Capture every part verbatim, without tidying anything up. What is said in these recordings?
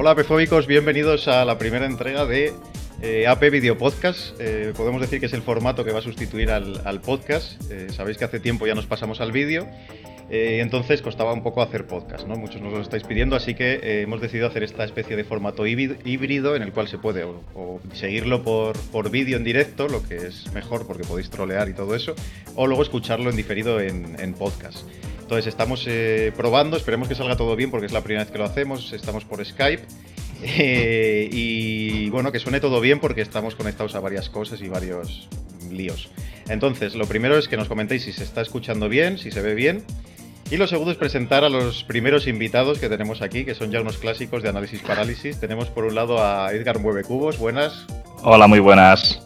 Hola pefóbicos, bienvenidos a la primera entrega de eh, A P Video Podcast. Eh, podemos decir que es el formato que va a sustituir al, al podcast. Eh, sabéis que hace tiempo ya nos pasamos al vídeo, eh, entonces costaba un poco hacer podcast, ¿no? Muchos nos lo estáis pidiendo, así que eh, hemos decidido hacer esta especie de formato híbrido en el cual se puede o, o seguirlo por, por vídeo en directo, lo que es mejor porque podéis trolear y todo eso, o luego escucharlo en diferido en, en podcast. Entonces estamos eh, probando, esperemos que salga todo bien porque es la primera vez que lo hacemos, estamos por Skype eh, y bueno, que suene todo bien porque estamos conectados a varias cosas y varios líos. Entonces, lo primero es que nos comentéis si se está escuchando bien, si se ve bien, y lo segundo es presentar a los primeros invitados que tenemos aquí, que son ya unos clásicos de Análisis Parálisis. Tenemos por un lado a Edgar Mueve Cubos, buenas. Hola, muy buenas.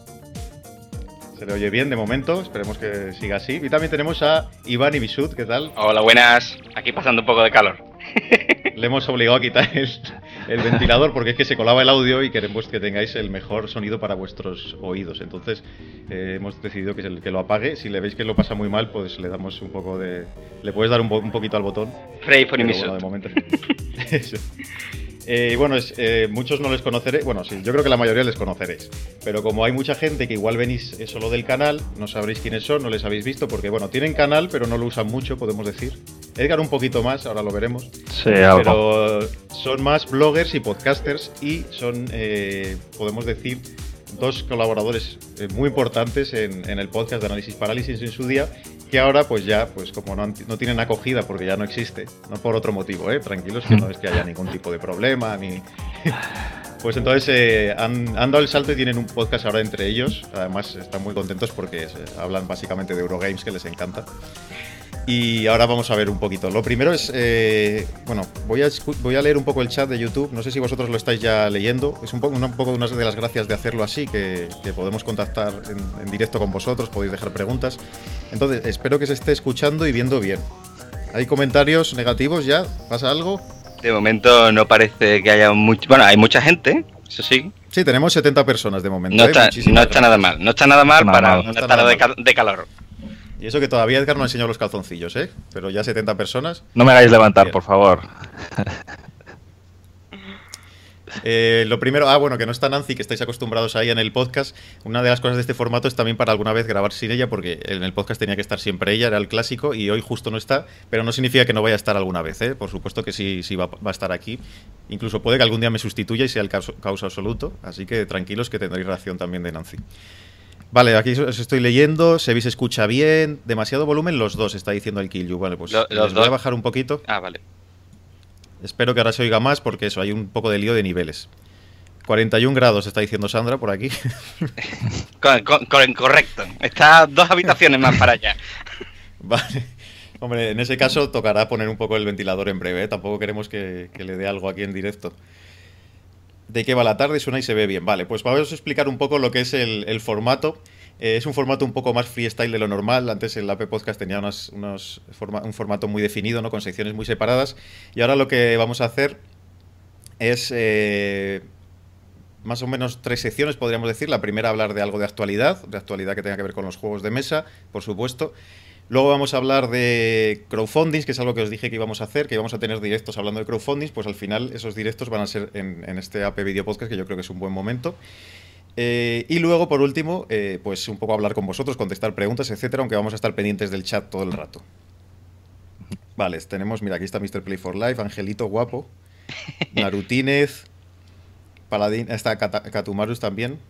Se le oye bien de momento, esperemos que siga así. Y también tenemos a Iván Ibisud, ¿qué tal? Hola, buenas. Aquí pasando un poco de calor. Le hemos obligado a quitar el, el ventilador porque es que se colaba el audio y queremos que tengáis el mejor sonido para vuestros oídos. Entonces eh, hemos decidido que, el, que lo apague. Si le veis que lo pasa muy mal, pues le damos un poco de... Le puedes dar un, un poquito al botón. Pray for me. Bueno, de momento sí. Eh, bueno, es, eh, muchos no les conoceréis, bueno, sí, yo creo que la mayoría les conoceréis, pero como hay mucha gente que igual venís solo del canal, no sabréis quiénes son, no les habéis visto, porque bueno, tienen canal, pero no lo usan mucho, podemos decir. Edgar un poquito más, ahora lo veremos. Sí, algo. Pero son más bloggers y podcasters y son, eh, podemos decir, dos colaboradores eh, muy importantes en, en el podcast de Análisis Parálisis en su día, que ahora pues ya, pues como no, no tienen acogida porque ya no existe, no por otro motivo, ¿eh? Tranquilos, que no es que haya ningún tipo de problema, ni... Pues entonces eh, han, han dado el salto y tienen un podcast ahora entre ellos, además están muy contentos porque se, hablan básicamente de Eurogames, que les encanta. Y ahora vamos a ver un poquito. Lo primero es, eh, bueno, voy a, voy a leer un poco el chat de YouTube. No sé si vosotros lo estáis ya leyendo. Es un poco, un poco una de las gracias de hacerlo así, que, que podemos contactar en, en directo con vosotros, podéis dejar preguntas. Entonces, espero que se esté escuchando y viendo bien. ¿Hay comentarios negativos ya? ¿Pasa algo? De momento no parece que haya mucho... Bueno, hay mucha gente, eso sí. Sí, tenemos setenta personas de momento. No está, ¿eh? no está nada mal. No está nada mal no, para no, una está tarde nada de, cal de calor. Y eso que todavía Edgar no ha enseñado los calzoncillos, ¿eh? Pero ya setenta personas. No me hagáis levantar, Bien. por favor. Eh, lo primero, ah, bueno, que no está Nancy, que estáis acostumbrados ahí en el podcast. Una de las cosas de este formato es también para alguna vez grabar sin ella, porque en el podcast tenía que estar siempre ella, era el clásico, y hoy justo no está, pero no significa que no vaya a estar alguna vez, ¿eh? Por supuesto que sí, sí va, va a estar aquí. Incluso puede que algún día me sustituya y sea el causa, causa absoluto, así que tranquilos que tendréis reacción también de Nancy. Vale, aquí os estoy leyendo, se veis se escucha bien, demasiado volumen los dos, está diciendo el Killu. Vale, pues Lo, les los voy a dos. bajar un poquito. Ah, vale. Espero que ahora se oiga más porque eso, hay un poco de lío de niveles. cuarenta y un grados está diciendo Sandra por aquí. Con, con, con, correcto. Está dos habitaciones más para allá. Vale. Hombre, en ese caso tocará poner un poco el ventilador en breve, ¿eh? Tampoco queremos que, que le dé algo aquí en directo. ¿De qué va la tarde? Suena y se ve bien. Vale, pues vamos a explicar un poco lo que es el, el formato. Eh, es un formato un poco más freestyle de lo normal. Antes el A P Podcast tenía unos, unos forma, un formato muy definido, ¿no? Con secciones muy separadas. Y ahora lo que vamos a hacer es eh, más o menos tres secciones, podríamos decir. La primera, hablar de algo de actualidad, de actualidad que tenga que ver con los juegos de mesa, por supuesto. Luego vamos a hablar de crowdfunding, que es algo que os dije que íbamos a hacer, que íbamos a tener directos hablando de crowdfunding, pues al final esos directos van a ser en, en este A P Video Podcast, que yo creo que es un buen momento. Eh, y luego, por último, eh, pues un poco hablar con vosotros, contestar preguntas, etcétera, aunque vamos a estar pendientes del chat todo el rato. Vale, tenemos, mira, aquí está mister Play for Life, Angelito guapo, Narutinez, Paladín, está Katumarus también.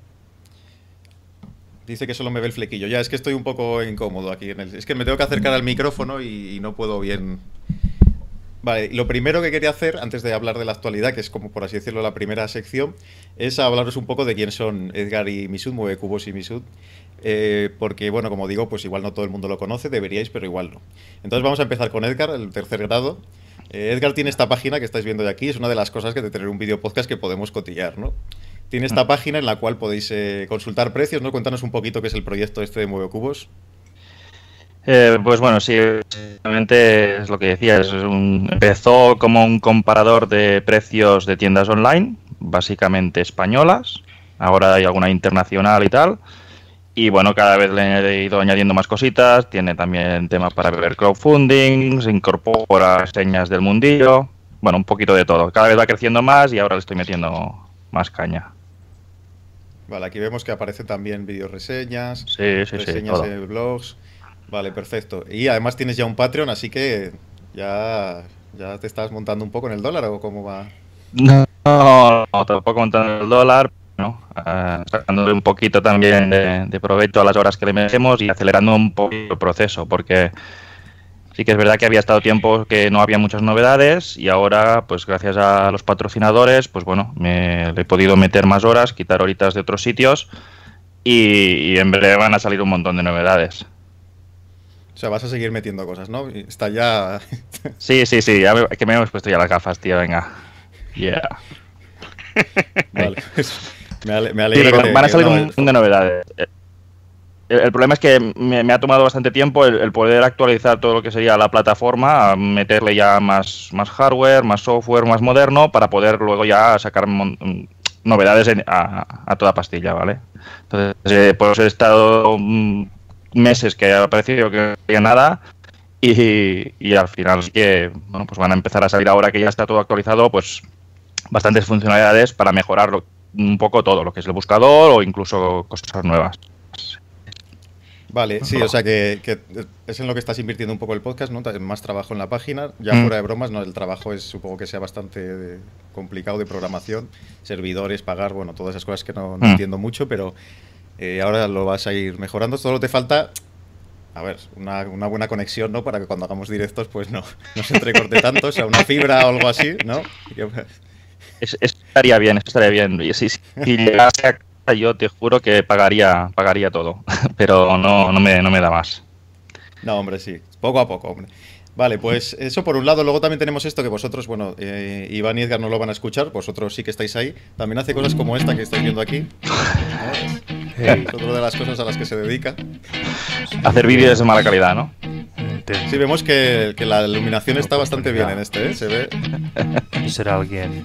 Dice que solo me ve el flequillo. Ya, es que estoy un poco incómodo aquí. En el... Es que me tengo que acercar al micrófono y, y no puedo bien... Vale, lo primero que quería hacer, antes de hablar de la actualidad, que es como por así decirlo la primera sección, es hablaros un poco de quién son Edgar y Misud, Mueve Cubos y Misud. Eh, porque, bueno, como digo, pues igual no todo el mundo lo conoce, deberíais, pero igual no. Entonces vamos a empezar con Edgar, el tercer grado. Eh, Edgar tiene esta página que estáis viendo de aquí, es una de las cosas que de tener un vídeo podcast que podemos cotillar, ¿no? Tiene esta página en la cual podéis eh, consultar precios, ¿no? Cuéntanos un poquito qué es el proyecto este de Mueve Cubos. Eh, pues bueno, sí, realmente es lo que decías. Es un, empezó como un comparador de precios de tiendas online, básicamente españolas. Ahora hay alguna internacional y tal. Y bueno, cada vez le he ido añadiendo más cositas. Tiene también temas para ver crowdfunding, se incorpora señas del mundillo. bueno, un poquito de todo. Cada vez va creciendo más y ahora le estoy metiendo más caña. Vale, aquí vemos que aparecen también videoreseñas, Sí, sí, reseñas sí, en blogs. Vale, perfecto. Y además tienes ya un Patreon, así que ya, ya te estás montando un poco en el dólar, ¿o cómo va? No, no, no, tampoco montando el dólar, ¿no? Uh, sacándole un poquito también de, de provecho a las horas que le metemos y acelerando un poco el proceso, porque sí que es verdad que había estado tiempo que no había muchas novedades y ahora, pues gracias a los patrocinadores, pues bueno, me le he podido meter más horas, quitar horitas de otros sitios y, y en breve van a salir un montón de novedades. O sea, vas a seguir metiendo cosas, ¿no? Está ya... Sí, sí, sí, ya me, que me hemos puesto ya las gafas, tío, venga. Yeah. Vale, me, ale me alegro. Sí, que te, van a salir que, no, un montón de novedades. El, el problema es que me, me ha tomado bastante tiempo el, el poder actualizar todo lo que sería la plataforma, meterle ya más, más hardware, más software, más moderno, para poder luego ya sacar novedades en, a, a toda pastilla, ¿vale? Entonces, eh, pues he estado mm, meses que ha parecido que no había nada y, y al final sí que bueno, pues van a empezar a salir ahora que ya está todo actualizado, pues bastantes funcionalidades para mejorar un poco todo lo que es el buscador o incluso cosas nuevas. Vale, sí, o sea que, que es en lo que estás invirtiendo un poco el podcast, ¿no? Más trabajo en la página, ya Mm. fuera de bromas, ¿no? El trabajo es, supongo que sea bastante de- complicado de programación, servidores, pagar, bueno, todas esas cosas que no, no Mm. entiendo mucho, pero eh, ahora lo vas a ir mejorando. Solo te falta, a ver, una, una buena conexión, ¿no? Para que cuando hagamos directos, pues no, no se entrecorte tanto, o sea, una fibra o algo así, ¿no? Es, eso estaría bien, eso estaría bien. Y si, si llegase a casa, yo te juro que pagaría, pagaría todo, pero no, no, me, no me da más. No, hombre, sí, poco a poco, hombre. Vale, pues eso por un lado. Luego también tenemos esto que vosotros, bueno, eh, Iván y Edgar no lo van a escuchar, vosotros sí que estáis ahí. También hace cosas como esta que estáis viendo aquí, ¿no? Hey, Es otra de las cosas a las que se dedica. Hacer vídeos de mala calidad, ¿no? intento Sí, vemos que, que la iluminación está bastante bien en este, ¿eh? Se ve. ser alguien.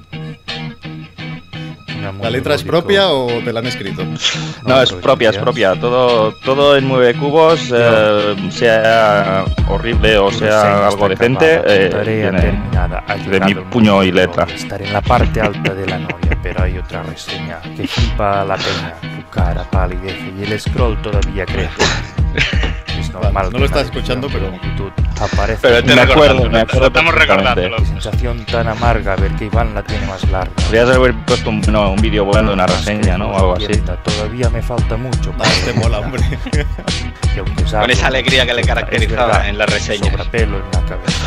¿La letra es propia o te la han escrito? No, es propia, es propia. Todo, todo en nueve cubos, eh, sea horrible o sea algo decente, eh, Tarea tiene terminada. Ha de llegado mi el puño momento y de letra. estar en la parte alta de la noria, pero hay otra reseña que flipa la pena. Tu cara palidece y el scroll todavía crece. Es normal. Vale, no lo estás escuchando, pero- pero aparece. Pero te Me acuerdo, recordando, me acuerdo estamos perfectamente. recordándolo. Qué sensación tan amarga ver que Iván la tiene más larga. Podrías haber puesto un, no, un vídeo bueno de una reseña, ¿no? O algo así. Todavía me falta mucho. Ah, este mola, hombre. Y aunque Con sabe- esa alegría que le es caracterizaba verdad, en las me reseñas. sobra pelo en la cabeza.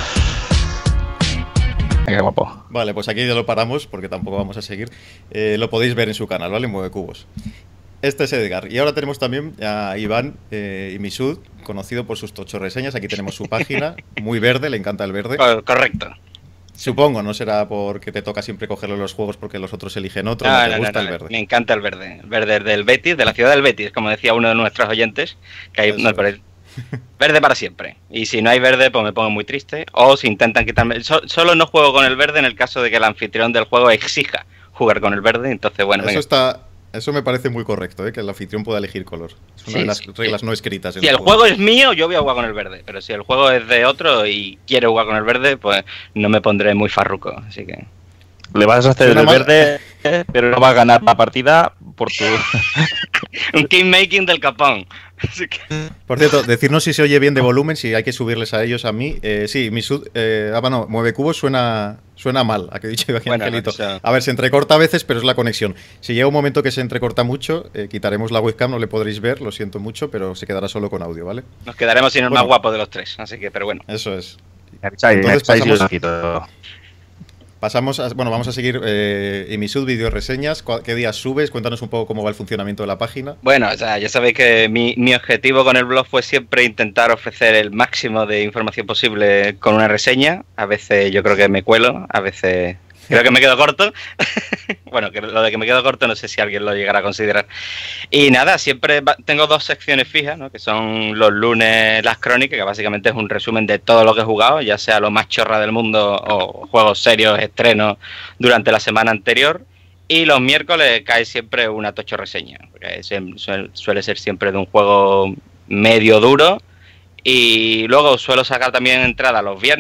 Qué guapo. Vale, pues aquí ya lo paramos porque tampoco vamos a seguir. Eh, lo podéis ver en su canal, ¿vale? Mueve Cubos. Este es Edgar. Y ahora tenemos también a Iván eh, y Misud, conocido por sus tocho reseñas. Aquí tenemos su página, muy verde, le encanta el verde. Co- Correcto. Supongo, no será porque te toca siempre cogerle los juegos porque los otros eligen otro, No, no te no, gusta no, el no, verde. Me encanta el verde. El verde del Betis, de la ciudad del Betis, como decía uno de nuestros oyentes. Que hay, Eso no, es. pero es verde para siempre. Y si no hay verde, pues me pongo muy triste. O si intentan quitarme. So- solo no juego con el verde en el caso de que el anfitrión del juego exija jugar con el verde. Entonces, bueno, Eso venga. está, eso me parece muy correcto, ¿eh? Que el anfitrión pueda elegir color. Es una Sí, de las sí, reglas sí. no escritas. en Si el juego es mío, yo voy a jugar con el verde. Pero si el juego es de otro y quiero jugar con el verde, pues no me pondré muy farruco. Así que. Le vas a hacer Suena el mal. verde, eh, pero no va a ganar la partida por tu... Un kingmaking del capón. Así que. Por cierto, decirnos si se oye bien de volumen, si hay que subirles a ellos, a mí. Eh, sí, mi sud, eh, ah, bueno, Mueve Cubos suena, suena mal, a que he dicho Iván Bueno, Angelito. eso- A ver, se entrecorta a veces, pero es la conexión. Si llega un momento que se entrecorta mucho, eh, quitaremos la webcam, no le podréis ver, lo siento mucho, pero se quedará solo con audio, ¿vale? Nos quedaremos sin el Bueno. más guapo de los tres. Así que, pero bueno. Eso es. Me avisáis, me Entonces avisáis y pasamos- os quito. Pasamos a, bueno, vamos a seguir eh, en mi sud, video reseñas. ¿Cuál- ¿Qué días subes? Cuéntanos un poco cómo va el funcionamiento de la página. Bueno, o sea, ya sabéis que mi, mi objetivo con el blog fue siempre intentar ofrecer el máximo de información posible con una reseña. A veces yo creo que me cuelo, a veces creo que me quedo corto. Bueno, que lo de que me quedo corto no sé si alguien lo llegará a considerar. Y nada, siempre va- tengo dos secciones fijas, ¿no? Que son los lunes las crónicas, que básicamente es un resumen de todo lo que he jugado, ya sea lo más chorra del mundo o juegos serios, estrenos durante la semana anterior. Y los miércoles cae siempre una tocho reseña, porque siem- suel- suele ser siempre de un juego medio duro. Y luego suelo sacar también entrada los viernes,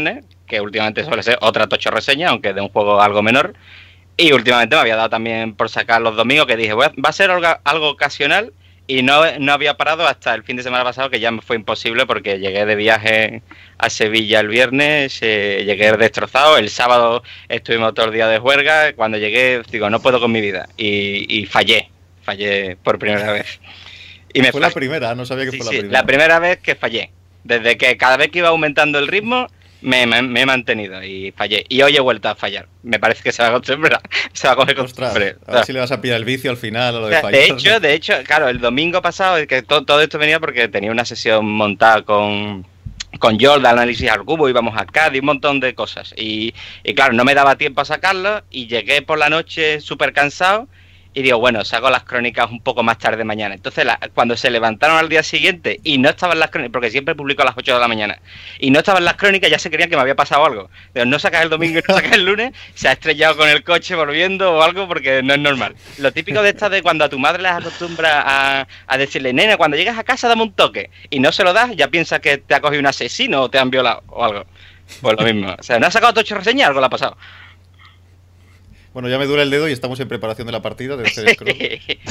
que últimamente suele ser otra tocho reseña, aunque de un juego algo menor. Y últimamente me había dado también por sacar los domingos, que dije, va a ser algo, algo ocasional, y no, no había parado hasta el fin de semana pasado, que ya me fue imposible porque llegué de viaje a Sevilla el viernes, eh, llegué destrozado, el sábado estuvimos todo el día de juerga, cuando llegué digo, no puedo con mi vida, y, y fallé, fallé por primera vez. Y me fue la primera, no sabía que sí, fue la sí, primera. La primera vez que fallé, desde que cada vez que iba aumentando el ritmo, Me, me, me he mantenido y fallé. Y hoy he vuelto a fallar. Me parece que se va a acostumbrar. Se va a coger costumbre. A ver si le vas a pillar el vicio al final a lo de O sea, fallar. de hecho, de hecho, claro, el domingo pasado, que todo, todo esto venía porque tenía una sesión montada con, con Joel de análisis al cubo, íbamos a Cádiz, un montón de cosas. Y, y claro, no me daba tiempo a sacarlo y llegué por la noche súper cansado. Y digo, bueno, saco las crónicas un poco más tarde mañana. Entonces, la, cuando se levantaron al día siguiente y no estaban las crónicas, porque siempre publico a las ocho de la mañana, y no estaban las crónicas, ya se creían que me había pasado algo. Pero no sacas el domingo y no sacas el lunes, se ha estrellado con el coche volviendo o algo, porque no es normal. Lo típico de estas de cuando a tu madre las acostumbra a, a decirle, nena, cuando llegas a casa dame un toque, y no se lo das, ya piensas que te ha cogido un asesino o te han violado o algo. Pues lo mismo. O sea, ¿no has sacado tu ocho reseñas? Algo le ha pasado. Bueno, ya me duele el dedo y estamos en preparación de la partida, debe ser scroll.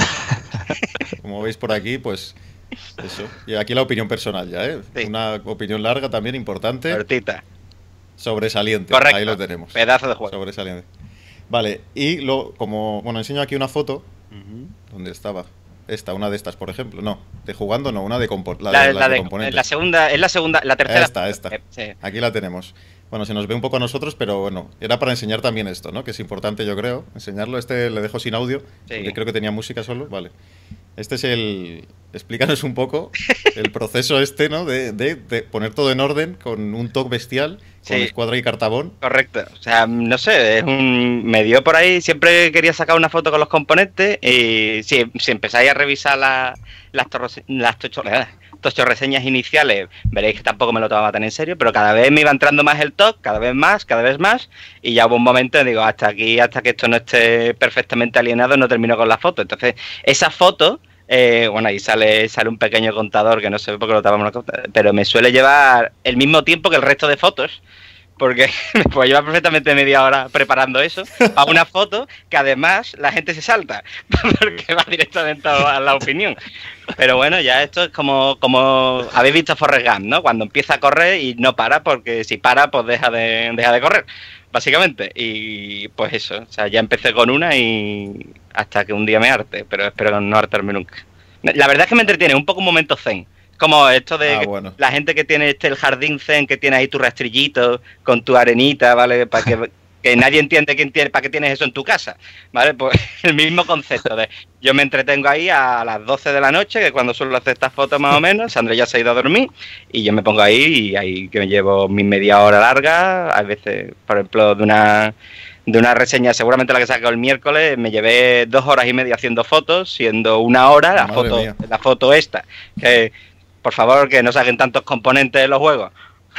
Como veis por aquí, pues eso. Y aquí la opinión personal ya, ¿eh? Sí. Una opinión larga también, importante. Cortita. Sobresaliente. Correcto. Ahí lo tenemos. Pedazo de juego. Sobresaliente. Vale, y lo, como, bueno, enseño aquí una foto. Uh-huh. ¿Dónde estaba? Esta, una de estas, por ejemplo. No, de jugando no, una de, compo la, la, de, la la de, de componentes. La segunda, es la segunda, la tercera. Esta, esta. Sí. Aquí la tenemos. Bueno, se nos ve un poco a nosotros, pero bueno, era para enseñar también esto, ¿no? Que es importante, yo creo, enseñarlo. Este le dejo sin audio, sí. Porque creo que tenía música solo. Vale. Este es el... Explícanos un poco el proceso este, ¿no? De, de, de poner todo en orden con un toque bestial, con sí. escuadra y cartabón. Correcto. O sea, no sé, es un... me dio por ahí, siempre quería sacar una foto con los componentes y si, si empezáis a revisar la, las, torres, las tocho, tocho reseñas iniciales, veréis que tampoco me lo tomaba tan en serio, pero cada vez me iba entrando más el toque, cada vez más, cada vez más, y ya hubo un momento, digo, hasta aquí, hasta que esto no esté perfectamente alineado, no termino con la foto. Entonces, esa foto... Eh, bueno, ahí sale sale un pequeño contador que no sé por qué lo tapamos, pero me suele llevar el mismo tiempo que el resto de fotos, porque me puedo llevar perfectamente media hora preparando eso a una foto que además la gente se salta porque va directamente a la opinión. Pero bueno, ya esto es como como habéis visto Forrest Gump, ¿no? Cuando empieza a correr y no para, porque si para pues deja de deja de correr, básicamente. Y pues eso, o sea, ya empecé con una y hasta que un día me harte, pero espero no hartarme nunca. La verdad es que me entretiene, un poco un momento zen. Como esto de ah, bueno. La gente que tiene este el jardín zen, que tiene ahí tu rastrillito con tu arenita, ¿vale? Para que, que nadie entiende quién tiene, para qué tienes eso en tu casa, ¿vale? Pues el mismo concepto de yo me entretengo ahí a las doce de la noche, que cuando suelo hacer estas fotos más o menos, Sandra ya se ha ido a dormir, y yo me pongo ahí y ahí que me llevo mi media hora larga, a veces, por ejemplo, de una... de una reseña, seguramente la que saco el miércoles, me llevé dos horas y media haciendo fotos, siendo una hora la Madre foto mía. la foto esta. Que, por favor, que no saquen tantos componentes de los juegos.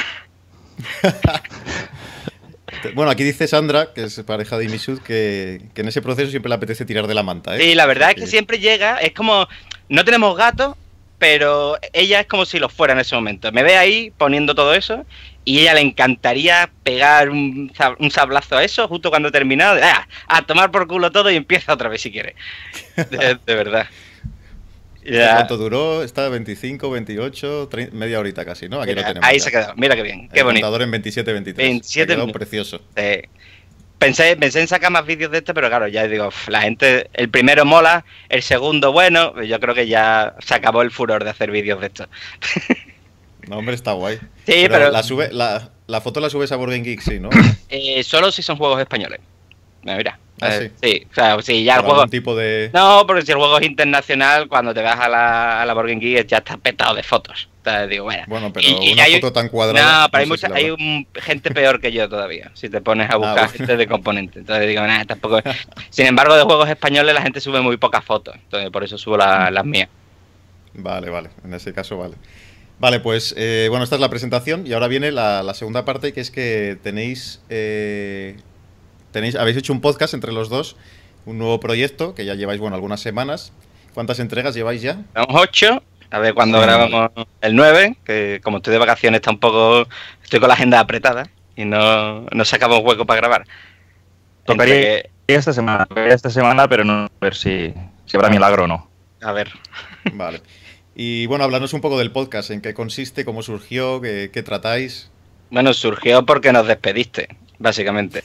Bueno, aquí dice Sandra, que es pareja de Imisud, que, que en ese proceso siempre le apetece tirar de la manta, ¿eh? Sí, la verdad o sea, es que, que siempre llega, es como, no tenemos gatos, pero ella es como si lo fuera en ese momento. Me ve ahí poniendo todo eso y a ella le encantaría pegar un, un sablazo a eso justo cuando he terminado. Ah, a tomar por culo todo y empieza otra vez si quiere. De, de verdad. Ya. ¿Cuánto duró? Está veinticinco, veintiocho, treinta, media horita casi, ¿no? Aquí Mira, lo tenemos. Ahí ya. se quedó. Mira qué bien, qué el bonito. contador en veintisiete, veintitrés. veintisiete ha quedado minutos. Precioso. Sí. Pensé, pensé en sacar más vídeos de este, pero claro, ya digo, la gente, el primero mola, el segundo bueno, yo creo que ya se acabó el furor de hacer vídeos de esto. No, hombre, está guay. Sí, pero, pero... La, sube, la, la foto la subes a Board Game Geek, sí, ¿no? Eh, solo si son juegos españoles. Mira. Ah, eh, sí. Sí, o sea, si ya el Por juego... algún tipo de... No, porque si el juego es internacional, cuando te vas a la, a la Board Game Geek ya está petado de fotos. O sea, digo, bueno, Bueno, pero y, y una hay, foto tan cuadrada... No, pero no hay, sé mucha, si hay un, gente peor que yo todavía, si te pones a buscar ah, bueno. gente de componentes. Entonces digo, nada, tampoco... Sin embargo, de juegos españoles la gente sube muy pocas fotos. Entonces por eso subo la, las mías. Vale, vale. En ese caso, vale. Vale, pues, eh, bueno, esta es la presentación y ahora viene la, la segunda parte, que es que tenéis... Eh, tenéis habéis hecho un podcast entre los dos, un nuevo proyecto que ya lleváis, bueno, algunas semanas. ¿Cuántas entregas lleváis ya? Somos ocho. A ver cuándo Sí, grabamos el nueve, que como estoy de vacaciones tampoco estoy con la agenda apretada. y no, no sacamos hueco para grabar. Tocaría Entre esta semana, tocaría esta semana, pero no a ver si, si habrá milagro o no. A ver. Vale. Y bueno, hablarnos un poco del podcast, en qué consiste, cómo surgió, qué, qué tratáis. Bueno, surgió porque nos despediste, básicamente.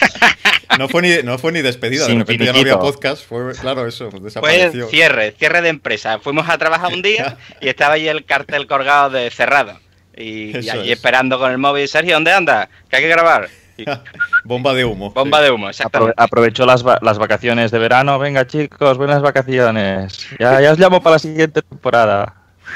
No fue ni, no fue ni despedida, de Sin repente ya no finiquito. había podcast, fue, claro, eso, Fue desapareció. cierre, cierre de empresa. Fuimos a trabajar un día y estaba allí el cartel colgado de cerrado. Y, y Eso allí es. esperando con el móvil. Sergio, ¿dónde andas? Que hay que grabar. Y Bomba de humo. bomba sí. de humo, Aprove- exactamente. aprovechó las, va- las vacaciones de verano. Venga, chicos, buenas vacaciones. Ya, ya os llamo para la siguiente temporada.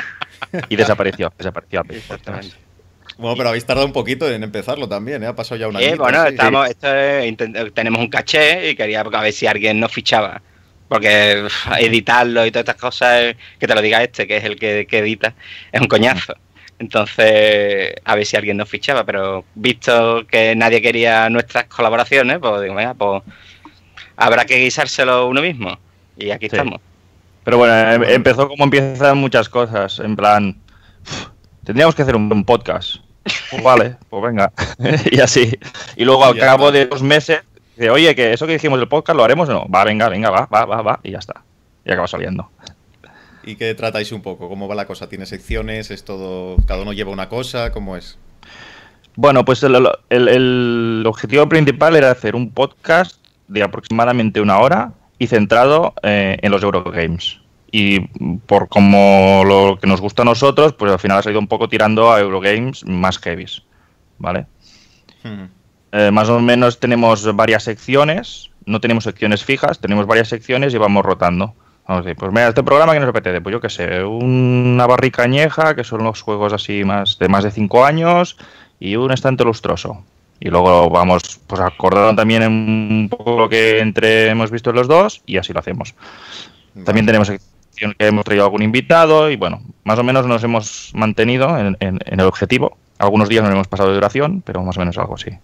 Y desapareció, desapareció. Exactamente. Bueno, pero habéis tardado un poquito en empezarlo también, ¿eh? Ha pasado ya una Eh, bueno, estamos, esto es- intent- tenemos un caché y quería a ver si alguien nos fichaba. Porque uf, editarlo y todas estas cosas, eh, que te lo diga este, que es el que, que edita, es un coñazo. Entonces, a ver si alguien nos fichaba, pero visto que nadie quería nuestras colaboraciones, pues digo, venga, pues habrá que guisárselo uno mismo. Y aquí Sí. estamos. Pero bueno, em- empezó como empiezan muchas cosas. En plan, "Uf, tendríamos que hacer un, un podcast. Pues vale, pues venga. Y así. Y luego al Ya cabo está. de dos meses, dice, oye, que eso que dijimos del podcast, ¿lo haremos o no? Va, venga, venga, va, va, va, va. Y ya está. Y acaba saliendo. ¿Y qué tratáis un poco? ¿Cómo va la cosa? ¿Tiene secciones? ¿Es todo, cada uno lleva una cosa? ¿Cómo es? Bueno, pues el, el- el objetivo principal era hacer un podcast de aproximadamente una hora y centrado eh, en los Eurogames. Y por como lo que nos gusta a nosotros, pues al final ha salido un poco tirando a Eurogames más heavies, ¿vale? Hmm. Eh, más o menos tenemos varias secciones, no tenemos secciones fijas, tenemos varias secciones y vamos rotando. Vamos a decir, pues mira, este programa que nos apetece, pues yo qué sé, una barrica añeja, que son los juegos así más de más de cinco años, y un estante lustroso. Y luego vamos pues acordando también en un poco lo que entre hemos visto los dos, y así lo hacemos. Vale. También tenemos sección que hemos traído algún invitado, y bueno, más o menos nos hemos mantenido en, en- en el objetivo. Algunos días nos hemos pasado de duración, pero más o menos algo así.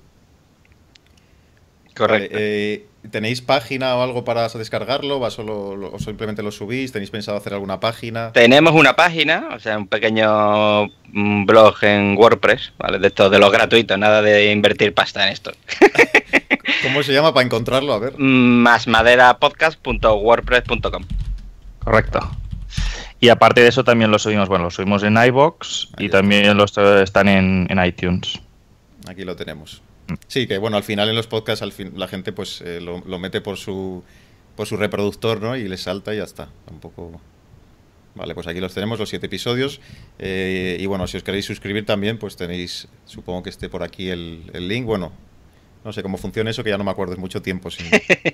Correcto. Vale, eh, ¿tenéis página o algo para descargarlo? ¿Va solo, lo- o simplemente lo subís? ¿Tenéis pensado hacer alguna página? Tenemos una página, o sea, un pequeño mm, blog en WordPress, ¿vale? De esto, de los gratuitos, nada de invertir pasta en esto. ¿Cómo se llama para encontrarlo? A ver. Másmaderapodcast punto wordpress punto com. Correcto. Y aparte de eso también lo subimos, bueno, lo subimos en iVoox Ahí y está. también los están en, en iTunes. Aquí lo tenemos. Sí, que bueno, al final en los podcasts al fin, la gente pues eh, lo, lo mete por su por su reproductor, ¿no? Y le salta y ya está. Tampoco. Vale, pues aquí los tenemos, los siete episodios. Eh, y bueno, si os queréis suscribir también, pues tenéis, supongo que esté por aquí el, el link. Bueno, no sé cómo funciona eso, que ya no me acuerdo, es mucho tiempo sin,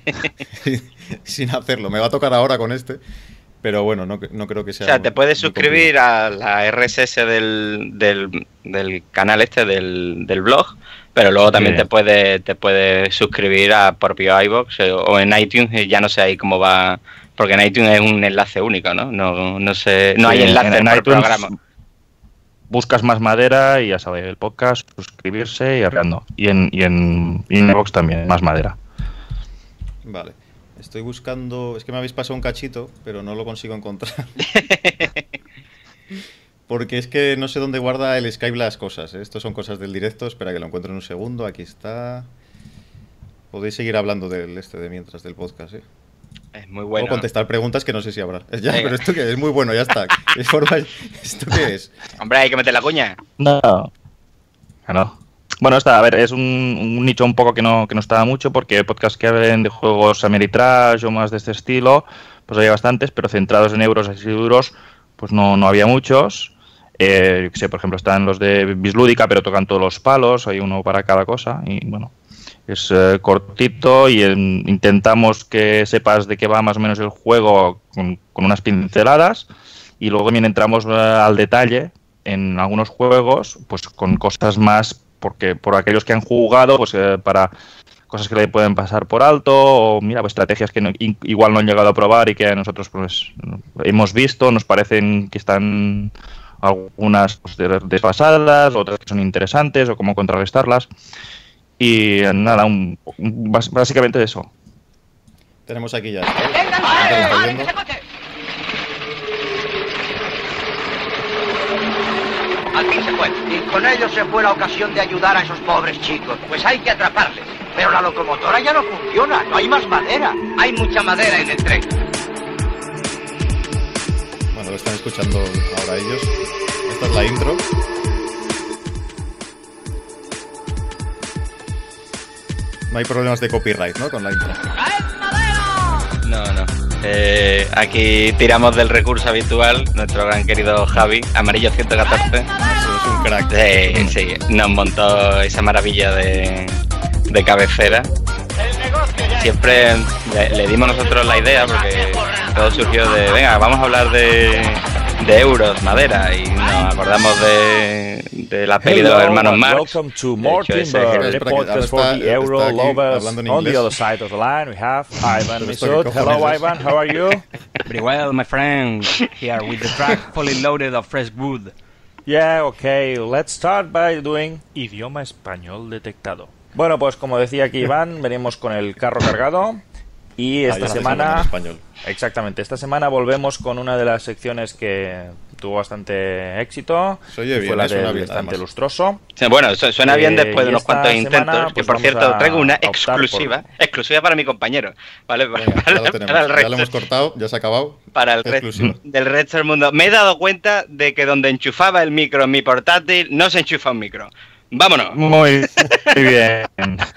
sin hacerlo. Me va a tocar ahora con este, pero bueno, no, no creo que O sea. sea, te puedes muy suscribir a la R S S del, del, del canal este, del, del blog, pero luego también Bien. te puedes te puedes suscribir a propio iVoox eh, o en iTunes, y ya no sé ahí cómo va, porque en iTunes es un enlace único, ¿no? No, no sé, no hay Sí, enlace en, en por iTunes programa. buscas Más Madera y ya sabes, el podcast, suscribirse y arreando. Y en, y en iVoox también, Más Madera. Vale. Estoy buscando. Es que me habéis pasado un cachito, pero no lo consigo encontrar. Porque es que no sé dónde guarda el Skype las cosas, ¿eh? Estos son cosas del directo. Espera que lo encuentro en un segundo. Aquí está. Podéis seguir hablando del este de mientras del podcast, ¿eh? Es muy O bueno. contestar preguntas que no sé si habrá. Ya, Venga. pero esto que es muy bueno, ya está. ¿Qué forma- ¿Esto qué es? Hombre, hay que meter la cuña. No. Ah, no. Bueno, está, a ver, es un, un nicho un poco que no, que no está mucho, porque podcasts que hablen de juegos Ameritrash o más de este estilo, pues había bastantes, pero centrados en euros así duros, pues no, no había muchos. Eh, yo qué sé, por ejemplo, están los de Bislúdica, pero tocan todos los palos, hay uno para cada cosa, y bueno, es eh, cortito y en- intentamos que sepas de qué va más o menos el juego con, con unas pinceladas, y luego también entramos eh, al detalle en algunos juegos, pues con cosas más, porque por aquellos que han jugado, pues eh, para cosas que le pueden pasar por alto, o mira, pues estrategias que no- i- igual no han llegado a probar y que nosotros pues hemos visto, nos parecen que están algunas pues, de- desfasadas, otras que son interesantes, o cómo contrarrestarlas. Y eh, nada, un, un- bas- básicamente eso. Tenemos aquí ya. esto, ¿eh? La gente lo está viendo. fin se fue. Y con ello se fue la ocasión de ayudar a esos pobres chicos. Pues hay que atraparles. Pero la locomotora ya no funciona, no hay más madera. Hay mucha madera en el tren. Bueno, lo están escuchando ahora ellos. Esta es la intro. No hay problemas de copyright, ¿no? Con la intro. No, no. Eh, aquí tiramos del recurso habitual, nuestro gran querido Javi, Amarillo ciento catorce. Eso es un crack. Sí, sí, nos montó esa maravilla de, de cabecera. Siempre le, le dimos nosotros la idea porque todo surgió de, venga, vamos a hablar de, de euros, madera, y nos acordamos de, de la peli de los hermanos Marx. Welcome to more De hecho, Timber, ese- the Espera, que ahora podcast for está- the euro está aquí lovers. hablando en On the inglés. other side of the line, we have Ivan Pero esto Misut. qué Hello, cojones es. Ivan. How are you? Very well, my friend. Here with the track fully loaded of fresh wood. Yeah, okay. Let's start by doing idioma español detectado. Bueno, pues como decía aquí Iván, venimos con el carro cargado y Ah, esta ya estáis hablando semana... en español. Exactamente, esta semana volvemos con una de las secciones que tuvo bastante éxito. Se oye bien, fue la eh, suena del bien, estante además. lustroso. Sí, bueno, su- suena bien Eh, después de y unos esta cuantos semana, intentos, que pues, por vamos cierto a traigo una optar por- exclusiva, exclusiva para mi compañero, ¿vale? Venga, ya Para, lo tenemos. para el Ya resto, lo hemos cortado, ya se ha acabado. para el resto Exclusiva. del resto del mundo. Me he dado cuenta de que donde enchufaba el micro en mi portátil, no se enchufa un micro. Vámonos. Muy, muy bien.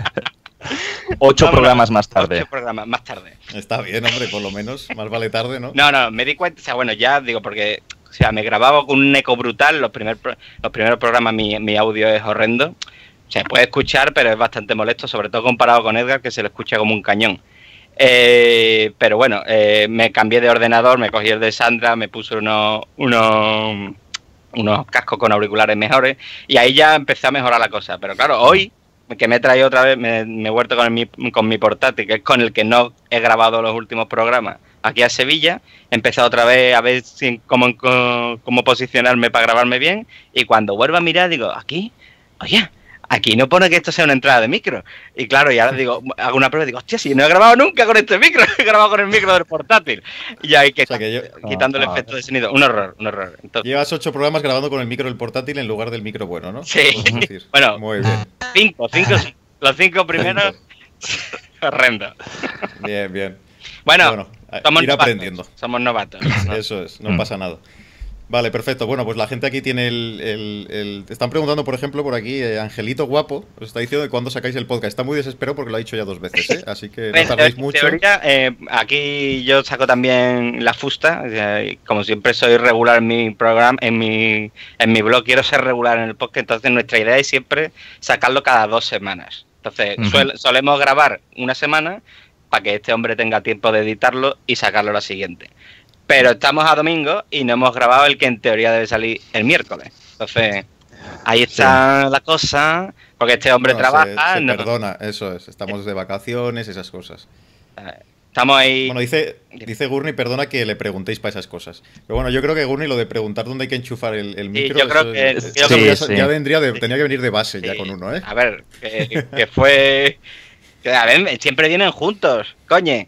Ocho Vámonos. programas más tarde. Ocho programas más tarde. Está bien, hombre, por lo menos. Más vale tarde, ¿no? No, no, me di cuenta, o sea, bueno, ya digo, porque, o sea, me grababa con un eco brutal, los, primer, pro- los primeros programas mi, mi audio es horrendo, se puede escuchar, pero es bastante molesto, sobre todo comparado con Edgar, que se lo escucha como un cañón. Eh, pero bueno, eh, me cambié de ordenador, me cogí el de Sandra, me puse unos, unos, unos cascos con auriculares mejores, y ahí ya empecé a mejorar la cosa, pero claro, hoy que me he traído otra vez, me, me he vuelto con, el mi, con mi portátil, que es con el que no he grabado los últimos programas, aquí a Sevilla. He empezado otra vez a ver si, cómo, cómo, cómo posicionarme para grabarme bien, y cuando vuelvo a mirar digo, aquí, oye, aquí no pone que esto sea una entrada de micro. Y claro, y ahora digo, hago una prueba y digo, hostia, si no he grabado nunca con este micro, he grabado con el micro del portátil. Y ahí que, O sea que yo- quitando el Ah, efecto de sonido, un horror, un horror. Entonces, Llevas ocho programas grabando con el micro del portátil en lugar del micro bueno, ¿no? Sí. Podemos decir. Bueno. Muy bien. cinco, cinco, sí. Los cinco primeros, horrendo. Bien, bien. Bueno, Bueno, a- somos ir novatos, aprendiendo. somos novatos. ¿no? Eso es, no Mm. pasa nada. Vale, perfecto. Bueno, pues la gente aquí tiene el... el- el- te están preguntando, por ejemplo, por aquí, eh, Angelito Guapo, os está diciendo de cuándo sacáis el podcast. Está muy desesperado porque lo ha dicho ya dos veces, ¿eh? Así que no En tardéis en mucho. teoría, eh, aquí yo saco también la fusta. O sea, y como siempre soy regular en mi programa, en mi, en mi blog, quiero ser regular en el podcast. Entonces nuestra idea es siempre sacarlo cada dos semanas. Entonces Ujú. suel- solemos grabar una semana para que este hombre tenga tiempo de editarlo y sacarlo la siguiente. Pero estamos a domingo y no hemos grabado el que en teoría debe salir el miércoles. Entonces, ahí está la cosa, porque este hombre Bueno, se- trabaja. se no- perdona, eso es. Estamos de vacaciones, esas cosas. estamos ahí. Bueno, dice, dice Gurney, perdona que le preguntéis para esas cosas. Pero bueno, yo creo que Gurney lo de preguntar dónde hay que enchufar el, el micro, yo creo eso- que- eso yo creo ya, que sí. ya vendría de, tenía que venir de base ya Sí. con uno, ¿eh? A ver, que, que fue. Que, a ver, siempre vienen juntos, coñe.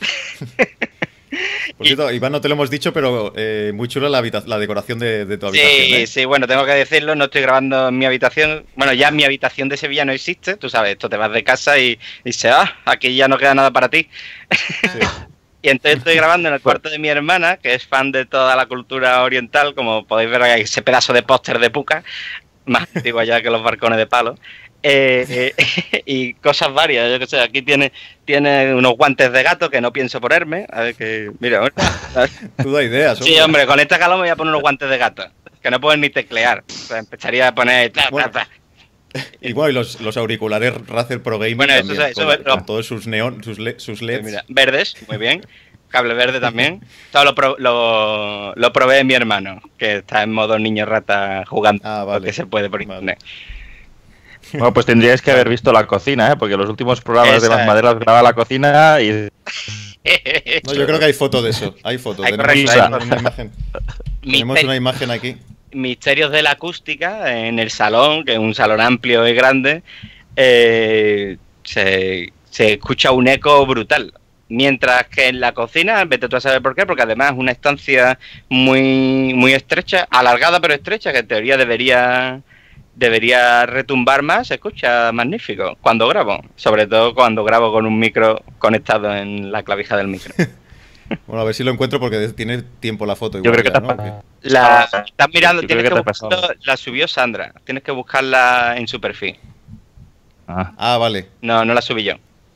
Por cierto, Iván, no te lo hemos dicho, pero eh, muy chula la, habita- la decoración de, de tu habitación, Sí, ¿eh? sí, bueno, tengo que decirlo, no estoy grabando en mi habitación. Bueno, ya mi habitación de Sevilla no existe, tú sabes, esto te vas de casa y dices, ah, aquí ya no queda nada para ti. Sí. Y entonces estoy grabando en el cuarto de mi hermana, que es fan de toda la cultura oriental, como podéis ver hay ese pedazo de póster de Puca, más antiguo ya que los barcones de palo. Eh, eh, y cosas varias, yo que sé, aquí tiene, tiene unos guantes de gato que no pienso ponerme, a ver que, mira, ahora, Tú da ideas, sí, hombre, con esta calor me voy a poner unos guantes de gato, que no pueden ni teclear, o sea, empezaría a poner... ta, ta, Bueno, ta. Y bueno, y los, los auriculares Razer Pro Gaming Bueno, eso también, es- eso con, es lo- con todos sus neón, sus, le- sus L E Sí, Ds. mira, verdes, muy bien. Cable verde también. Todo lo, pro- lo, lo probé mi hermano, que está en modo niño rata jugando Ah, lo vale. que se puede por Vale. internet. Bueno, pues tendríais que haber visto la cocina, ¿eh? Porque los últimos programas Esa de Más es. Maderas graba la cocina y... No, yo creo que hay foto de eso. Hay foto. Hay Tenemos correcto, una, hay una imagen. Tenemos Mister- una imagen aquí. Misterios de la acústica en el salón, que es un salón amplio y grande. eh, se, se escucha un eco brutal. Mientras que en la cocina, vete tú a saber por qué, porque además es una estancia muy, muy estrecha, alargada pero estrecha, que en teoría debería, debería retumbar más, se escucha magnífico cuando grabo, sobre todo cuando grabo con un micro conectado en la clavija del micro. Bueno, a ver si lo encuentro porque tiene tiempo la foto. Yo Igual creo que ya, te ¿no? ha pasado. La estás mirando, Yo tienes creo que, que te ha buscarlo, la subió Sandra, tienes que buscarla en su perfil. Ah, Ah, vale. No, no la subí yo.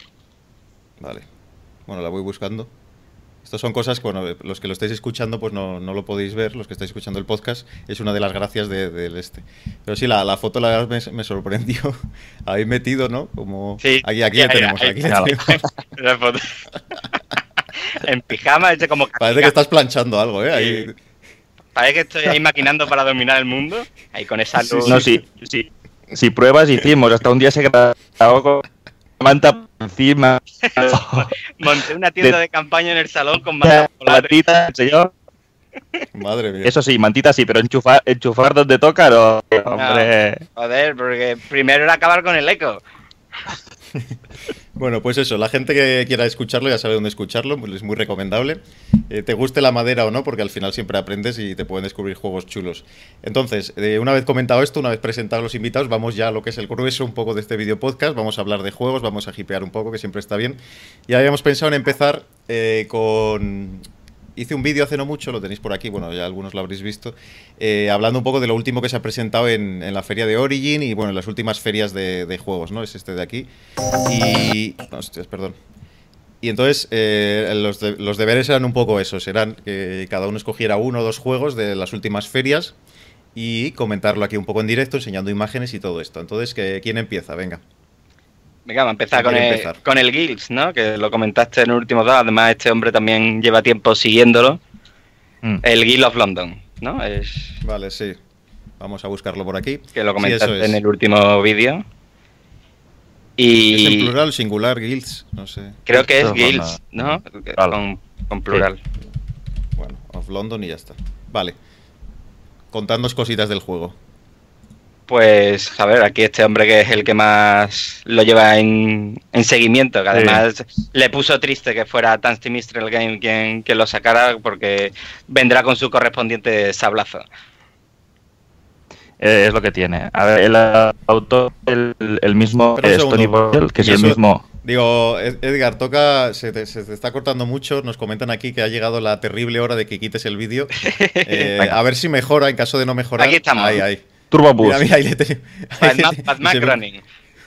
Vale. Bueno, la voy buscando. Estas son cosas que, bueno, los que lo estáis escuchando, pues no, no lo podéis ver, los que estáis escuchando el podcast, es una de las gracias del de, de este. Pero sí, la, la foto la verdad me, me sorprendió. Habéis metido, ¿no? Como... Sí. Aquí, aquí Ya, la tenemos, ya, aquí ya. la tenemos. La foto. En pijama, hecho como Parece que estás planchando algo, ¿eh? Ahí... Parece que estoy ahí maquinando para dominar el mundo. Ahí con esa luz. no, sí, sí. Si pruebas, hicimos. Hasta un día se grabó con manta encima. Monté una tienda de, de campaña en el salón con manta polar. Mantita, señor. Madre mía. Eso sí, mantita sí, pero enchufar, enchufar donde toca, no. Hombre. No, joder, porque primero era acabar con el eco. Bueno, pues eso, la gente que quiera escucharlo ya sabe dónde escucharlo, pues es muy recomendable. Eh, te guste la madera o no, porque al final siempre aprendes y te pueden descubrir juegos chulos. Entonces, eh, una vez comentado esto, una vez presentados los invitados, vamos ya a lo que es el grueso un poco de este video podcast. Vamos a hablar de juegos, vamos a hipear un poco, que siempre está bien. Y habíamos pensado en empezar eh, con... Hice un vídeo hace no mucho, lo tenéis por aquí, bueno, ya algunos lo habréis visto, eh, hablando un poco de lo último que se ha presentado en, en la feria de Origin y, bueno, en las últimas ferias de, de juegos, ¿no? Es este de aquí. Y... Hostias, perdón. Y entonces, eh, los, de, los deberes eran un poco esos, eran que cada uno escogiera uno o dos juegos de las últimas ferias y comentarlo aquí un poco en directo, enseñando imágenes y todo esto. Entonces, ¿que, ¿quién empieza? Venga. Venga, vamos a empezar con el, empezar? con el Guilds, ¿no? Que lo comentaste en el último dos. Además, este hombre también lleva tiempo siguiéndolo. Mm. El Guild of London, ¿no? Es Vale, sí. Vamos a buscarlo por aquí. que lo Sí, comentaste eso es. en el último vídeo. Y ¿Es en plural, singular, guilds? No sé. creo que es Esto, Guilds, ¿no? Claro. Con, con plural. Bueno, of London y ya está. Vale. Contadnos cositas del juego. Pues, a ver, aquí este hombre que es el que más lo lleva en, en seguimiento, que además le puso triste que fuera Tasty Mistral Game quien, quien lo sacara, porque vendrá con su correspondiente sablazo. Eh, es lo que tiene. A ver, el autor, el, el mismo Espera un es Tony segundo. Boyle, que es el Eso- mismo. Digo, Ed- Edgar, toca, se te, se te está cortando mucho. Nos comentan aquí que ha llegado la terrible hora de que quites el vídeo. Eh, Venga. a ver si mejora, en caso de no mejorar. Aquí estamos. Ahí, ahí. Turbo Boost. Mira, mira, ahí le te- ahí le te- Batman se ve- Running.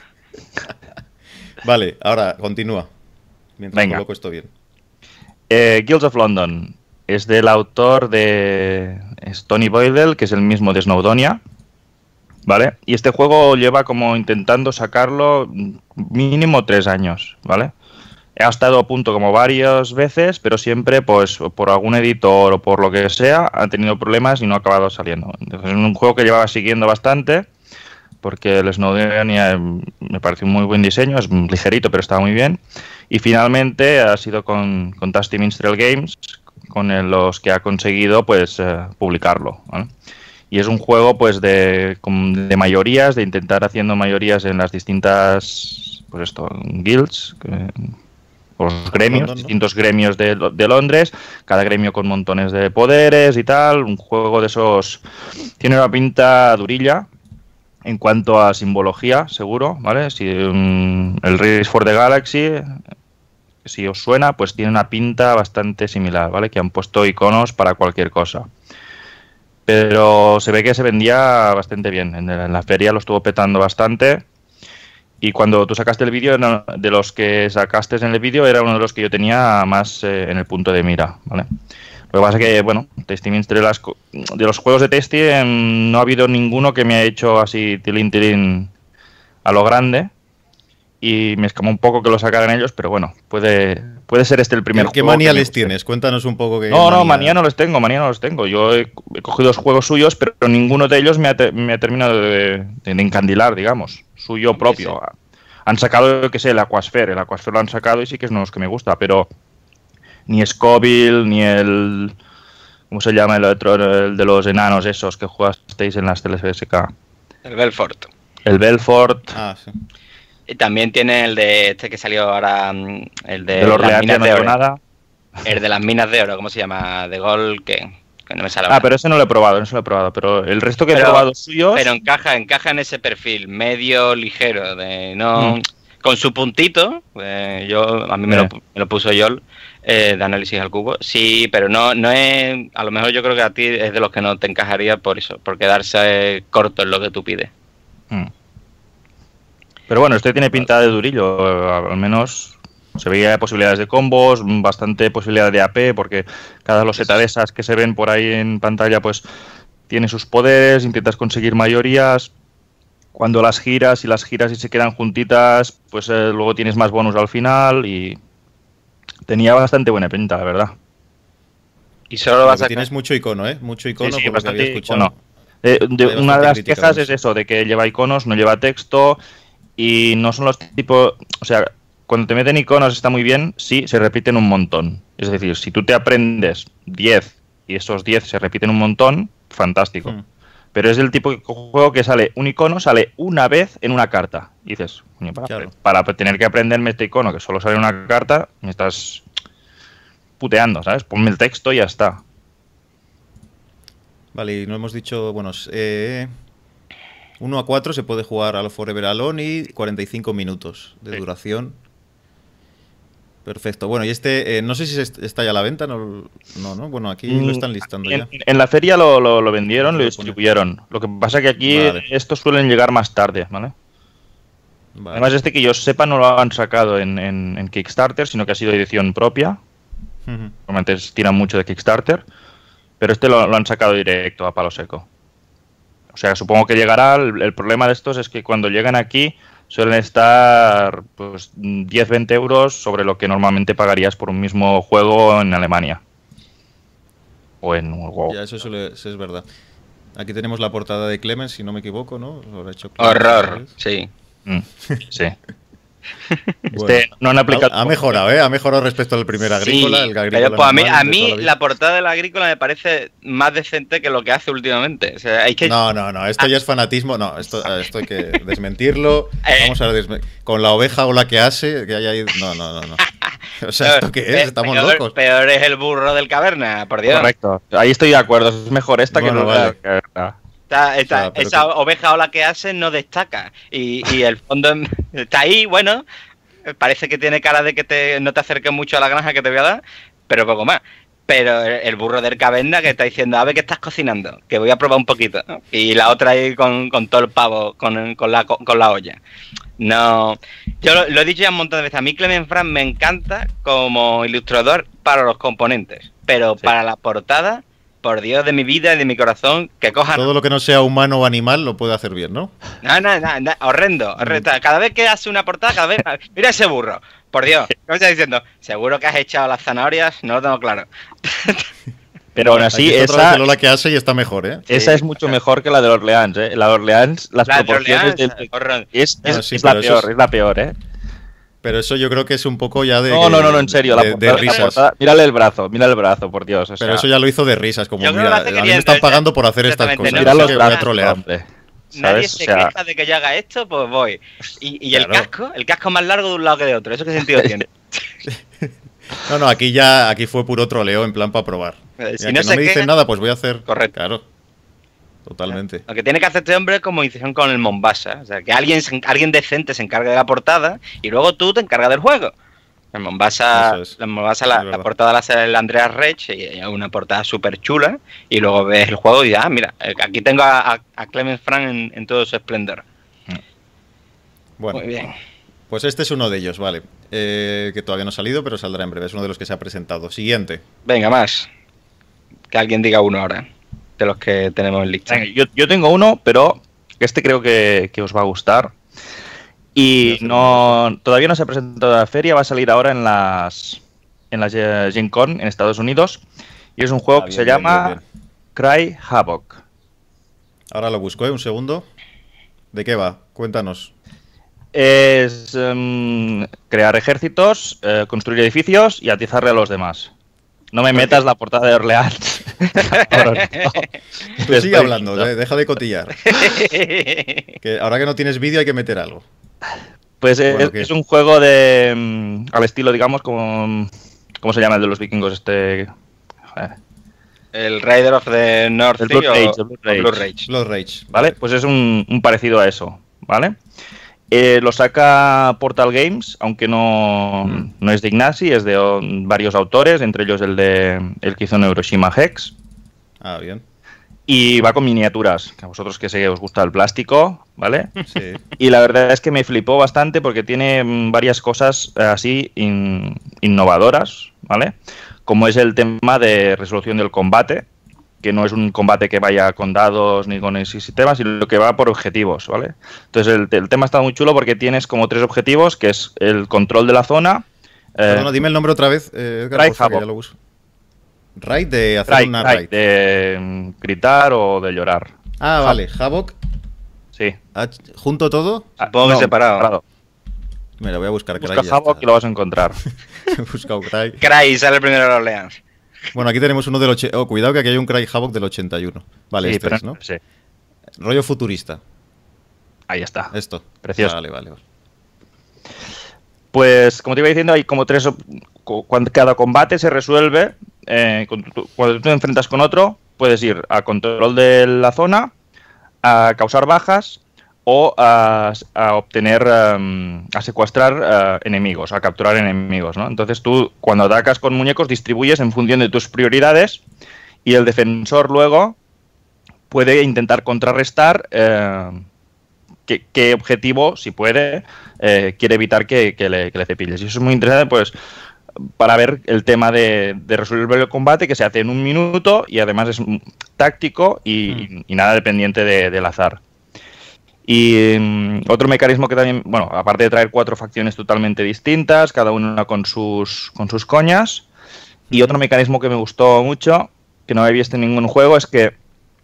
Vale, ahora continúa. Mientras Venga. coloco esto bien. Eh, Guilds of London es del autor de es Tony Boyle, que es el mismo de Snowdonia, ¿vale? Y este juego lleva como intentando sacarlo mínimo tres años, ¿vale? Ha estado a punto como varias veces, pero siempre, pues, por algún editor o por lo que sea, ha tenido problemas y no ha acabado saliendo. Entonces, es un juego que llevaba siguiendo bastante, porque el Snowdonia me pareció un muy buen diseño, es ligerito, pero estaba muy bien. Y finalmente ha sido con, con Tasty Minstrel Games, con el- los que ha conseguido, pues, eh, publicarlo, ¿vale? Y es un juego, pues, de, con- de mayorías, de intentar haciendo mayorías en las distintas, pues esto, guilds, que- o los gremios, London, ¿no? distintos gremios de, Lo- de Londres, cada gremio con montones de poderes y tal, un juego de esos, tiene una pinta durilla en cuanto a simbología, seguro, ¿vale? Si um, el Race for the Galaxy, si os suena, pues tiene una pinta bastante similar, ¿vale? Que han puesto iconos para cualquier cosa. Pero se ve que se vendía bastante bien. En, el- en la feria lo estuvo petando bastante. Y cuando tú sacaste el vídeo, no- de los que sacaste en el vídeo, era uno de los que yo tenía más eh, en el punto de mira, ¿vale? Lo que pasa es que, bueno, Tasty Minstrel, las co- de los juegos de Tasty em, no ha habido ninguno que me ha hecho así tilín tilín a lo grande. Y me escamó un poco que lo sacaran ellos, pero bueno, puede, puede ser este el primer ¿Qué, qué juego manía que me les guste. tienes? Cuéntanos un poco qué No, no, manía no los tengo, manía no los tengo. Yo he, he cogido los juegos suyos, pero ninguno de ellos me ha, te- me ha terminado de, de- de encandilar, digamos, suyo propio. Han sacado, yo qué sé, el Aquasphere, el Aquasphere lo han sacado y sí que es uno de los que me gusta, pero ni Scoville, ni el... ¿Cómo se llama el otro? El de los enanos esos que jugasteis en las T L S K. El Belfort. El Belfort. Ah, sí. Y también tiene el de este que salió ahora, mm, el de, De los las Orleans ya minas no de digo oro. nada. El de las minas de oro, ¿cómo se llama? De Gol, que, que no me sale Ah, ahora. pero ese no lo he probado, no se lo he probado. Pero el resto que he Pero- probado suyos. Pero encaja, encaja en ese perfil, medio ligero, de no Mm. con su puntito. eh, yo a mí me, Eh. lo, me lo puso Yol, eh, de análisis al cubo. Sí, pero no, no es. A lo mejor yo creo que a ti es de los que no te encajaría por eso, por quedarse eh, corto en lo que tú pides. Mm. Pero bueno, este tiene pinta de durillo, eh, al menos se veía posibilidades de combos, bastante posibilidad de A P, porque cada loseta de esas que se ven por ahí en pantalla, pues tiene sus poderes, intentas conseguir mayorías. Cuando las giras y las giras y se quedan juntitas, pues eh, luego tienes más bonus al final y tenía bastante buena pinta, la verdad. Y solo Lo vas que a tienes mucho icono, ¿eh? Mucho icono, Sí, sí, por lo que había bastante escuchado. icono. Eh, de- Hay una bastante de las crítica quejas con es eso, de que lleva iconos, no lleva texto y no son los tipos... O sea, cuando te meten iconos está muy bien, sí, se repiten un montón. Es decir, si tú te aprendes diez y esos diez se repiten un montón, fantástico. Hmm. Pero es del tipo de juego que sale un icono, sale una vez en una carta. Y dices, coño, para, Claro. para tener que aprenderme este icono que solo sale en una carta, me estás puteando, ¿sabes? Ponme el texto y ya está. Vale, y no hemos dicho, bueno, eh, uno a cuatro se puede jugar a lo Forever Alone y cuarenta y cinco minutos de Sí. duración. Perfecto. Bueno, y este, eh, no sé si se est- está ya a la venta, no, no, ¿no? Bueno, aquí lo están listando en, ya. en la feria lo, lo- lo vendieron, Aquí lo lo pone. distribuyeron. Lo que pasa que aquí Vale. estos suelen llegar más tarde, ¿vale? Vale. Además, este que yo sepa no lo han sacado en, en- en Kickstarter, sino que ha sido edición propia. Ujú. Normalmente tiran mucho de Kickstarter, pero este lo, lo han sacado directo a palo seco. O sea, supongo que llegará. El, el problema de estos es que cuando llegan aquí suelen estar pues diez a veinte euros sobre lo que normalmente pagarías por un mismo juego en Alemania. O en WoW. Ya, eso, suele- eso es verdad. Aquí tenemos la portada de Clemens, si no me equivoco, ¿no? Lo habrá hecho Clemens, Horror, ¿sabes? sí. Mm, sí. Bueno, Este no han aplicado. ha, ha mejorado, ¿eh? Ha mejorado respecto al primer agrícola. Sí, el agrícola pero, pues, a mí, normal a de mí toda la la vida. portada de la agrícola me parece más decente que lo que hace últimamente. O sea, hay que... No, no, no, esto ya es fanatismo. No, esto, esto hay que desmentirlo. Eh. Vamos a desme- con la oveja o la que hace, que hay ahí. No, no, no, no. O sea, ¿esto qué es? Estamos peor, locos. Peor es el burro del caverna, por Dios. Correcto. Ahí estoy de acuerdo. Es mejor esta Bueno, que no vale. la- la- Esta- esta- O sea, pero esa que- oveja o la que hace no destaca. Y, y el fondo en- está ahí, bueno, parece que tiene cara de que te, no te acerques mucho a la granja que te voy a dar, pero poco más. Pero el, el burro del caverna que está diciendo, a ver qué estás cocinando, que voy a probar un poquito. ¿no? Y la otra ahí con, con todo el pavo, con, con, la, con la olla. No, yo lo, lo he dicho ya un montón de veces. A mí Clement Frank me encanta como ilustrador para los componentes, pero Sí. para la portada, por Dios de mi vida y de mi corazón, que cojan. Todo lo que no sea humano o animal lo puede hacer bien, ¿no? No, no, no, no, horrendo, horrendo. Cada vez que hace una portada, cada vez. Mira ese burro, por Dios. ¿Qué me estás diciendo? Seguro que has echado las zanahorias, no lo tengo claro. Pero aún así, Aquí está otra esa, vez el Ola que hace y está mejor, ¿eh? Sí, esa es mucho mejor que la de Orleans, ¿eh? La de Orleans, las La de proporciones Orleans, del- horrendo. es, es- Ah, sí, es la pero eso peor, es- es la peor, ¿eh? Pero eso yo creo que es un poco ya de. No, no, no, no, en serio. La de, de portada, la risas. portada- mírale el brazo, mira el brazo, por Dios. O sea, Pero eso ya lo hizo de risas, como Yo creo que mira, lo a hace mí me queriendo, están ya. pagando por hacer estas Exactamente, cosas. no, mira así los que voy a brazos, trolear. hombre. Nadie ¿Sabes? se O sea, queja de que yo haga esto, pues voy. Y, y el Claro. casco, el casco más largo de un lado que de otro. ¿Eso qué sentido tiene? No, no, aquí ya aquí fue puro troleo, en plan para probar. Eh, Ya si que no no se me dicen quejan- nada, pues voy a hacer. Correcto. Claro. Totalmente. Lo que tiene que hacer este hombre es como hicieron con el Mombasa. O sea, que alguien, se- alguien decente se encargue de la portada y luego tú te encargas del juego. En Mombasa, Eso es. en Mombasa la, Es verdad. la portada la hace el Andreas Rech y es una portada súper chula. Y luego ves el juego y dices, ah, mira, eh, aquí tengo a, a, a Clement Frank en, en todo su esplendor. Bueno, Muy bien. pues este es uno de ellos, vale. Eh, que todavía no ha salido, pero saldrá en breve. Es uno de los que se ha presentado. Siguiente. Venga, más. Que alguien diga uno ahora. De los que tenemos en lista. venga, yo, yo tengo uno, pero este creo que, que os va a gustar. Y no todavía no se ha presentado a la feria, va a salir ahora en las en las eh, Gen Con en Estados Unidos. Y es un juego Ah, que bien, se bien, llama bien, bien. Cry Havoc. Ahora lo busco, ¿eh? Un segundo. ¿De qué va? Cuéntanos. Es em, crear ejércitos, eh, construir edificios y atizarle a los demás. No me metas la portada de Orleans. Cabrón, no. Tú Te sigue estoy hablando, diciendo. de- deja de cotillar. Que ahora que no tienes vídeo hay que meter algo. Pues Bueno, es, ¿qué? es un juego de mm, al estilo, digamos, como ¿cómo se llama el de los vikingos? Este, joder, El Rider of the North El Sea Blood o, Rage, el Blood o Blue Rage. Rage. Los Rage. ¿vale? Pues es un, un parecido a eso, ¿vale? Eh, lo saca Portal Games, aunque no, Mm. no es de Ignacy, es de o, varios autores, entre ellos el de el que hizo Neuroshima Hex. Ah, bien. Y va con miniaturas, que a vosotros que sé que os gusta el plástico, ¿vale? Sí. Y la verdad es que me flipó bastante porque tiene mm, varias cosas eh, así in- innovadoras, ¿vale? Como es el tema de resolución del combate, que no es un combate que vaya con dados ni con ese sistema, sino que va por objetivos, ¿vale? Entonces el, el tema está muy chulo porque tienes como tres objetivos, que es el control de la zona. eh, Perdona, dime el nombre otra vez, eh, Edgar, Raid por favor, que Havoc. ya lo uso. Raid de hacer raid, una raid, raid. de mm, gritar o de llorar. Ah, vale. Havoc. Sí. H- ¿Junto todo? Supongo que separado. Mira, voy a buscar Busca Cry. ya Havoc está. y lo vas a encontrar. He buscado Cry. Cry, sale el primero de los Leans. Bueno, aquí tenemos uno del ochenta. Oh, cuidado que aquí hay un Cry Havoc del ochenta y uno. Vale, Sí, este pero- es, ¿no? sí. Rollo futurista. Ahí está. Esto. Precioso. Vale, vale. vale. Pues, como te iba diciendo, hay como tres. op- cu- Cuando cada combate se resuelve, eh, con tu- cuando tú te enfrentas con otro, puedes ir a control de la zona, a causar bajas o a, a obtener, em, a secuestrar eh, enemigos, a capturar enemigos, ¿no? Entonces tú, cuando atacas con muñecos, distribuyes en función de tus prioridades y el defensor luego puede intentar contrarrestar eh, qué, qué objetivo, si puede, eh, quiere evitar que, que le, que le cepilles. Y eso es muy interesante, pues, para ver el tema de, de resolver el combate, que se hace en un minuto y además es mm, táctico y, y nada dependiente de- del azar. Y mm, otro mecanismo que también, bueno, aparte de traer cuatro facciones totalmente distintas, cada una con sus, con sus coñas, y otro mecanismo que me gustó mucho, que no había visto en ningún juego, es que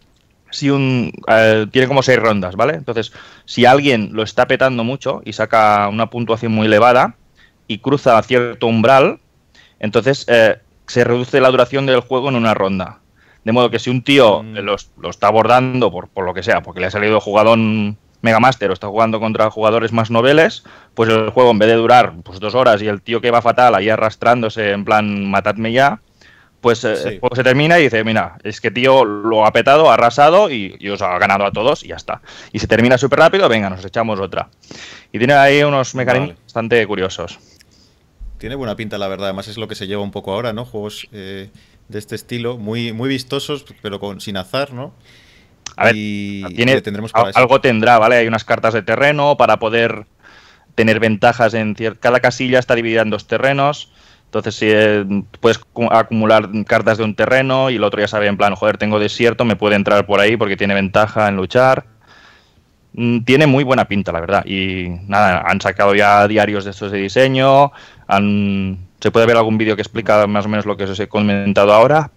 si un eh, tiene como seis rondas, ¿vale? Entonces, si alguien lo está petando mucho y saca una puntuación muy elevada y cruza cierto umbral, entonces eh, se reduce la duración del juego en una ronda. De modo que si un tío Mm. lo, lo está abordando por, por lo que sea, porque le ha salido jugador Megamaster o está jugando contra jugadores más noveles, pues el juego en vez de durar pues dos horas y el tío que va fatal ahí arrastrándose en plan matadme ya, pues eh, Sí. el juego se termina y dice, mira, es que tío lo ha petado, ha arrasado y, y os ha ganado a todos y ya está. Y se termina súper rápido, venga, nos echamos otra. Y tiene ahí unos mecanismos Vale. bastante curiosos. Tiene buena pinta, la verdad. Además es lo que se lleva un poco ahora, ¿no? Juegos eh, de este estilo, muy, muy vistosos, pero con, sin azar, ¿no? A ver, y, tiene, y le tendremos para al- eso. algo tendrá, ¿vale? Hay unas cartas de terreno para poder tener ventajas en cier- cada casilla está dividida en dos terrenos. Entonces, si eh, puedes cu- acumular cartas de un terreno y el otro ya sabe en plan, joder, tengo desierto, me puede entrar por ahí porque tiene ventaja en luchar. Mm, Tiene muy buena pinta, la verdad. Y nada, han sacado ya diarios de estos de diseño. Han- se puede ver algún vídeo que explica más o menos lo que os he comentado ahora.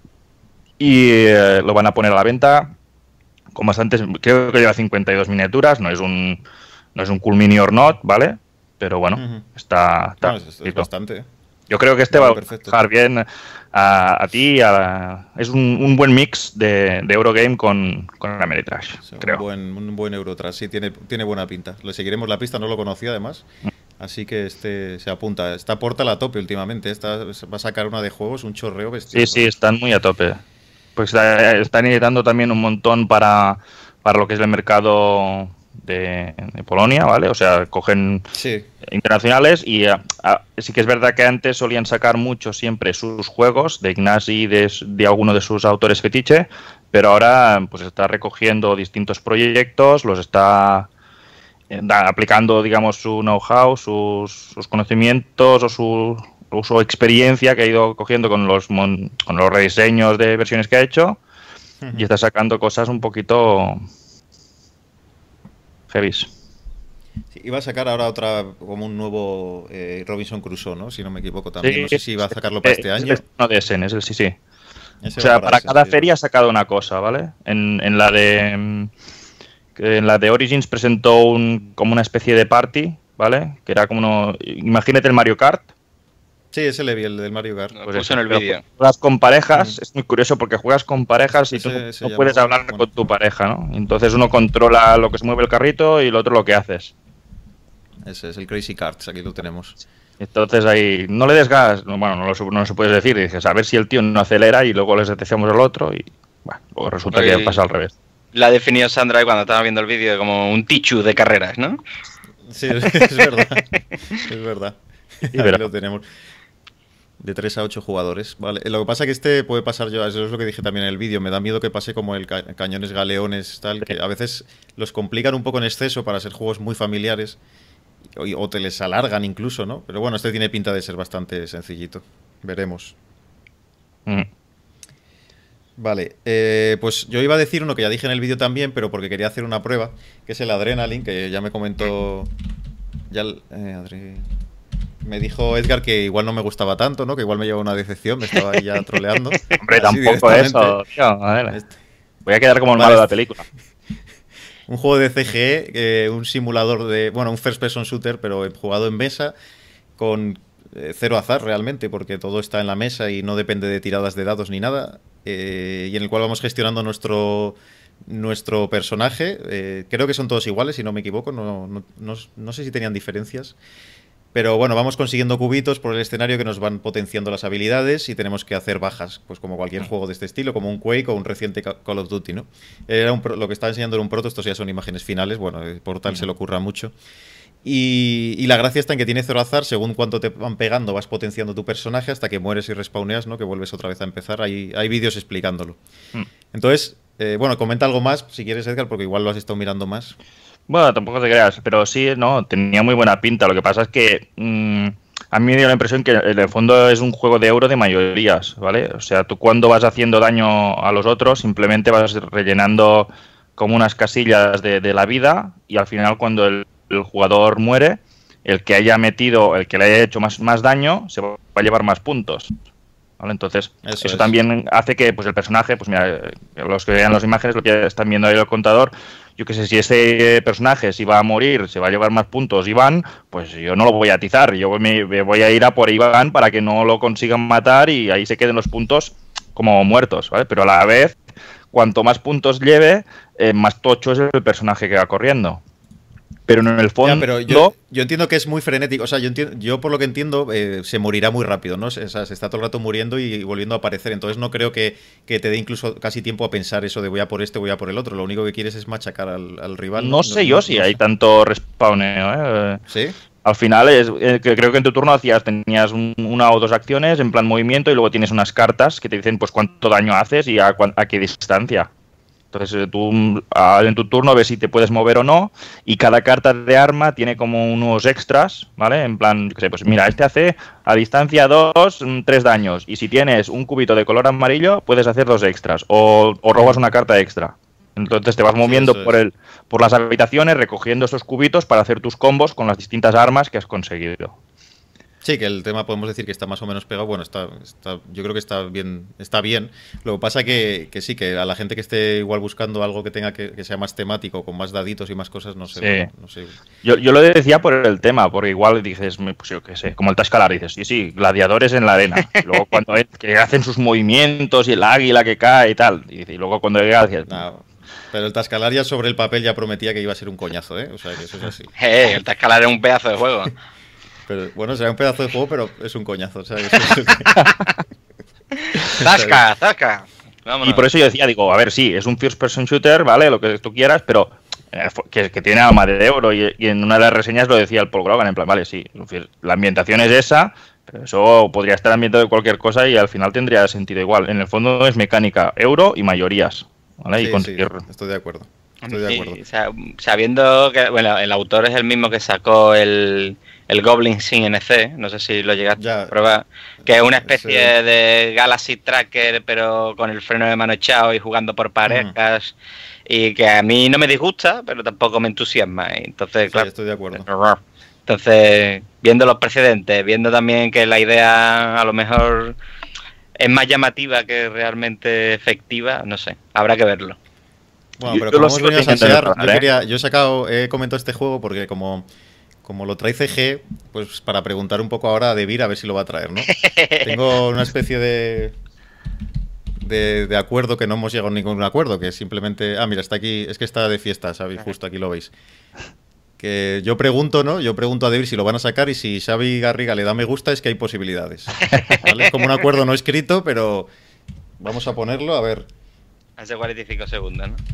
Y eh, lo van a poner a la venta con bastantes. Creo que lleva cincuenta y dos miniaturas. No es un, no es un Cool Mini or Not, ¿vale? Pero bueno, Ujú. está. está No, es, es bonito. bastante. ¿eh? Yo creo que este Vale, va a perfecto. dejar bien a, a ti. a- es un, un buen mix de, de Eurogame con, con Ameritrash, O sea, creo. Un buen, un buen Eurotrash, sí, tiene, tiene buena pinta. Le seguiremos la pista, no lo conocía además. Así que este se apunta. Está Portal a tope últimamente. Esta, va a sacar una de juegos, un chorreo bestial. Sí, sí, están muy a tope. Pues eh, están editando también un montón para, para lo que es el mercado de, de Polonia, ¿vale? O sea, cogen Sí, internacionales y ah, ah, sí que es verdad que antes solían sacar mucho siempre sus juegos de Ignacy, de, de alguno de sus autores fetiche, pero ahora pues está recogiendo distintos proyectos, los está eh, da- aplicando, digamos, su know-how, sus, sus conocimientos o su, o su experiencia que ha ido cogiendo con los, mon- con los rediseños de versiones que ha hecho y está sacando cosas un poquito heavies. Sí, iba a sacar ahora otra, como un nuevo eh, Robinson Crusoe, ¿no? Si no me equivoco también. No sé si iba a sacarlo para Eh, este es año. el no de Essen, es el sí, sí. Ese O sea, va para ese, cada sí. feria ha sacado una cosa, ¿vale? En, en la de mm, que en la de Origins presentó un como una especie de party, ¿vale? Que era como uno, imagínate el Mario Kart. Sí, ese le vi, el del Mario Kart. Lo Pues puse eso, en el pero vídeo. Juegas con parejas, Mm. es muy curioso porque juegas con parejas y Ese- tú no- ese no ya puedes no- hablar bueno. con tu pareja, ¿no? Entonces uno controla lo que se mueve el carrito y el otro lo que haces. ese es el Crazy Cards, aquí lo tenemos. Entonces ahí, no le des gas, no, bueno, no lo, no lo se puede decir, dices, a ver si el tío no acelera y luego les detectamos al otro y bueno, luego resulta Oye, que pasa al revés. La ha definido Sandra ahí cuando estaba viendo el vídeo como un tichu de carreras, ¿no? Sí, es verdad, es verdad. Y Ahí verá. lo tenemos. De tres a ocho jugadores, vale. Lo que pasa que este puede pasar yo, eso es lo que dije también en el vídeo, me da miedo que pase como el ca Cañones Galeones, tal, que a veces los complican un poco en exceso para ser juegos muy familiares o, o te les alargan incluso, ¿no? Pero bueno, este tiene pinta de ser bastante sencillito, veremos. Mm. Vale, eh, pues yo iba a decir uno que ya dije en el vídeo también, pero porque quería hacer una prueba, que es el Adrenaline, que ya me comentó, ya el- eh, Adre- me dijo Edgar que igual no me gustaba tanto, ¿no? Que igual me llevaba una decepción, me estaba ahí ya troleando. Hombre, Así tampoco directamente. eso, tío, a ver. Este- Voy a quedar como el Vale, malo de la este- película. Un juego de C G E, eh, un simulador de, bueno, un first person shooter, pero jugado en mesa, con eh, cero azar realmente, porque todo está en la mesa y no depende de tiradas de dados ni nada, eh, y en el cual vamos gestionando nuestro nuestro personaje. Eh, creo que son todos iguales, si no me equivoco, no, no, no, no sé si tenían diferencias. Pero bueno, vamos consiguiendo cubitos por el escenario que nos van potenciando las habilidades y tenemos que hacer bajas, pues como cualquier juego de este estilo, como un Quake o un reciente Ca- Call of Duty, ¿no? Era un pro- lo que estaba enseñando era un proto, estos ya son imágenes finales, bueno, el Portal se le ocurra mucho. Y, y la gracia está en que tiene cero azar, según cuánto te van pegando vas potenciando tu personaje hasta que mueres y respawneas, ¿no? Que vuelves otra vez a empezar, hay, hay vídeos explicándolo. Mm. Entonces, eh, bueno, comenta algo más, si quieres, Edgar, porque igual lo has estado mirando más. Bueno, tampoco te creas, pero sí, no, tenía muy buena pinta. Lo que pasa es que mm, a mí me dio la impresión que en el fondo es un juego de euro de mayorías, ¿vale? O sea, tú cuando vas haciendo daño a los otros, simplemente vas rellenando como unas casillas de, de la vida y al final cuando el, el jugador muere, el que haya metido, el que le haya hecho más, más daño, se va a llevar más puntos. ¿Vale? Entonces, Eso eso, es. también hace que pues el personaje, pues mira, eh, los que vean las imágenes, lo que están viendo ahí el contador, yo que sé, si ese personaje si va a morir, se va a llevar más puntos Iván, pues yo no lo voy a atizar, yo me, me voy a ir a por Iván para que no lo consigan matar y ahí se queden los puntos como muertos, ¿vale? Pero a la vez, cuanto más puntos lleve, eh, más tocho es el personaje que va corriendo. Pero en el fondo... Ya, pero yo, yo entiendo que es muy frenético. O sea, yo, entiendo, yo por lo que entiendo, eh, se morirá muy rápido, ¿no? O sea, se está todo el rato muriendo y volviendo a aparecer. Entonces no creo que, que te dé incluso casi tiempo a pensar eso de voy a por este, voy a por el otro. Lo único que quieres es machacar al, al rival. No sé yo si hay tanto respawneo, ¿eh? ¿Sí? Al final, es, eh, que creo que en tu turno hacías, tenías un- una o dos acciones en plan movimiento y luego tienes unas cartas que te dicen pues cuánto daño haces y a, cuán- a qué distancia. Entonces eh, tú mm, a- en tu turno ves si te puedes mover o no y cada carta de arma tiene como unos extras, ¿vale? En plan, yo qué sé, pues mira, este hace a distancia dos, tres daños y si tienes un cubito de color amarillo puedes hacer dos extras o, o robas una carta extra. Entonces te vas moviendo eso es. por el por las habitaciones recogiendo esos cubitos para hacer tus combos con las distintas armas que has conseguido. Sí, que el tema podemos decir que está más o menos pegado. Bueno, está, está, yo creo que está bien, está bien. Lo que pasa que, que sí, que a la gente que esté igual buscando algo que tenga que, que sea más temático, con más daditos y más cosas, no sé. Sí. No, no sé. Yo, yo lo decía por el tema, porque igual dices, pues yo qué sé, como el Tascalar, dices, sí, sí, gladiadores en la arena. Y luego cuando es, que hacen sus movimientos y el águila que cae y tal. Y, y luego cuando llega, dices, Nah, pero el Tascalar ya sobre el papel ya prometía que iba a ser un coñazo, ¿eh? O sea, que eso es así. Eh, el Tascalar es un pedazo de juego. Pero, bueno, será un pedazo de juego, pero es un coñazo. O sea, eso es lo que- ¡Zasca, zasca! Vámonos. y por eso yo decía, digo, a ver, sí, es un first person shooter, ¿vale? Lo que tú quieras, pero eh, que, que tiene alma de euro. Y, y en una de las reseñas lo decía el Paul Grogan, en plan, vale, sí, la ambientación es esa, pero eso podría estar ambientado de cualquier cosa y al final tendría sentido igual. En el fondo es mecánica, euro y mayorías, ¿vale? Sí, y conseguir... sí, estoy de acuerdo. Estoy de acuerdo. Sí, o sea, sabiendo que, bueno, el autor es el mismo que sacó el, el Goblin Sin N C, no sé si lo llegaste Ya. a probar, que es una especie Ese- de Galaxy Tracker, pero con el freno de mano echado y jugando por parejas, y que a mí no me disgusta, pero tampoco me entusiasma. y Entonces, Sí, claro, estoy de acuerdo. entonces, viendo los precedentes, viendo también que la idea a lo mejor es más llamativa que realmente efectiva, no sé, habrá que verlo. Bueno, Yo- pero yo como lo hemos sigo venido a teniendo en el salsear, yo, radar, ¿eh? quería, yo he sacado, he comentado este juego porque como, como lo trae C G, pues para preguntar un poco ahora a Debir a ver si lo va a traer, ¿no? Tengo una especie de, de de acuerdo que no hemos llegado a ningún acuerdo, que simplemente... Ah, mira, está aquí, es que está de fiesta, ¿sabéis? Justo aquí lo veis. que yo pregunto, ¿no? Yo pregunto a David si lo van a sacar y si Xavi Garriga le da me gusta es que hay posibilidades. ¿Vale? Es como un acuerdo no escrito, pero vamos a ponerlo, a ver. Hace cuarenta y cinco segundos, ¿no?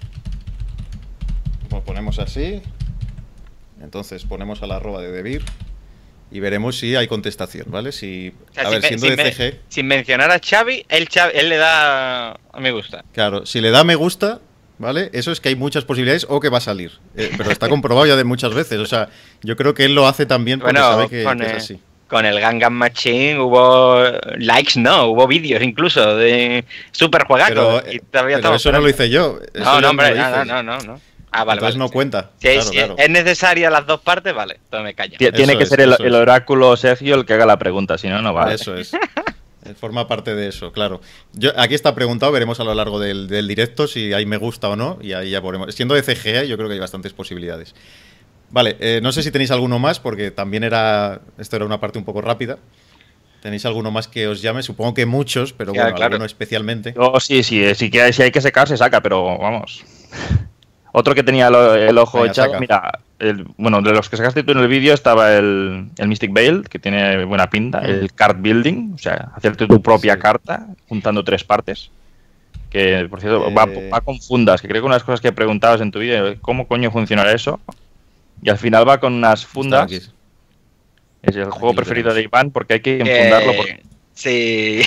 Lo ponemos así. Entonces ponemos a la arroba de Debir y veremos si hay contestación, ¿vale? Si, O sea, a sin, ver, siendo sin, de C G... sin mencionar a Xavi, él, Xavi, él le da a me gusta. Claro, si le da me gusta, ¿vale? Eso es que hay muchas posibilidades o que va a salir. Eh, pero está comprobado ya de muchas veces. O sea, yo creo que él lo hace también porque Bueno, sabe que, con, que es eh, así. Con el Gangnam Machine hubo likes, no, hubo vídeos incluso de super juegaco. Pero, y todavía pero eso no lo hice yo. Eso No, yo no, hombre, lo hice. no, no, no, no. Ah, vale, Entonces vale. no cuenta. Si, claro, si claro. es necesaria las dos partes, vale, entonces me callo. Tie- Tiene Eso que es, ser el, eso el es. oráculo Sergio el que haga la pregunta, si no, no vale. Eso es. Eh, Forma parte de eso, claro. Yo, aquí está preguntado, veremos a lo largo del, del directo si hay me gusta o no, y ahí ya ponemos. Siendo de C G A, yo creo que hay bastantes posibilidades. Vale, eh, no sé si tenéis alguno más, porque también era. Esto era una parte un poco rápida. ¿Tenéis alguno más que os llame? Supongo que muchos, pero Ya, bueno, claro. alguno especialmente. Oh, sí, sí, sí que, si hay que secar, se saca, pero vamos. Otro que tenía el, el ojo Venga, echado, saca. mira, el- bueno, de los que sacaste tú en el vídeo estaba el, el Mystic Veil, que tiene buena pinta, el card building, o sea, hacerte tu propia Sí. carta juntando tres partes. Que, por cierto, Eh. va, va con fundas, que creo que una de las cosas que preguntabas en tu vídeo, ¿cómo coño funcionará eso? Y al final va con unas fundas. Está aquí. Es el juego lo preferido tenemos. de Iván porque hay que enfundarlo. Eh, Porque... Sí.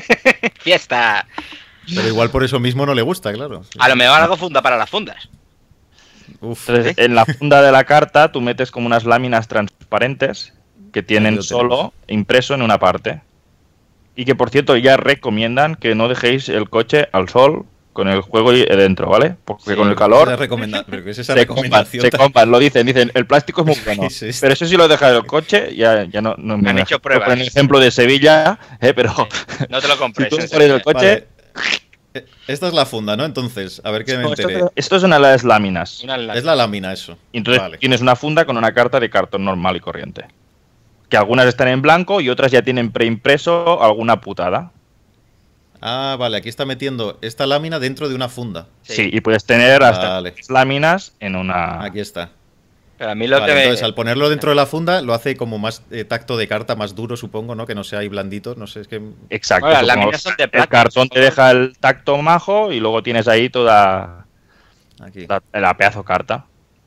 Fiesta. Pero igual por eso mismo no le gusta, claro. A lo mejor algo funda para las fundas. Uf, Entonces, en la funda de la carta tú metes como unas láminas transparentes que tienen lo solo impreso en una parte. Y que, por cierto, ya recomiendan que no dejéis el coche al sol con el juego ahí dentro, ¿vale? Porque sí, con el esa calor recomenda- pero que es esa se compan, recomendación. se tan- compan, lo dicen, dicen, el plástico es muy bueno. ¿Qué es esto? Pero eso si lo dejas en el coche, ya, ya no, no Han hecho pruebas. Por el ejemplo de Sevilla, eh, pero No te lo si compres. tú en pones serio. el coche... Vale. Eh, Esta es la funda, ¿no? Entonces, a ver qué me No, esto, enteré. esto es una de las láminas. Una lámina. Es la lámina, eso. Y entonces Vale. tienes una funda con una carta de cartón normal y corriente. Que algunas están en blanco y otras ya tienen preimpreso alguna putada. Ah, vale, aquí está metiendo esta lámina dentro de una funda. Sí. Sí, y puedes tener hasta Vale. tres láminas en una... Aquí está. Pero a mí lo Vale, que me... entonces, al ponerlo dentro de la funda, lo hace como más eh, tacto de carta, más duro, supongo, ¿no? Que no sea ahí blandito. No sé, es que. Exacto. Bueno, las supongo. láminas son de El plata, cartón te supongo. deja el tacto majo y luego tienes ahí toda Aquí. la, la pedazo carta.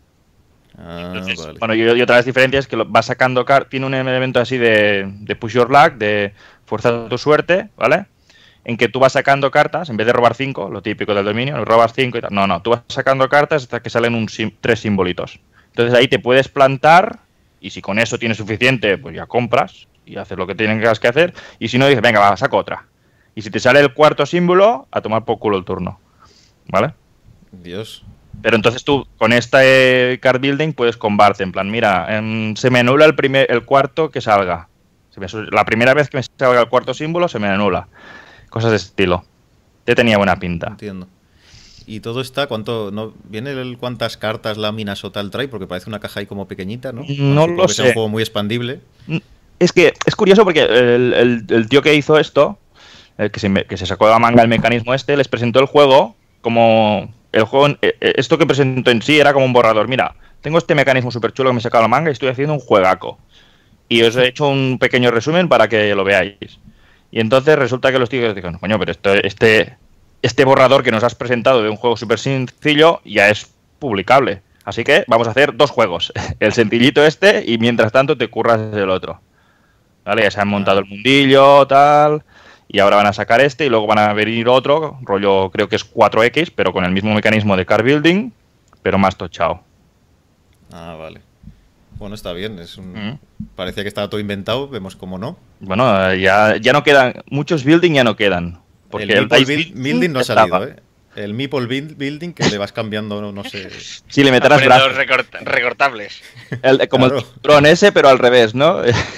Ah, Entonces, vale. bueno, y, y otra de las diferencias es que lo, vas sacando car tiene un elemento así de, de push your luck, de fuerza tu suerte, ¿vale? En que tú vas sacando cartas, en vez de robar cinco, lo típico del dominio, robas cinco y tal. No, no, tú vas sacando cartas hasta que salen un sim- tres simbolitos. Entonces ahí te puedes plantar y si con eso tienes suficiente, pues ya compras y haces lo que tienes que hacer. Y si no, dices, venga, va, saco otra. Y si te sale el cuarto símbolo, a tomar por culo el turno, ¿vale? Dios. Pero entonces tú con este card building puedes combarte, en plan, mira, em, se me anula el primer, el cuarto que salga. Se me su- la primera vez que me salga el cuarto símbolo se me anula. Cosas de estilo. Te tenía buena pinta. Entiendo. Y todo está, ¿cuánto? ¿No viene el cuántas cartas, láminas o tal trae? Porque parece una caja ahí como pequeñita, ¿no? No Supongo lo que sea sé. un juego muy expandible. Es que es curioso porque el, el- el tío que hizo esto, el que, se, me- que se sacó de la manga el mecanismo este, les presentó el juego como... El juego, eh, eh, esto que presentó en sí era como un borrador. Mira, tengo este mecanismo súper chulo que me he sacado de la manga y estoy haciendo un juegaco. Y os he hecho un pequeño resumen para que lo veáis. Y entonces resulta que los tíos dijeron, coño, pero esto, este, este borrador que nos has presentado de un juego súper sencillo ya es publicable. Así que vamos a hacer dos juegos. El sencillito este y mientras tanto te curras el otro. ¿Vale? Ya se han montado el mundillo, tal. Y ahora van a sacar este y luego van a venir otro, rollo creo que es cuatro equis, pero con el mismo mecanismo de card building, pero más tochado. Ah, vale. Bueno, está bien. Es un... Mm. Parecía que estaba todo inventado, vemos cómo no. Bueno, eh, ya, ya no quedan, muchos building ya no quedan. Porque el Meeple dice build- building no ha estaba. salido, ¿eh? El Meeple build- building que le vas cambiando, no, no sé. Sí, le Están meterás poniendo brazos. recort- recortables. El- como Claro. el dron ese, pero al revés, ¿no?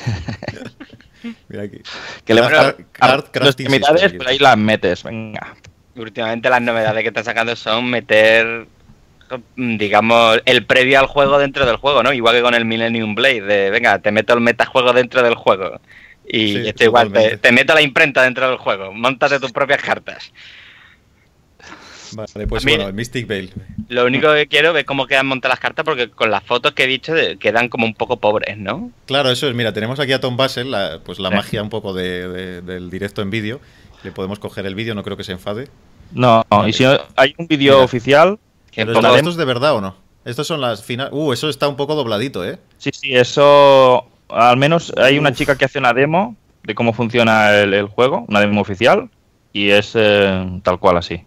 Mira aquí. que le Craft- vas a card las crafting extremidades, system, pero ahí las metes, venga. Últimamente las novedades que están sacando son meter, digamos, el previo al juego dentro del juego, ¿no? Igual que con el Millennium Blade, de venga, te meto el metajuego dentro del juego. Y Sí, esto igual, te, totalmente. te meto la imprenta dentro del juego, móntate tus propias cartas. Vale, pues A mí- bueno, el Mystic Veil. Lo único que quiero es cómo quedan montadas las cartas, porque con las fotos que he dicho de- quedan como un poco pobres, ¿no? Claro, eso es, mira, tenemos aquí a Tom Basel, la, pues la Sí. magia un poco de, de- del directo en vídeo. Le podemos coger el vídeo, no creo que se enfade. No, Vale. y si no, hay un vídeo Mira. oficial. Que Pero un poco- ¿esto- ¿Esto es de verdad o no? Estos son las finales. Uh, eso está un poco dobladito, ¿eh? Sí, sí, eso. Al menos hay una chica que hace una demo de cómo funciona el, el juego, una demo oficial, y es eh, tal cual así.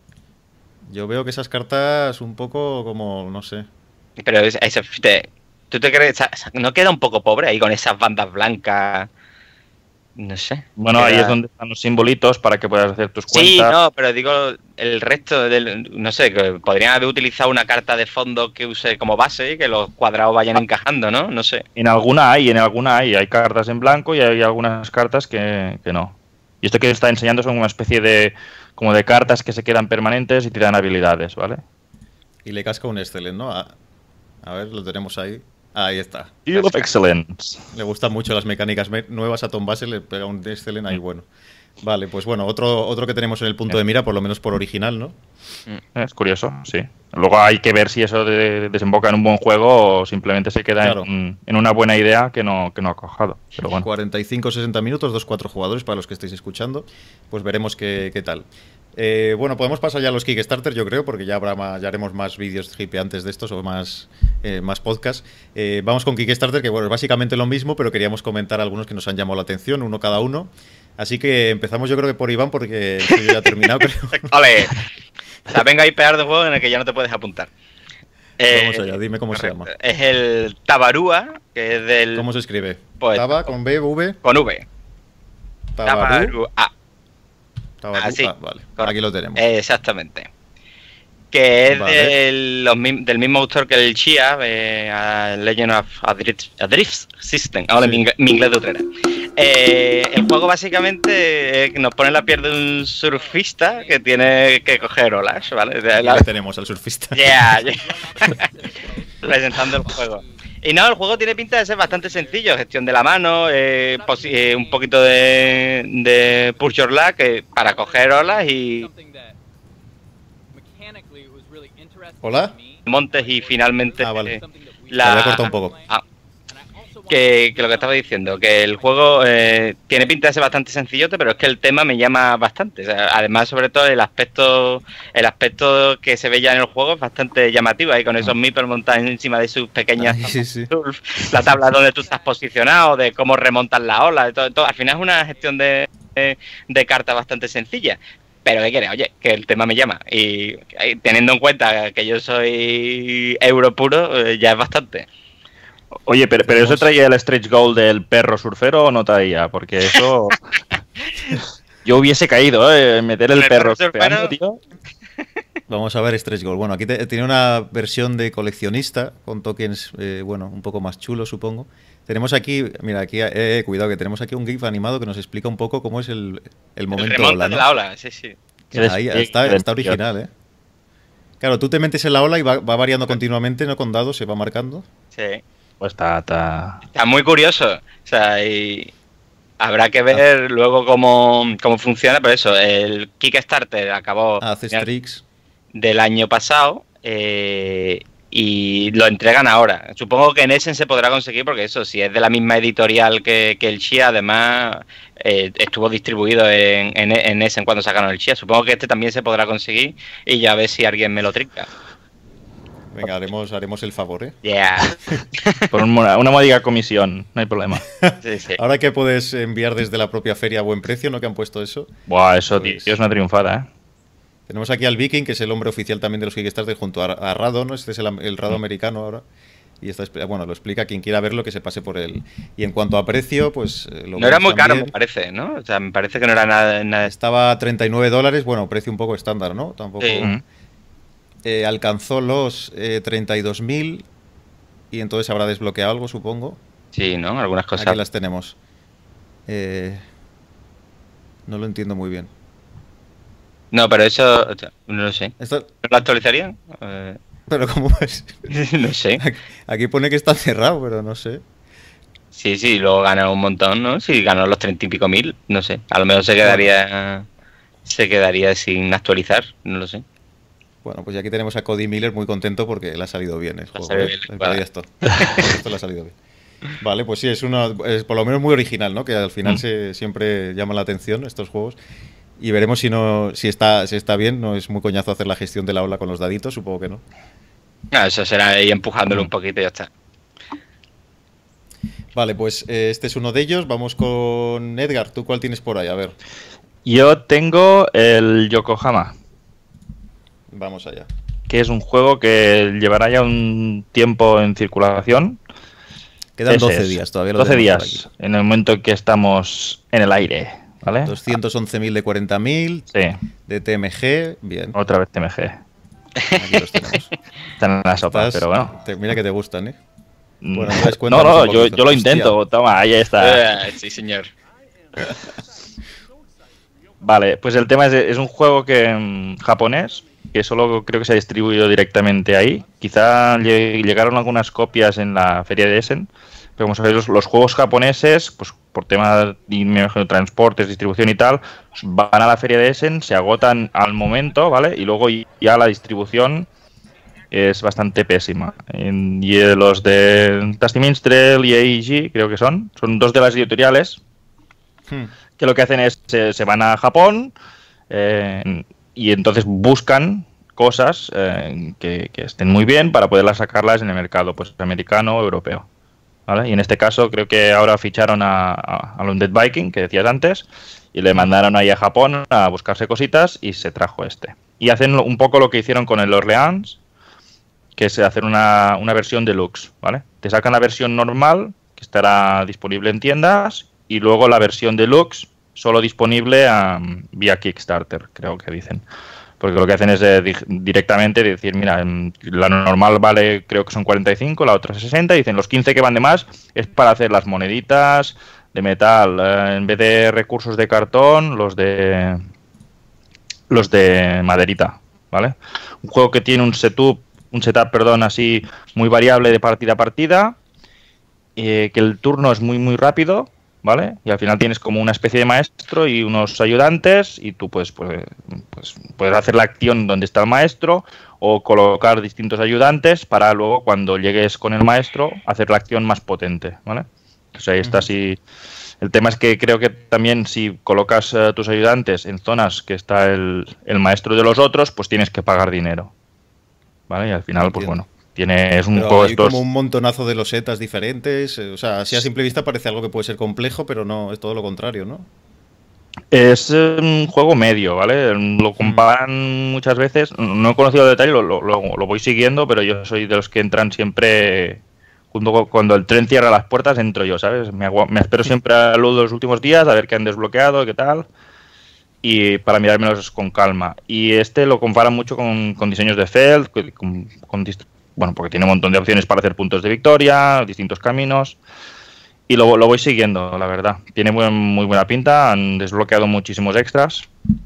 Yo veo que esas cartas un poco como, no sé. Pero es- eso, te- ¿tú te crees? ¿No queda un poco pobre ahí con esas bandas blancas? No sé. Bueno, Queda- ahí es donde están los simbolitos para que puedas hacer tus Sí, cuentas. no, pero digo el resto del. No sé, que podrían haber utilizado una carta de fondo que use como base y que los cuadrados vayan encajando, ¿no? No sé. En alguna hay, en alguna hay. Hay cartas en blanco y hay algunas cartas que, que no. Y esto que está enseñando son una especie de como de cartas que se quedan permanentes y te dan habilidades, ¿vale? Y le casca un Excellent, ¿no? A, a ver, lo tenemos ahí. Ahí está. Seal of Excellence. Le gustan mucho las mecánicas me- nuevas a Tom Basel, le pega un Excellent ahí bueno. Vale, pues bueno, otro, otro que tenemos en el punto de mira, por lo menos por original, ¿no? Es curioso, sí. Luego hay que ver si eso de- desemboca en un buen juego o simplemente se queda Claro. en, en una buena idea que no, que no ha cojado. Pero bueno. cuarenta y cinco sesenta minutos, dos cuatro jugadores para los que estéis escuchando. Pues veremos qué, qué tal. Eh, bueno, podemos pasar ya a los Kickstarter, yo creo, porque ya habrá más, ya haremos más vídeos hipeantes de estos o más, eh, más podcasts. Eh, vamos con Kickstarter, que bueno, es básicamente lo mismo, pero queríamos comentar algunos que nos han llamado la atención, uno cada uno. Así que empezamos yo creo que por Iván, porque yo ya he terminado, pero ¡Ole! O sea, venga a pegar de juego en el que ya no te puedes apuntar. Eh, vamos allá, dime cómo se llama. Es el Tabarúa, que es del. ¿Cómo se escribe? Pues- Taba con B, V, Con V. Tabarú. Tabarúa. Tabarú, Ah, sí. ah, vale, Correcto. aquí lo tenemos. Eh, Exactamente. Que es Vale. del, los mi- del mismo autor que el Chia, eh, a Legend of a Drift, a Drift System. Ahora Sí. mi, ingle- mi inglés de Utrera. Eh, el juego básicamente eh, nos pone en la piel de un surfista que tiene que coger olas, ¿vale? De Aquí la- le tenemos al surfista. Yeah, yeah. Presentando el juego. Y no, el juego tiene pinta de ser bastante sencillo. Gestión de la mano, eh, posi- eh, un poquito de, de push your luck eh, para coger olas y ¿Hola? montes y finalmente Ah, vale. eh, Se la... había cortado un poco. Ah. Que, que lo que estaba diciendo, que el juego eh, tiene pinta de ser bastante sencillote, pero es que el tema me llama bastante. O sea, además, sobre todo, el aspecto el aspecto que se ve ya en el juego es bastante llamativo. Ahí con esos meeples montados encima de sus pequeñas Ay, sí, sí. surf, la tabla donde tú estás posicionado, de cómo remontas la ola, de todo, todo. Al final es una gestión de, de, de cartas bastante sencilla. Pero ¿qué quieres? Oye, que el tema me llama. Y eh, teniendo en cuenta que yo soy euro puro, eh, ya es bastante. Oye, pero, pero ¿eso Tenemos- traía el stretch goal del perro surfero o no traía? Porque eso. Yo hubiese caído, ¿eh? Meter el El perro perro surfeando, surfero. tío. Vamos a ver Stretch Goal. Bueno, aquí te- tiene una versión de coleccionista con tokens, eh, bueno, un poco más chulos, supongo. Tenemos aquí, mira, aquí, eh, cuidado, que tenemos aquí un GIF animado que nos explica un poco cómo es el, el El momento remonte ola, de ¿no? la ola, sí, sí. Qué Ahí despliegue está, de está emoción. original, ¿eh? Claro, tú te metes en la ola y va, va variando continuamente, ¿no? Con dados se va marcando. Sí. Pues está, está. Está muy curioso. O sea, y habrá que ver luego cómo, cómo funciona. Pero eso, el Kickstarter acabó Ah, haces tricks. del año pasado eh, y lo entregan ahora. Supongo que en Essen se podrá conseguir porque eso, si es de la misma editorial que, que el Chia, además eh, estuvo distribuido en, en, en Essen cuando sacaron el Chia. Supongo que este también se podrá conseguir y ya ver si alguien me lo trinca. Venga, haremos, haremos el favor, ¿eh? Yeah. Por un mo- una módica comisión, no hay problema. Sí, sí. Ahora que puedes enviar desde la propia feria a buen precio, ¿no? Que han puesto eso. Buah, eso, Pues- tío, es una triunfada, ¿eh? Tenemos aquí al Viking, que es el hombre oficial también de los Kickstarter, junto a, a Rado, ¿no? Este es el, el Rado americano ahora. Y está, expli- bueno, lo explica quien quiera verlo, que se pase por él. Y en cuanto a precio, pues... eh, lo No era vemos muy caro, también. me parece, ¿no? O sea, me parece que no era nada... nada... Estaba a treinta y nueve dólares, bueno, precio un poco estándar, ¿no? Tampoco... Sí. Mm. Eh, alcanzó los eh, treinta y dos mil y entonces habrá desbloqueado algo, supongo. Sí, ¿no? Algunas cosas. Aquí las tenemos. Eh, no lo entiendo muy bien. No, pero eso... o sea, no lo sé. Esto- ¿No lo actualizarían? Eh, pero ¿cómo es? no sé. Aquí pone que está cerrado, pero no sé. Sí, sí, luego ganó un montón, ¿no? Si ganó los treinta y pico mil, no sé. A lo mejor se quedaría... Se quedaría sin actualizar, no lo sé. Bueno, pues ya aquí tenemos a Cody Miller muy contento porque le ha salido bien el juego. ¿eh? Bien, vale. esto. esto le ha salido bien. Vale, pues sí, es una, es por lo menos muy original, ¿no? Que al final mm. se, siempre llama la atención estos juegos. Y veremos si no, si está, si está bien. No es muy coñazo hacer la gestión de la ola con los daditos, supongo que no. Ah, eso será ahí empujándolo un poquito y ya está. Vale, pues eh, este es uno de ellos. Vamos con Edgar. ¿Tú cuál tienes por ahí? A ver. Yo tengo el Yokohama. Vamos allá. Que es un juego que llevará ya un tiempo en circulación. Quedan Ese doce es. días todavía. Lo doce días, en el momento en que estamos en el aire. ¿Vale? doscientos once mil de cuarenta mil. Sí. De T M G. Bien. Otra vez T M G. Aquí los tenemos. Están en la sopa, Estás, pero bueno. Te, mira que te gustan, ¿eh? Bueno, no, no, yo, yo lo intento. Hostia. Toma, ahí está. Uh, sí, señor. Vale, pues el tema es, es un juego que mmm, japonés, que solo creo que se ha distribuido directamente ahí. Quizá llegaron algunas copias en la feria de Essen, pero como sabéis, los, los juegos japoneses, pues por temas de transportes, distribución y tal, van a la feria de Essen, se agotan al momento, ¿vale? Y luego ya la distribución es bastante pésima. Y los de Dusty Minstrel y A E G, creo que son, son dos de las editoriales hmm. que lo que hacen es, se, se van a Japón eh, y entonces buscan cosas eh, que, que estén muy bien para poderlas sacarlas en el mercado pues americano o europeo. ¿Vale? Y en este caso creo que ahora ficharon a, a, a Undead Viking, que decías antes, y le mandaron ahí a Japón a buscarse cositas y se trajo este. Y hacen un poco lo que hicieron con el Orleans, que es hacer una, una versión deluxe, ¿vale? Te sacan la versión normal, que estará disponible en tiendas, y luego la versión deluxe, solo disponible um, vía Kickstarter, creo que dicen. Porque lo que hacen es eh, di directamente decir, mira, la normal vale, creo que son cuarenta y cinco, la otra sesenta, y dicen, los quince que van de más es para hacer las moneditas de metal, eh, en vez de recursos de cartón, los de los de maderita, ¿vale? Un juego que tiene un setup un setup, perdón, así muy variable de partida a partida, eh, que el turno es muy muy rápido, ¿vale? Y al final tienes como una especie de maestro y unos ayudantes y tú pues, pues, pues puedes hacer la acción donde está el maestro o colocar distintos ayudantes para luego cuando llegues con el maestro hacer la acción más potente, ¿vale? O sea, ahí está así. El tema es que creo que también si colocas uh, tus ayudantes en zonas que está el, el maestro de los otros, pues tienes que pagar dinero. ¿Vale? Y al final, pues bueno, tiene, es un pero juego hay estos... como un montonazo de losetas diferentes. O sea, así a simple vista parece algo que puede ser complejo, pero no, es todo lo contrario, ¿no? Es un juego medio, ¿vale? Lo comparan mm. muchas veces. No he conocido el detalle, lo, lo, lo voy siguiendo, pero yo soy de los que entran siempre... Junto cuando el tren cierra las puertas, entro yo, ¿sabes? Me, me espero siempre a lo de los últimos días, a ver qué han desbloqueado, qué tal... y para mirármelos con calma. Y este lo comparan mucho con, con diseños de Feld, con, con, bueno, porque tiene un montón de opciones para hacer puntos de victoria, distintos caminos, y lo, lo voy siguiendo, la verdad. Tiene muy, muy buena pinta, han desbloqueado muchísimos extras,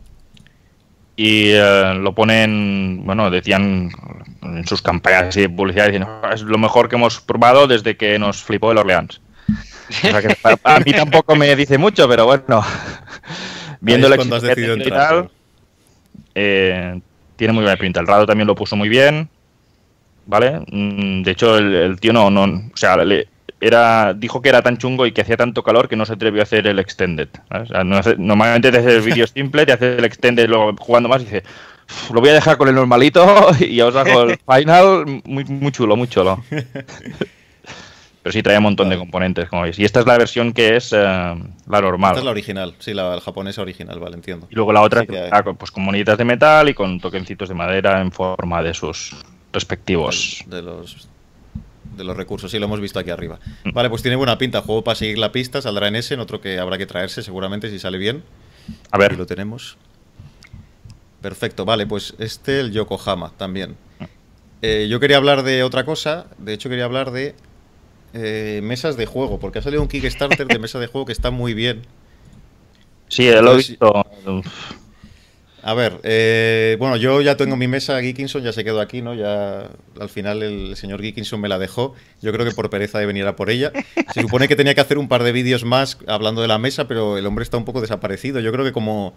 y eh, lo ponen, bueno, decían en sus campañas y publicidad, diciendo, es lo mejor que hemos probado desde que nos flipó el Orleans. O sea que a, a mí tampoco me dice mucho, pero bueno... Viendo el cuando has decidido y tal, eh, tiene muy buena pinta. El Rado también lo puso muy bien, ¿vale? De hecho, el, el tío no, no, o sea, le, era, dijo que era tan chungo y que hacía tanto calor que no se atrevió a hacer el extended. ¿Sabes? O sea, no hace, normalmente te hace el vídeo simple, te hace el extended luego jugando más y dice, lo voy a dejar con el normalito y ya os hago el final, muy, muy chulo, muy chulo. Pero sí trae un montón de componentes, como veis. Y esta es la versión que es eh, la normal. Esta es la original, sí, la, la japonesa original, vale, entiendo. Y luego la otra, sí que hay... pues con moneditas de metal y con tokencitos de madera en forma de sus respectivos... De, de los de los recursos, sí, lo hemos visto aquí arriba. Mm. Vale, pues tiene buena pinta. Juego para seguir la pista, saldrá en ese, en otro que habrá que traerse seguramente si sale bien. A ver. Aquí lo tenemos. Perfecto, vale, pues este, el Yokohama, también. Mm. Eh, yo quería hablar de otra cosa, de hecho quería hablar de... Eh, mesas de juego, porque ha salido un Kickstarter de mesa de juego que está muy bien. Sí, lo he visto. A ver, eh, bueno, yo ya tengo mi mesa Geekinson, ya se quedó aquí, ¿no? Ya al final el señor Geekinson me la dejó. Yo creo que por pereza de venir a por ella. Se supone que tenía que hacer un par de vídeos más hablando de la mesa, pero el hombre está un poco desaparecido. Yo creo que como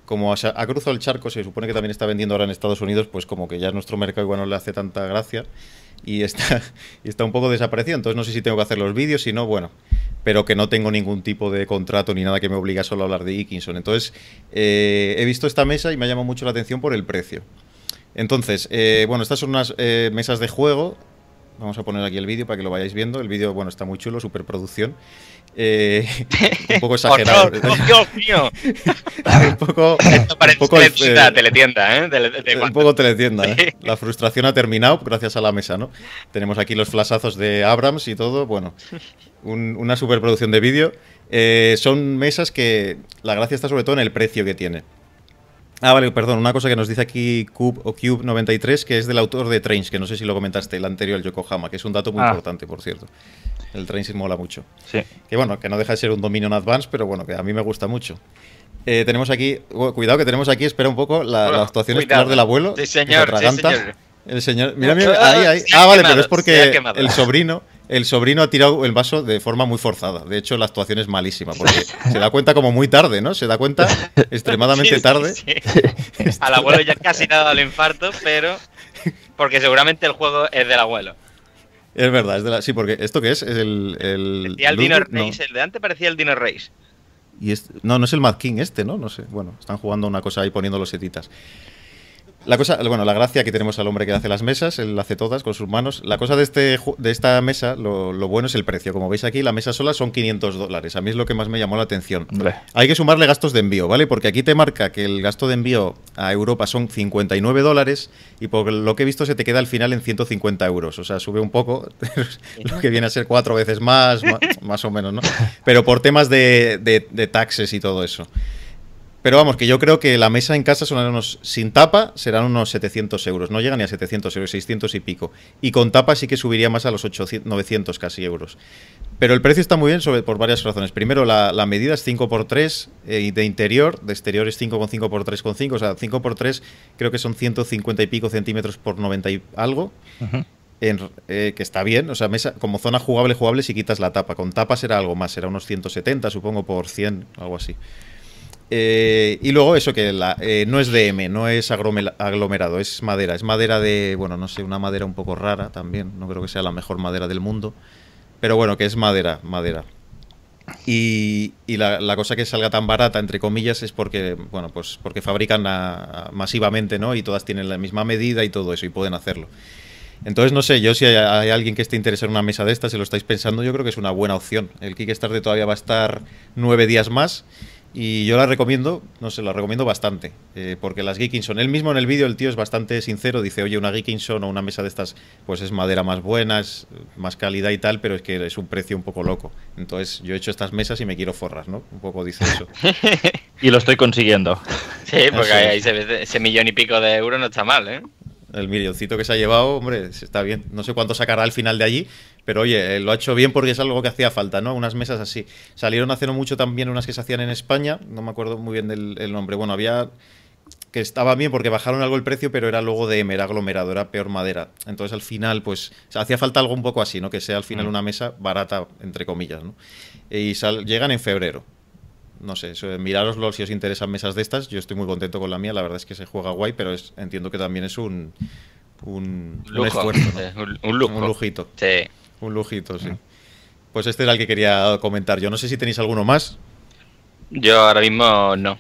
como ha, ha cruzado el charco, se supone que también está vendiendo ahora en Estados Unidos, pues como que ya nuestro mercado igual no le hace tanta gracia y está, y está un poco desaparecido. Entonces no sé si tengo que hacer los vídeos, si no, bueno, pero que no tengo ningún tipo de contrato ni nada que me obliga solo a hablar de Dickinson. Entonces eh, he visto esta mesa y me ha llamado mucho la atención por el precio. Entonces, eh, bueno, estas son unas eh, mesas de juego. Vamos a poner aquí el vídeo para que lo vayáis viendo. El vídeo, bueno, está muy chulo, superproducción. Eh, un poco exagerado. ¡Oh, no! ¡Oh, Dios mío! un poco, Esto parece un poco, teletienda, eh, teletienda, ¿eh? De, de un poco teletienda, ¿eh? La frustración ha terminado gracias a la mesa, ¿no? Tenemos aquí los flashazos de Abrams y todo. Bueno, un, una superproducción de vídeo. Eh, son mesas que la gracia está sobre todo en el precio que tiene. Ah, vale, perdón, una cosa que nos dice aquí Cube o Cube noventa y tres, que es del autor de Trains, que no sé si lo comentaste, el anterior, el Yokohama, que es un dato muy Ah. importante, por cierto. El Trains sí mola mucho. Sí. Que bueno, que no deja de ser un Dominion Advance, pero bueno, que a mí me gusta mucho. Eh, tenemos aquí, oh, cuidado que tenemos aquí, espera un poco, la, Bueno, la actuación cuidado. estelar del abuelo. Sí, que señor, se sí, atraganta. señor. El señor, mira, mira, Ah, ahí, ahí. se ha Ah, vale, quemado, pero es se ha porque quemado. el sobrino, el sobrino ha tirado el vaso de forma muy forzada. De hecho, la actuación es malísima, porque se da cuenta como muy tarde, ¿no? Se da cuenta extremadamente Sí, sí, tarde. sí. Al abuelo ya casi le ha dado el infarto, pero porque seguramente el juego es del abuelo. Es verdad, es de la, sí, porque ¿esto qué es? Es el... el Parecía el Dino Ludwig, no. Race, el de antes parecía el Dino Race. Y este- no, no es el Mad King este, ¿no? No sé. Bueno, están jugando una cosa ahí poniendo los setitas. La cosa, bueno, la gracia que tenemos al hombre que hace las mesas, él hace todas con sus manos. La cosa de este ju- de esta mesa, lo, lo bueno es el precio. Como veis aquí, la mesa sola son quinientos dólares. A mí es lo que más me llamó la atención. Hombre. Hay que sumarle gastos de envío, ¿vale? Porque aquí te marca que el gasto de envío a Europa son cincuenta y nueve dólares y por lo que he visto se te queda al final en ciento cincuenta euros. O sea, sube un poco, lo que viene a ser cuatro veces más, ma- más o menos, ¿no? Pero por temas de, de, de taxes y todo eso. Pero vamos, que yo creo que la mesa en casa son unos, sin tapa, serán unos setecientos euros. No llega ni a setecientos euros, seiscientos y pico. Y con tapa sí que subiría más a los ochocientos, novecientos casi euros. Pero el precio está muy bien sobre, por varias razones. Primero, la, la medida es cinco por tres eh, de interior, de exterior es cinco coma cinco por tres coma cinco. O sea, cinco por tres creo que son ciento cincuenta y pico centímetros por noventa y algo. Ujú. En- eh, que está bien, o sea, mesa, como zona jugable, jugable si quitas la tapa. Con tapa será algo más, será unos ciento setenta, supongo, por cien, algo así. Eh, y luego eso que la, eh, no es D M, no es agromela- aglomerado, es madera. Es madera de, bueno, no sé, una madera un poco rara también. No creo que sea la mejor madera del mundo. Pero bueno, que es madera, madera. Y, y la, la cosa que salga tan barata, entre comillas, es porque, bueno, pues porque fabrican a- a- masivamente, ¿no? Y todas tienen la misma medida y todo eso, y pueden hacerlo. Entonces, no sé, yo si hay, hay alguien que esté interesado en una mesa de estas, si lo estáis pensando, yo creo que es una buena opción. El Kickstarter todavía va a estar nueve días más y yo la recomiendo, no sé, la recomiendo bastante. eh, porque las Geekinson, él mismo en el vídeo, el tío es bastante sincero, dice, oye, una Geekinson o una mesa de estas, pues es madera más buena, es más calidad y tal, pero es que es un precio un poco loco. Entonces, yo he hecho estas mesas y me quiero forrar, ¿no? Un poco dice eso. Y lo estoy consiguiendo. Sí, porque Eso es. ahí se ve ese millón y pico de euros no está mal, ¿eh? El milloncito que se ha llevado, hombre, está bien. No sé cuánto sacará al final de allí, pero oye, eh, lo ha hecho bien porque es algo que hacía falta, ¿no? Unas mesas así. Salieron hace no mucho también unas que se hacían en España, no me acuerdo muy bien del el nombre. Bueno, había que estaba bien porque bajaron algo el precio, pero era luego de M, era aglomerado, era peor madera. Entonces al final, pues, o sea, hacía falta algo un poco así, ¿no? Que sea al final una mesa barata, entre comillas, ¿no? Y sal- llegan en febrero. No sé, eso, mirároslo si os interesan mesas de estas. Yo estoy muy contento con la mía, la verdad es que se juega guay, pero es, entiendo que también es un, un, un Lujo. esfuerzo, ¿no? eh, un, un lujo. Un lujito. Sí. Un lujito, sí. Pues este era el que quería comentar. Yo no sé si tenéis alguno más. Yo ahora mismo no.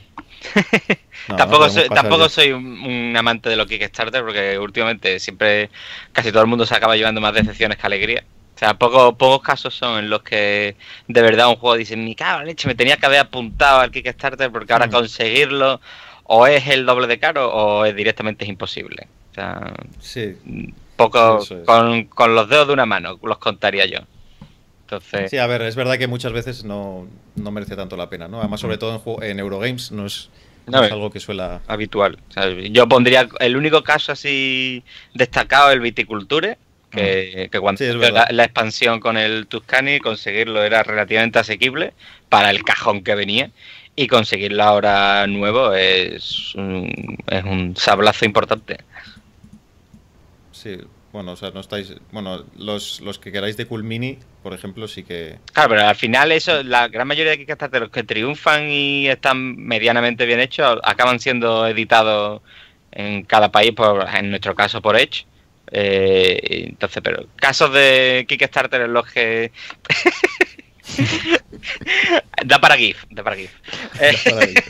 No, tampoco podemos soy, pasar tampoco ya. soy un, un amante de los Kickstarter porque últimamente siempre casi todo el mundo se acaba llevando más decepciones que alegría. O sea, poco, pocos casos son en los que de verdad un juego dice, mi cago en leche, me tenía que haber apuntado al Kickstarter porque ahora Mm. conseguirlo o es el doble de caro o es directamente es imposible. O sea, Sí. poco, Eso es. con, con los dedos de una mano los contaría yo. Entonces, Sí, a ver, es verdad que muchas veces no, no merece tanto la pena, ¿no? Además, sobre todo en, juego- en Eurogames no es, no No, es eh. algo que suela... habitual. O sea, yo pondría el único caso así destacado el Viticulture, que, que cuando Sí, es la, verdad. la expansión con el Tuscany conseguirlo era relativamente asequible para el cajón que venía y conseguirlo ahora nuevo es un, es un sablazo importante. Sí. Bueno, o sea, no estáis... Bueno, los, los que queráis de Cool Mini, por ejemplo, sí que... Claro, pero al final eso, la gran mayoría de Kickstarter, los que triunfan y están medianamente bien hechos, acaban siendo editados en cada país, por, en nuestro caso por Edge. Eh, entonces, pero casos de Kickstarter en los que... da para GIF, da para GIF. Da para GIF.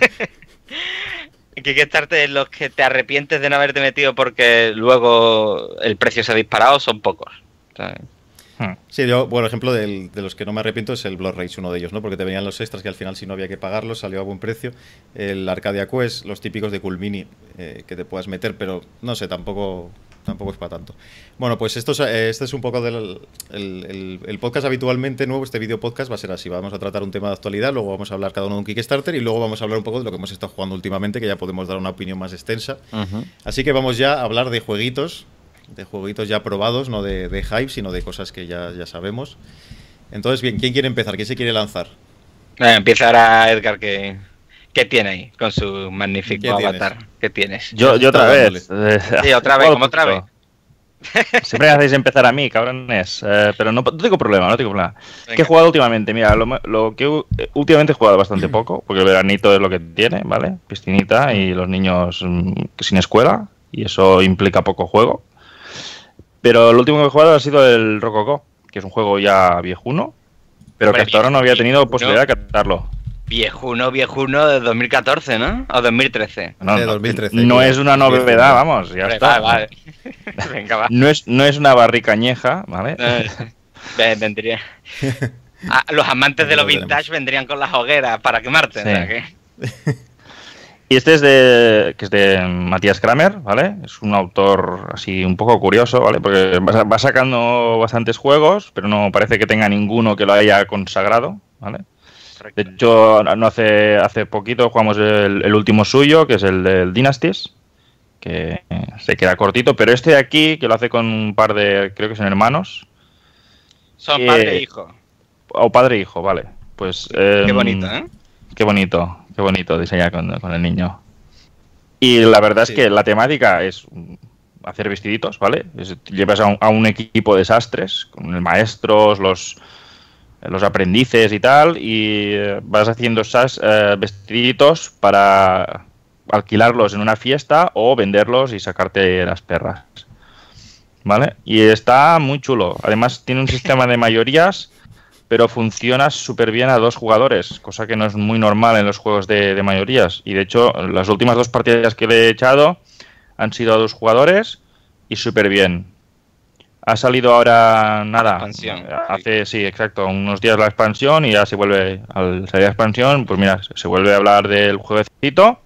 Kickstarter en los que te arrepientes de no haberte metido porque luego el precio se ha disparado son pocos, ¿sabes? Sí, yo, por ejemplo, del, de los que no me arrepiento es el Blood Rage, uno de ellos, ¿no? Porque te venían los extras que al final si no había que pagarlos, salió a buen precio. El Arcadia Quest, los típicos de Cool Mini eh, que te puedas meter, pero no sé, tampoco tampoco es para tanto. Bueno, pues esto es, eh, este es un poco del el, el, el podcast habitualmente nuevo, este video podcast va a ser así. Vamos a tratar un tema de actualidad, luego vamos a hablar cada uno de un Kickstarter y luego vamos a hablar un poco de lo que hemos estado jugando últimamente, que ya podemos dar una opinión más extensa. Uh-huh. Así que vamos ya a hablar de jueguitos, de jueguitos ya probados, no de, de hype, sino de cosas que ya, ya sabemos. Entonces, bien, ¿quién quiere empezar? ¿Quién se quiere lanzar? Eh, empieza ahora Edgar, que... ¿Qué tiene ahí con su magnífico ¿Qué avatar? Tienes? ¿Qué tienes? Yo, yo otra vez. Eh, sí, otra vez, como otra vez. Siempre me hacéis empezar a mí, cabrones. Eh, pero no, no tengo problema, no tengo problema. Venga. ¿Qué he jugado últimamente? Mira, lo, lo que eh, últimamente he jugado bastante poco, porque el veranito es lo que tiene, ¿vale? Piscinita y los niños mm, sin escuela, y eso implica poco juego. Pero lo último que he jugado ha sido el Rococó, que es un juego ya viejuno, pero Hombre, que hasta ahora no había tenido posibilidad de captarlo. Viejuno, viejuno de dos mil catorce, ¿no? O dos mil trece. No, de dos mil trece. No, no es una novedad, vamos, ya Vale, está. Vale. Venga, va. No es, no es una barricañeja, ¿vale? Eh, vendría. Ah, los amantes de los vintage vendrían con las hogueras para quemarte, sí. ¿Verdad? ¿Qué? Y este es de que es de Matías Kramer, ¿vale? Es un autor así un poco curioso, ¿vale? Porque va sacando bastantes juegos, pero no parece que tenga ninguno que lo haya consagrado, ¿vale? De hecho, no hace hace poquito jugamos el, el último suyo, que es el del Dynasties, que se queda cortito, pero este de aquí, que lo hace con un par de, creo que son hermanos. Son eh, padre e hijo. O padre e hijo, vale. Pues eh, qué bonito, ¿eh? Qué bonito, qué bonito diseñar con, con el niño. Y la verdad sí. es que la temática es hacer vestiditos, ¿vale? Es, llevas a un, a un equipo de sastres, con maestros, los... los aprendices y tal, y vas haciendo esas eh, vestiditos para alquilarlos en una fiesta o venderlos y sacarte las perras, ¿vale? Y está muy chulo. Además tiene un sistema de mayorías, pero funciona súper bien a dos jugadores, cosa que no es muy normal en los juegos de, de mayorías. Y de hecho, las últimas dos partidas que le he echado han sido a dos jugadores y súper bien. Ha salido ahora, nada, hace, sí, exacto, unos días la expansión y ya se vuelve, al salir la expansión, pues mira, se vuelve a hablar del jueguecito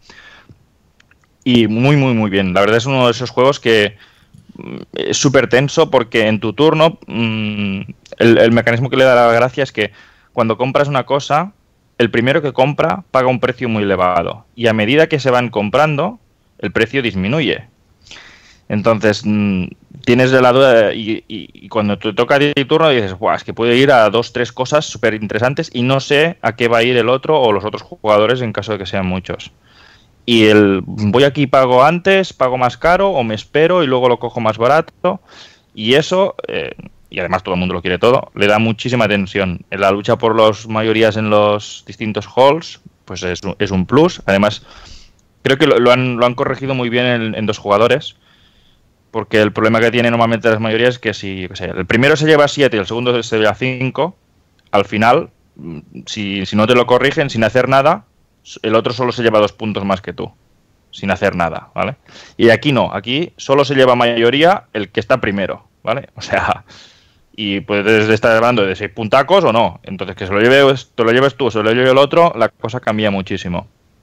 y muy, muy, muy bien. La verdad es uno de esos juegos que es súper tenso porque en tu turno, mmm, el, el mecanismo que le da la gracia es que cuando compras una cosa, el primero que compra paga un precio muy elevado y a medida que se van comprando, el precio disminuye. Entonces, mmm, tienes de la duda y, y, y cuando te toca el turno dices, guau, es que puedo ir a dos, tres cosas súper interesantes y no sé a qué va a ir el otro o los otros jugadores en caso de que sean muchos. Y el voy aquí y pago antes, pago más caro o me espero y luego lo cojo más barato. Y eso, eh, y además todo el mundo lo quiere todo, le da muchísima tensión. En la lucha por las mayorías en los distintos halls, pues es, es un plus. Además, creo que lo, lo, han, lo han corregido muy bien en, en dos jugadores. Porque el problema que tiene normalmente las mayorías es que si qué sé, el primero se lleva siete y el segundo se lleva cinco, al final, si, si no te lo corrigen sin hacer nada, el otro solo se lleva dos puntos más que tú, sin hacer nada, ¿vale? Y aquí no, aquí solo se lleva mayoría el que está primero, ¿vale? O sea, y puedes estar hablando de seis puntacos o no, entonces que se lo lleves, te lo lleves tú o se lo lleve el otro, la cosa cambia muchísimo.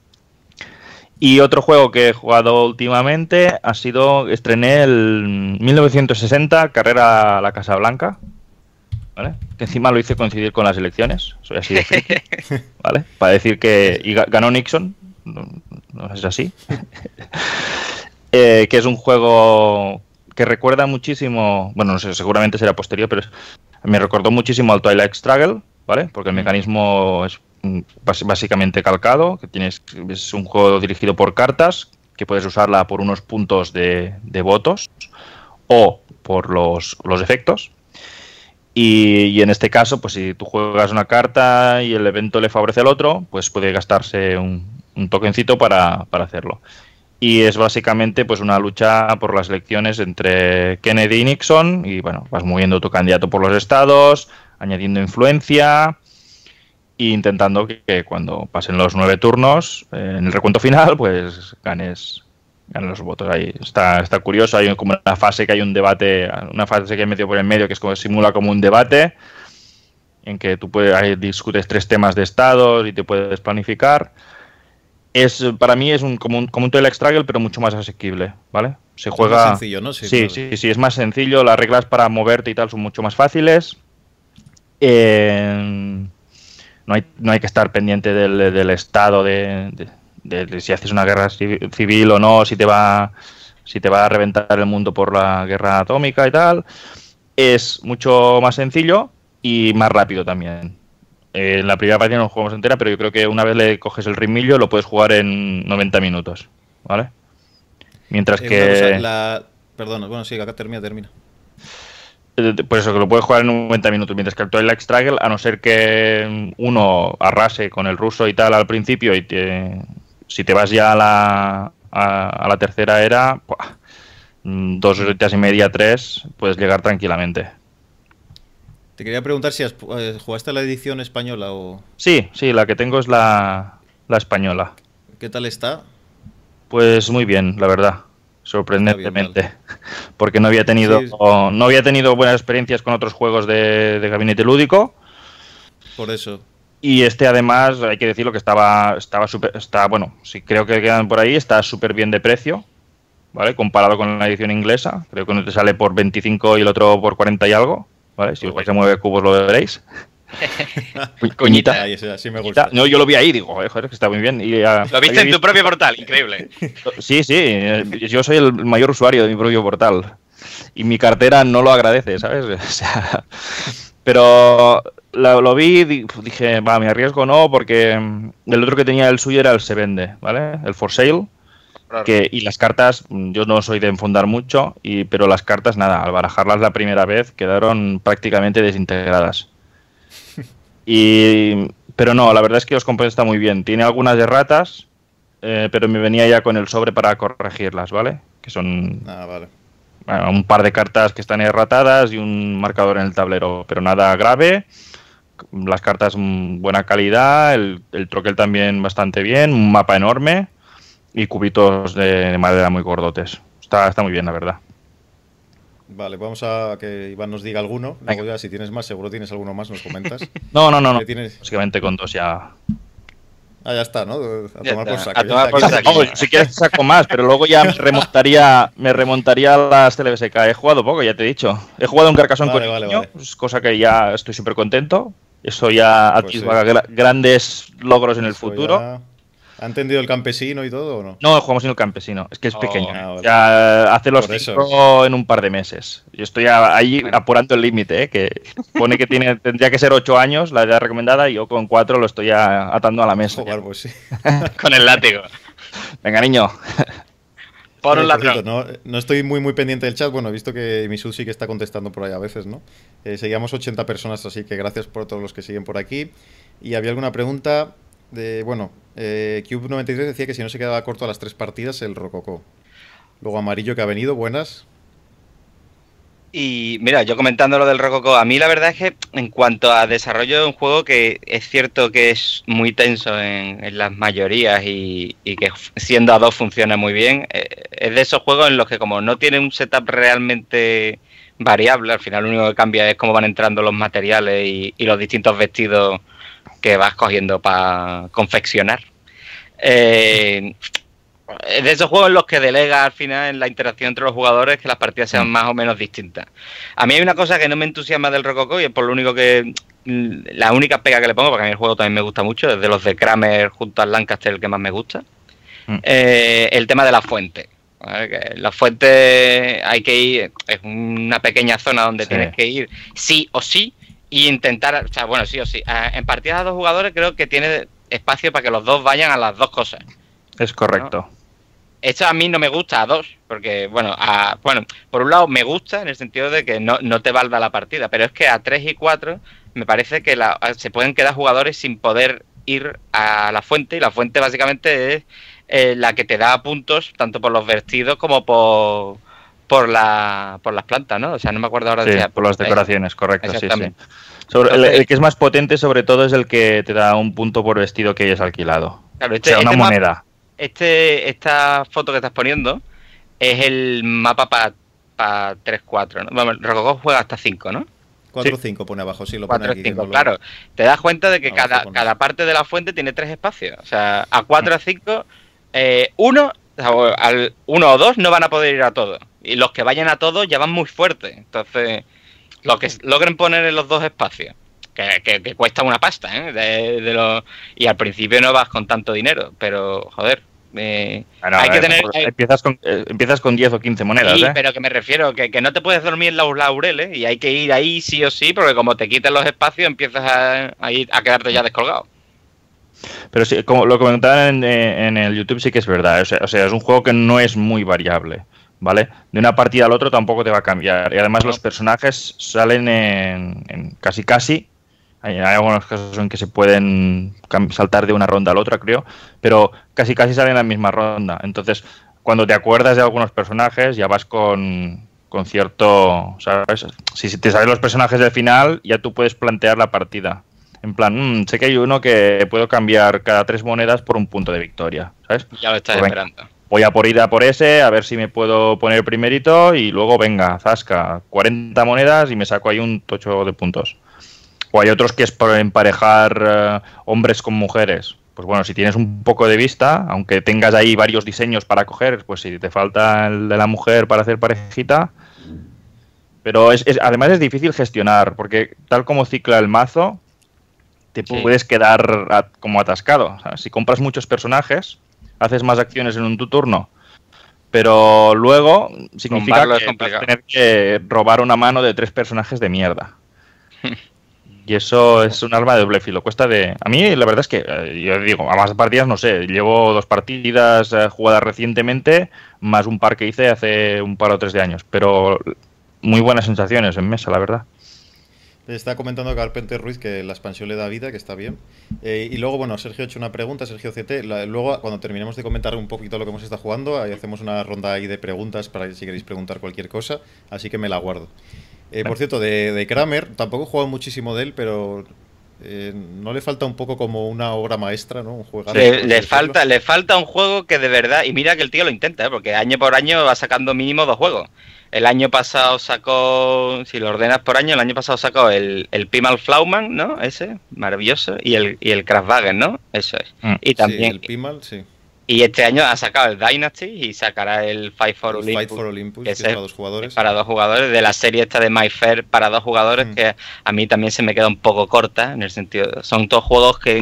Y otro juego que he jugado últimamente ha sido, estrené el mil novecientos sesenta, Carrera a la Casa Blanca, ¿vale? Que encima lo hice coincidir con las elecciones, soy así de friki, ¿vale? Para decir que y ganó Nixon, no, no es así, eh, que es un juego que recuerda muchísimo, bueno, no sé, seguramente será posterior, pero es, me recordó muchísimo al Twilight Struggle, ¿vale? Porque el mecanismo es básicamente calcado, que tienes, es un juego dirigido por cartas, que puedes usarla por unos puntos de, de votos, o por los, los efectos. Y, y en este caso, pues si tú juegas una carta y el evento le favorece al otro, pues puede gastarse un, un tokencito para, para hacerlo. Y es básicamente pues una lucha por las elecciones entre Kennedy y Nixon, y bueno, vas moviendo tu candidato por los estados, añadiendo influencia e intentando que, que cuando pasen los nueve turnos, eh, en el recuento final, pues ganes, ganes los votos. Ahí está, está curioso, hay como una fase que hay un debate, una fase que hay medio por el medio que es como simula como un debate en que tú puedes, ahí discutes tres temas de estados y te puedes planificar. Es, para mí es un, como un, como un Twilight Struggle, pero mucho más asequible, ¿vale? Se juega... Es más sencillo, ¿no? Sí, sí, claro. sí, sí, es más sencillo. Las reglas para moverte y tal son mucho más fáciles. Eh, no, hay, no hay que estar pendiente del, del estado de, de, de, de si haces una guerra civil o no, si te va, si te va a reventar el mundo por la guerra atómica y tal. Es mucho más sencillo y más rápido también. Eh, en la primera partida no jugamos entera, pero yo creo que una vez le coges el ritmillo lo puedes jugar en noventa minutos, ¿vale? Mientras Eh, que... una cosa, la... Perdón, bueno, sí, acá termina, termina. Eh, Pues eso, que lo puedes jugar en noventa minutos, mientras que el Twilight Struggle, a no ser que uno arrase con el ruso y tal al principio, y te... si te vas ya a la, a, a la tercera era, ¡buah! dos horitas y media, tres, puedes llegar tranquilamente. Te quería preguntar si has, eh, jugaste a la edición española o... Sí, sí, la que tengo es la, la española. ¿Qué tal está? Pues muy bien, la verdad, sorprendentemente, Está bien, porque no había tenido Sí. no había tenido buenas experiencias con otros juegos de, de gabinete lúdico, Por eso. y este además hay que decirlo que estaba estaba súper está bueno, sí creo que quedan por ahí, está súper bien de precio, ¿vale? Comparado con la edición inglesa, creo que uno te sale por veinticinco y el otro por cuarenta y algo, ¿vale? Si os vais a Mueve Cubos lo veréis. Coñita. Ahí, ese, así me gusta. No, yo lo vi ahí, digo, joder, joder, que está muy bien. Y, uh, Lo viste en tu propio portal, increíble. Sí, sí, eh, yo soy el mayor usuario de mi propio portal y mi cartera no lo agradece, ¿sabes? O sea, pero lo, lo vi y dije, va, me arriesgo no, porque el otro que tenía el suyo era el Se Vende, ¿vale? El For Sale. Claro. Que, y las cartas, yo no soy de enfundar mucho, y, pero las cartas, nada, al barajarlas la primera vez quedaron prácticamente desintegradas. Y, pero no, la verdad es que os compré está muy bien. Tiene algunas erratas, eh, pero me venía ya con el sobre para corregirlas, ¿vale? Que son Ah, vale. bueno, un par de cartas que están erratadas y un marcador en el tablero, pero nada grave. Las cartas mm, buena calidad, el, el troquel también bastante bien, un mapa enorme y cubitos de, de madera muy gordotes. Está, está muy bien, la verdad. Vale, vamos a que Iván nos diga alguno. Luego ya, si tienes más, seguro tienes alguno más, nos comentas. No, no, no, no. ¿Qué tienes? Básicamente con dos ya. Ah, ya está, ¿no? A Ya tomar está, por saco. a ya tomar está, por aquí saco. está. Oh, si quieres saco más, pero luego ya me remontaría, me remontaría a las T L B S K. He jugado poco, ya te he dicho. He jugado un Carcassonne Vale, con vale, niño, vale. es cosa que ya estoy súper contento. Eso ya Pues atisba sí. gra- grandes logros en el Eso futuro. ya- ¿Ha entendido el campesino y todo o no? No, jugamos en el campesino, es que es Oh, pequeño. ah, vale. Ya hace los Por eso. cinco en un par de meses. Yo estoy a- ahí apurando el límite, ¿eh? Que pone que tiene, tendría que ser ocho años la edad recomendada, y yo con cuatro lo estoy a- atando a la mesa. Joder, pues sí. Con el látigo. Venga, niño. Por un Eh, por cierto, ladrón. no, no estoy muy muy pendiente del chat. Bueno, he visto que Misu sí que está contestando por ahí a veces, ¿no? Eh, seguíamos ochenta personas, así que gracias por todos los que siguen por aquí. Y había alguna pregunta de, bueno, eh, Cube noventa y tres decía que si no se quedaba corto a las tres partidas el Rococó. Luego Amarillo que ha venido, buenas. Y mira, yo comentando lo del Rococo, a mí la verdad es que en cuanto a desarrollo de un juego que es cierto que es muy tenso en, en las mayorías y, y que siendo a dos funciona muy bien, eh, es de esos juegos en los que como no tiene un setup realmente variable, al final lo único que cambia es cómo van entrando los materiales y, y los distintos vestidos que vas cogiendo para confeccionar. Eh, Es de esos juegos en los que delega al final en la interacción entre los jugadores que las partidas sean más o menos distintas. A mí hay una cosa que no me entusiasma del Rococo y es por lo único que... La única pega que le pongo, porque a mí el juego también me gusta mucho, es de los de Kramer junto al Lancaster el que más me gusta, Mm. eh, el tema de la fuente. ¿Vale? Que la fuente hay que ir, es una pequeña zona donde Sí. tienes que ir sí o sí y intentar, o sea, bueno, sí o sí. En partidas a dos jugadores creo que tiene espacio para que los dos vayan a las dos cosas. Es correcto. esto a mí no me gusta a dos, porque, bueno, a, bueno, por un lado me gusta en el sentido de que no, no te valda la partida, pero es que a tres y cuatro me parece que la, se pueden quedar jugadores sin poder ir a la fuente, y la fuente básicamente es eh, la que te da puntos tanto por los vestidos como por por la por las plantas, ¿no? O sea, no me acuerdo ahora Sí, de por las decoraciones, correcto, sí, sí. Exactamente. Sobre, el, Entonces- el que es más potente, sobre todo, es el que te da un punto por vestido que hayas alquilado. Claro, O este, sea, una este mapa- moneda. este, esta foto que estás poniendo es el mapa para pa tres cuatro, ¿no? Bueno, el Rococó juega hasta cinco, ¿no? cuatro o Sí. cinco pone abajo, sí, lo pone cuatro aquí. que cinco, no lo- claro. Te das cuenta de que Abajo cada, pone cada eso. parte de la fuente tiene tres espacios. O sea, a cuatro a cinco, eh, uno, o sea, al uno o dos no van a poder ir a todos. Y los que vayan a todos ya van muy fuertes. Entonces, lo que logren poner en los dos espacios, que, que, que cuesta una pasta, ¿eh? De, de los, y al principio no vas con tanto dinero, pero, joder. Eh, Bueno, hay a que ver, tener. por- hay- empiezas, con, eh, empiezas con diez o quince monedas, Sí, ¿eh? pero que me refiero, que, que no te puedes dormir en los laureles y hay que ir ahí sí o sí, porque como te quiten los espacios empiezas a, a, ir, a quedarte ya descolgado. Pero sí, como lo comentaban en, eh, en el YouTube, sí que es verdad. O sea, o sea, es un juego que no es muy variable, ¿vale? De una partida al otro tampoco te va a cambiar. Y además No. los personajes salen en, en casi casi. Hay, hay algunos casos en que se pueden cam- saltar de una ronda a la otra, creo. Pero casi casi salen en la misma ronda. Entonces, cuando te acuerdas de algunos personajes, ya vas con, con cierto... ¿sabes? Si si te sabes los personajes del final, ya tú puedes plantear la partida. En plan, "Mm, sé que hay uno que puedo cambiar cada tres monedas por un punto de victoria, ¿sabes? Ya lo estás Pues venga, esperando. voy a por ir a por ese, a ver si me puedo poner primerito y luego venga, zasca, cuarenta monedas y me saco ahí un tocho de puntos. O hay otros que es por emparejar eh, hombres con mujeres. Pues bueno, si tienes un poco de vista, aunque tengas ahí varios diseños para coger, pues si te falta el de la mujer para hacer parejita. Pero es, es- además es difícil gestionar, porque tal como cicla el mazo, te Sí. puedes quedar a- como atascado. ¿Sabes? Si compras muchos personajes, haces más acciones en un tu turno, pero luego significa Combarlo es que vas a complicado. tener que robar una mano de tres personajes de mierda. Y eso es un arma de doble filo. Cuesta de... A mí la verdad es que, eh, yo digo, a más partidas no sé. Llevo dos partidas eh, jugadas recientemente, más un par que hice hace un par o tres de años. Pero muy buenas sensaciones en mesa, la verdad. Está comentando Carpenter Ruiz que la expansión le da vida, que está bien. Eh, y luego, bueno, Sergio ha hecho una pregunta, Sergio C T. La- luego, cuando terminemos de comentar un poquito lo que hemos estado jugando, ahí hacemos una ronda ahí de preguntas para si queréis preguntar cualquier cosa. Así que me la guardo. Eh, por cierto, de, de Kramer, tampoco he jugado muchísimo de él, pero eh, no le falta un poco como una obra maestra, ¿no? Un juegazo, por Le, así le decirlo. falta, le falta un juego que de verdad, y mira que el tío lo intenta, ¿eh? Porque año por año va sacando mínimo dos juegos. El año pasado sacó, si lo ordenas por año, el año pasado sacó el, el Pimal Flauman, ¿no? Ese, maravilloso, y el, y el Kraftwagen, ¿no? Eso es. Mm. Y Sí, también, el Pimal, sí. y este año ha sacado el Dynasty y sacará el Fight for El Olympus. Fight for Olympus, que es ese para dos jugadores. para dos jugadores, de la serie esta de My Fair para dos jugadores, Mm. que a mí también se me queda un poco corta, en el sentido, son todos juegos que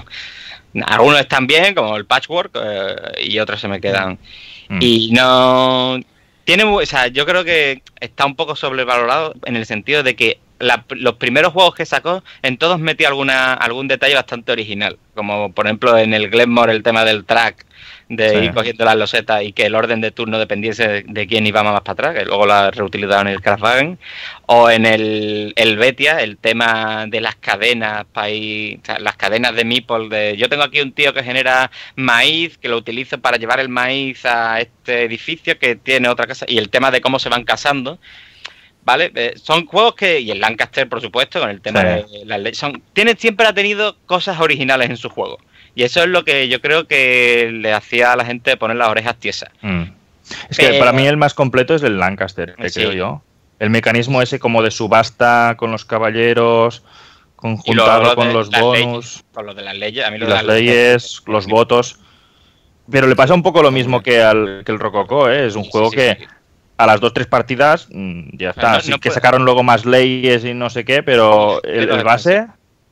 mm, algunos están bien, como el Patchwork, eh, y otros se me quedan. Mm. Y no... Tiene, mu- o sea, yo creo que está un poco sobrevalorado en el sentido de que la- los primeros juegos que sacó, en todos metió alguna, algún detalle bastante original, como por ejemplo en el Glenmore el tema del track, de Sí. ir cogiendo las losetas y que el orden de turno dependiese de, de quién iba más para atrás, que luego lo ha reutilizado en el Kraftwagen, o en el, el Betia, el tema de las cadenas para ir, o sea, las cadenas de Meeple, de yo tengo aquí un tío que genera maíz, que lo utilizo para llevar el maíz a este edificio que tiene otra casa, y el tema de cómo se van casando. ¿Vale? Eh, son juegos que, y el Lancaster, por supuesto, con el tema Sí. de las leyes, son, tiene, siempre ha tenido cosas originales en su juego. Y eso es lo que yo creo que le hacía a la gente poner las orejas tiesas. Mm. Es que Pero- para mí el más completo es el Lancaster, que Sí. creo yo. El mecanismo ese como de subasta con los caballeros, Y conjuntado luego lo con de los las bonus, leyes, con lo de las leyes, a mí y lo de las leyes, los votos. Pero le pasa un poco lo mismo que al que el Rococó, ¿eh? Es un Sí, juego sí, que sí. a las dos tres partidas mm, ya está. No, sí no que puede- sacaron luego más leyes y no sé qué, pero Sí, el, pero el base...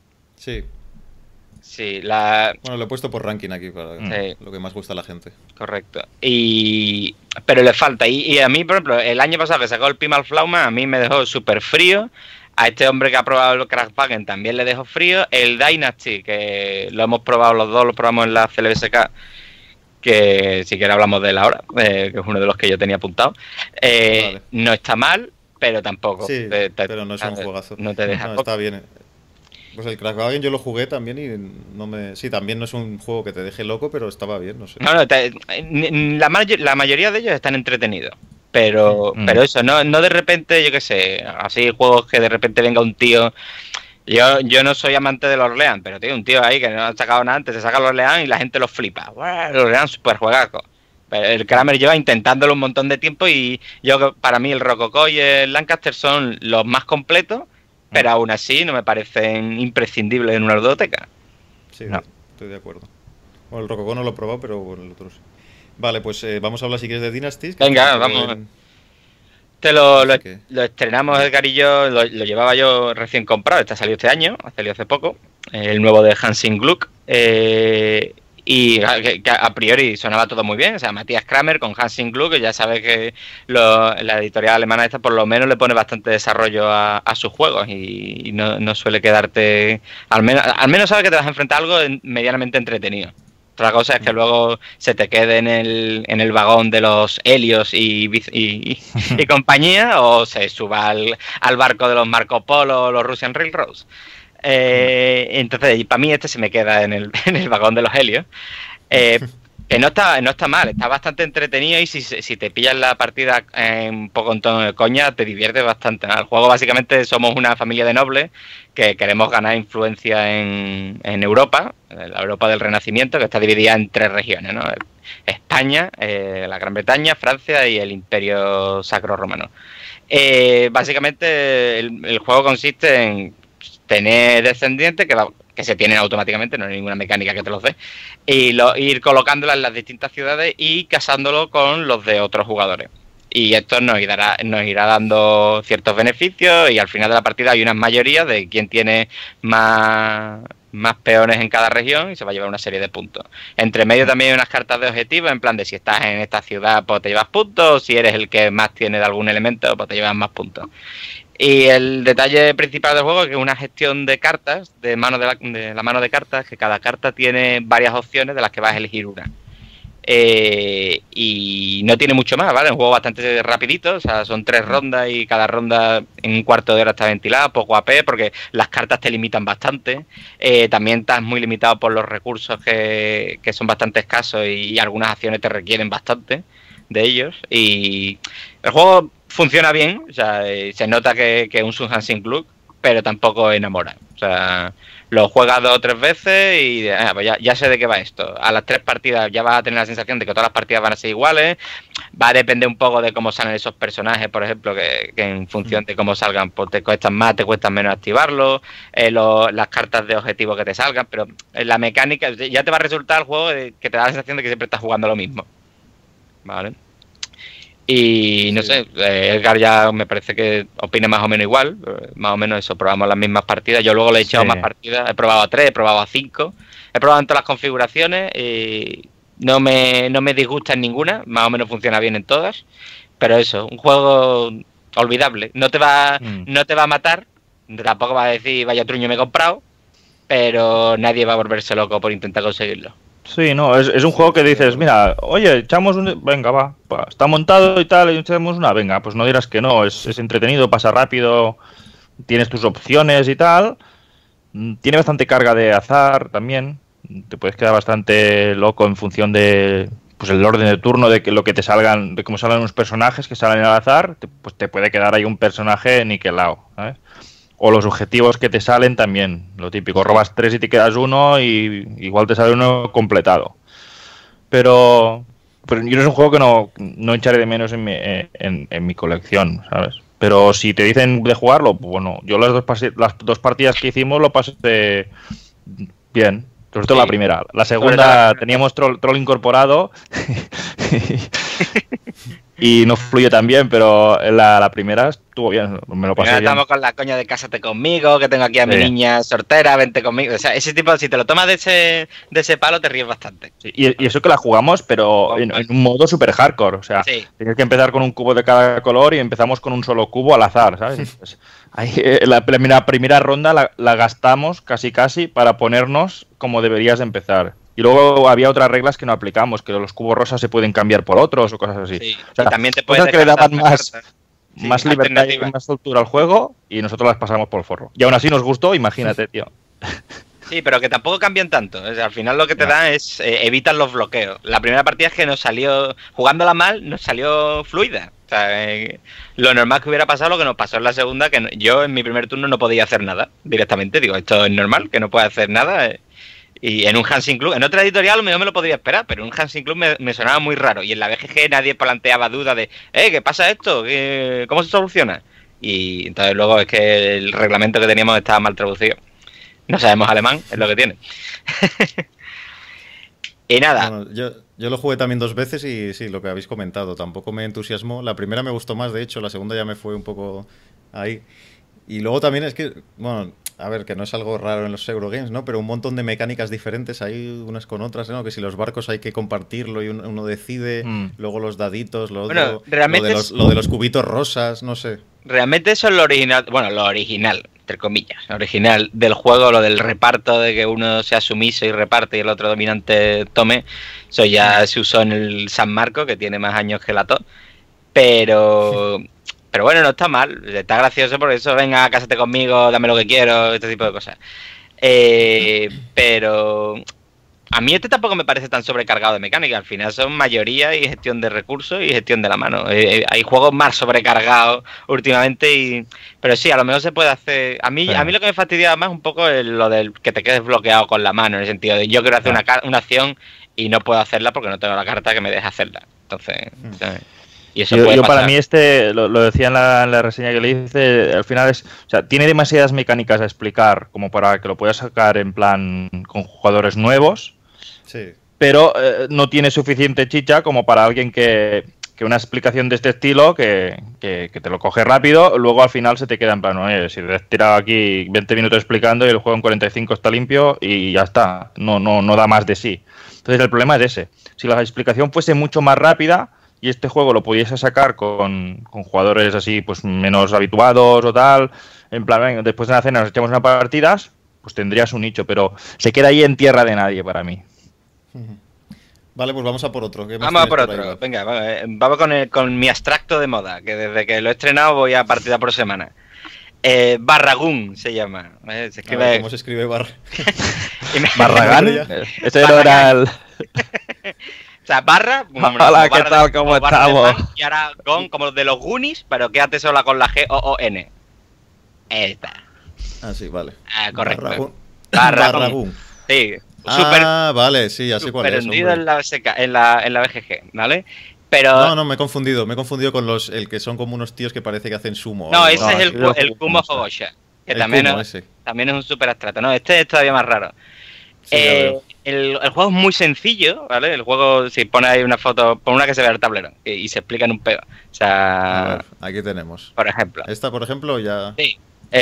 Sí. Sí, la, Bueno, lo he puesto por ranking aquí para Sí. lo que más gusta a la gente. correcto. Y pero le falta. Y, y a mí, por ejemplo, el año pasado que sacó el Pimal Flauma, a mí me dejó súper frío. A este hombre que ha probado el Kraftwagen también le dejó frío. El Dynasty, que lo hemos probado los dos, lo probamos en la C L B S K, que si quieres hablamos de él ahora, eh, que es uno de los que yo tenía apuntado. Eh, Vale. No está mal, pero tampoco. Sí, te- te- pero no es un juegazo. No te deja. No, está bien. Pues el Crackwagon yo lo jugué también y no me... Sí, también no es un juego que te deje loco, pero estaba bien, no sé. No, no, te- la, mayo- la mayoría de ellos están entretenidos. Pero, Mm. pero eso, no, no de repente, yo qué sé, así juegos que de repente venga un tío. Yo, yo no soy amante del Orleans, pero tío, un tío ahí que no ha sacado nada antes, se saca el Orleans y la gente lo flipa. ¡Buah! El Orleans super juegazo. Pero el Kramer lleva intentándolo un montón de tiempo y yo para mí el Rococó y el Lancaster son los más completos, pero aún así no me parecen imprescindibles en una ludoteca. Sí, No. estoy de acuerdo. Bueno, el Rococó no lo he probado, pero bueno, el otro sí. Vale, pues eh, vamos a hablar si quieres de Dynasties. que Venga, está vamos. en- Este lo, lo, Así que- lo estrenamos Edgar y yo, lo, lo llevaba yo recién comprado, este salió este año, ha salido hace poco, el nuevo de Hansing Gluck, eh, y a, que, que a priori sonaba todo muy bien, o sea, Matías Kramer con Hansing Gluck, que ya sabes que lo- la editorial alemana esta por lo menos le pone bastante desarrollo a, a sus juegos y, y no, no suele quedarte, al menos, al menos sabes que te vas a enfrentar a algo en- medianamente entretenido. Otra cosa es que luego se te quede en el, en el vagón de los Helios y, vic- y, y compañía, o se suba al, al barco de los Marco Polo o los Russian Railroads. Eh, entonces, para mí este se me queda en el, en el vagón de los Helios. Eh, que no está, no está mal, está bastante entretenido y si, si te pillas la partida en un poco en tono de coña, te diviertes bastante, ¿no? El juego básicamente somos una familia de nobles que queremos ganar influencia en, en Europa, en la Europa del Renacimiento, que está dividida en tres regiones, ¿no? España, eh, la Gran Bretaña, Francia y el Imperio Sacro Romano. Eh, básicamente el, el juego consiste en tener descendientes que, va, que se tienen automáticamente, no hay ninguna mecánica que te los dé, y lo, ir colocándolas en las distintas ciudades y casándolo con los de otros jugadores. Y esto nos irá, nos irá dando ciertos beneficios y al final de la partida hay unas mayorías de quién tiene más, más peones en cada región y se va a llevar una serie de puntos. Entre medio también hay unas cartas de objetivos, en plan de si estás en esta ciudad pues te llevas puntos, si eres el que más tiene de algún elemento pues te llevas más puntos. Y el detalle principal del juego es que es una gestión de cartas, de, mano de, la, de la mano de cartas, que cada carta tiene varias opciones de las que vas a elegir una. Eh, y no tiene mucho más, ¿vale? Es un juego bastante rapidito, o sea, son tres rondas y cada ronda en un cuarto de hora está ventilada, poco A P, porque las cartas te limitan bastante. Eh, también estás muy limitado por los recursos que, que son bastante escasos y, y algunas acciones te requieren bastante de ellos. Y el juego funciona bien, o sea, eh, se nota que, que es un Sun Hansing Gluck, pero tampoco enamora. O sea, lo juegas dos o tres veces y ah, pues ya, ya sé de qué va esto. A las tres partidas ya vas a tener la sensación de que todas las partidas van a ser iguales. Va a depender un poco de cómo salen esos personajes, por ejemplo, que, que en función de cómo salgan, pues te cuestan más, te cuestan menos activarlos, eh, lo, las cartas de objetivo que te salgan, pero la mecánica, ya te va a resultar el juego de, que te da la sensación de que siempre estás jugando lo mismo. ¿Vale? Y no Sí. sé, eh, Edgar ya me parece que opina más o menos igual, eh, más o menos eso, probamos las mismas partidas, yo luego le he echado Sí. más partidas, he probado a tres, he probado a cinco, he probado en todas las configuraciones y no me, no me disgusta en ninguna, más o menos funciona bien en todas, pero eso, un juego olvidable, no te va, Mm. no te va a matar, tampoco va a decir vaya truño me he comprado, pero nadie va a volverse loco por intentar conseguirlo. Sí, no, es, es un juego que dices, mira, oye, echamos un... Venga, va, va, está montado y tal, y echamos una, venga, pues no dirás que no, es, es entretenido, pasa rápido, tienes tus opciones y tal, mm, tiene bastante carga de azar también, te puedes quedar bastante loco en función de, pues el orden de turno, de que lo que te salgan, de cómo salgan unos personajes que salen al azar, te, pues te puede quedar ahí un personaje niquelado, ¿sabes? O los objetivos que te salen también, lo típico, robas tres y te quedas uno y igual te sale uno completado. Pero, pero yo no es un juego que no, no echaré de menos en mi, en, en mi colección, ¿sabes? Pero si te dicen de jugarlo, pues bueno, yo las dos, pasi- las dos partidas que hicimos lo pasé bien, sobre todo Sí. la primera. La Sobre segunda todo la primera. teníamos troll, troll incorporado y no fluyó tan bien, pero la, la primera estuvo bien, me lo pasé Primero bien. estamos con la coña de cásate conmigo, que tengo aquí a mi Sí. niña sortera, vente conmigo. O sea, ese tipo, si te lo tomas de ese, de ese palo, te ríes bastante. Sí, y, y eso que la jugamos, pero en, en un modo super hardcore. O sea, Sí. tienes que empezar con un cubo de cada color y empezamos con un solo cubo al azar, ¿sabes? Pues, ahí, eh, la, primera, primera ronda la, la gastamos casi casi para ponernos como deberías empezar. Y luego había otras reglas que no aplicamos, que los cubos rosas se pueden cambiar por otros o cosas así. Sí, o sea, y también te puedes cosas que le descartar daban la más, carta. más Sí, libertad y alternativa. más soltura al juego y nosotros las pasamos por el forro. Y aún así nos gustó, imagínate, tío. Sí, pero que tampoco cambian tanto. O sea, al final lo que te Ya. dan es eh, evitan los bloqueos. La primera partida es que nos salió, jugándola mal, nos salió fluida. O sea, eh, lo normal que hubiera pasado, lo que nos pasó en la segunda, que no- yo en mi primer turno no podía hacer nada directamente. Digo, esto es normal, que no pueda hacer nada. eh. Y en un Hansing Club, en otra editorial a lo mejor me lo podría esperar, pero en un Hansing Club me, me sonaba muy raro. Y en la B G G nadie planteaba duda de, eh, ¿qué pasa esto? ¿Qué- ¿Cómo se soluciona? Y entonces luego es que el reglamento que teníamos estaba mal traducido. No sabemos alemán, es lo que tiene. Y nada, Bueno, yo, yo lo jugué también dos veces y sí, lo que habéis comentado, tampoco me entusiasmó. La primera me gustó más, de hecho, la segunda ya me fue un poco ahí. Y luego también es que, bueno, a ver, que no es algo raro en los Eurogames, ¿no? Pero un montón de mecánicas diferentes ahí unas con otras, ¿no? Que si los barcos hay que compartirlo y uno, uno decide, Mm. luego los daditos, lo Bueno, otro, realmente lo, de los, es- lo de los cubitos rosas, no sé. realmente eso es lo original, bueno, lo original, entre comillas, lo original del juego, lo del reparto, de que uno sea sumiso y reparte y el otro dominante tome. Eso ya se usó en el San Marco, que tiene más años que la T O. Pero, pero bueno, no está mal, está gracioso porque eso, venga, cásate conmigo, dame lo que quiero, este tipo de cosas. Eh, pero a mí este tampoco me parece tan sobrecargado de mecánica. Al final son mayoría y gestión de recursos y gestión de la mano. Eh, hay juegos más sobrecargados últimamente, y pero sí, a lo mejor se puede hacer. A mí, Sí. a mí lo que me fastidia más un poco es lo del que te quedes bloqueado con la mano, en el sentido de yo quiero hacer Ya. una, car- una acción y no puedo hacerla porque no tengo la carta que me deje hacerla. Entonces, ¿sabes? Y eso Yo, puede yo para pasar. mí este, lo, lo decía en la, en la reseña que le hice, al final es, o sea, tiene demasiadas mecánicas a explicar como para que lo puedas sacar en plan con jugadores nuevos, Sí. pero eh, no tiene suficiente chicha como para alguien que, que una explicación de este estilo, que, que, que te lo coge rápido, luego al final se te queda en plan, oye, si te has tirado aquí veinte minutos explicando y el juego en cuarenta y cinco está limpio y ya está, no, no, no da más de sí. Entonces el problema es ese, si la explicación fuese mucho más rápida y este juego lo pudiese sacar con, con jugadores así pues menos habituados o tal, en plan, venga, después de la cena nos echamos unas partidas, pues tendrías un nicho, pero se queda ahí en tierra de nadie para mí. Vale, pues vamos a por otro. ¿Qué más Vamos a por tienes ahí, otro. Iván? Venga, vamos, eh, vamos con, el- con mi abstracto de moda, que desde que lo he estrenado voy a partida por semana. Eh, Barragún se llama. eh, Se A ver, escribe. ¿cómo se escribe barra? y me- Barragán, Ya. este no era el... O sea, barra. como- Hola, como ¿qué barra tal? de- ¿Cómo como barra de estamos? pan, y ahora gon, como los de los Goonies, pero quédate sola con la G O O N. Ahí está. Ah, sí, vale. Ah, correcto. Barragún. Barragún. Barragún. Sí. Súper Ah, vale, sí, ya sé cuál súper es. hundido hombre. en la, S K en, la, en la B G G, ¿vale? Pero. No, no, me he confundido. Me he confundido con los el que son como unos tíos que parece que hacen sumo. No, o ese algo. es el, sí, lo el Kumo, Kumo sí. Fogosha, que El también, Kumo, es, ese. también es un super abstrato. No, este es todavía más raro. Sí, ya Eh, veo. el, el juego es muy sencillo, ¿vale? El juego, si pone ahí una foto, pon una que se vea el tablero y, y se explica en un pego. O A sea, ver, aquí tenemos. por ejemplo. Esta, por ejemplo, ya. Sí.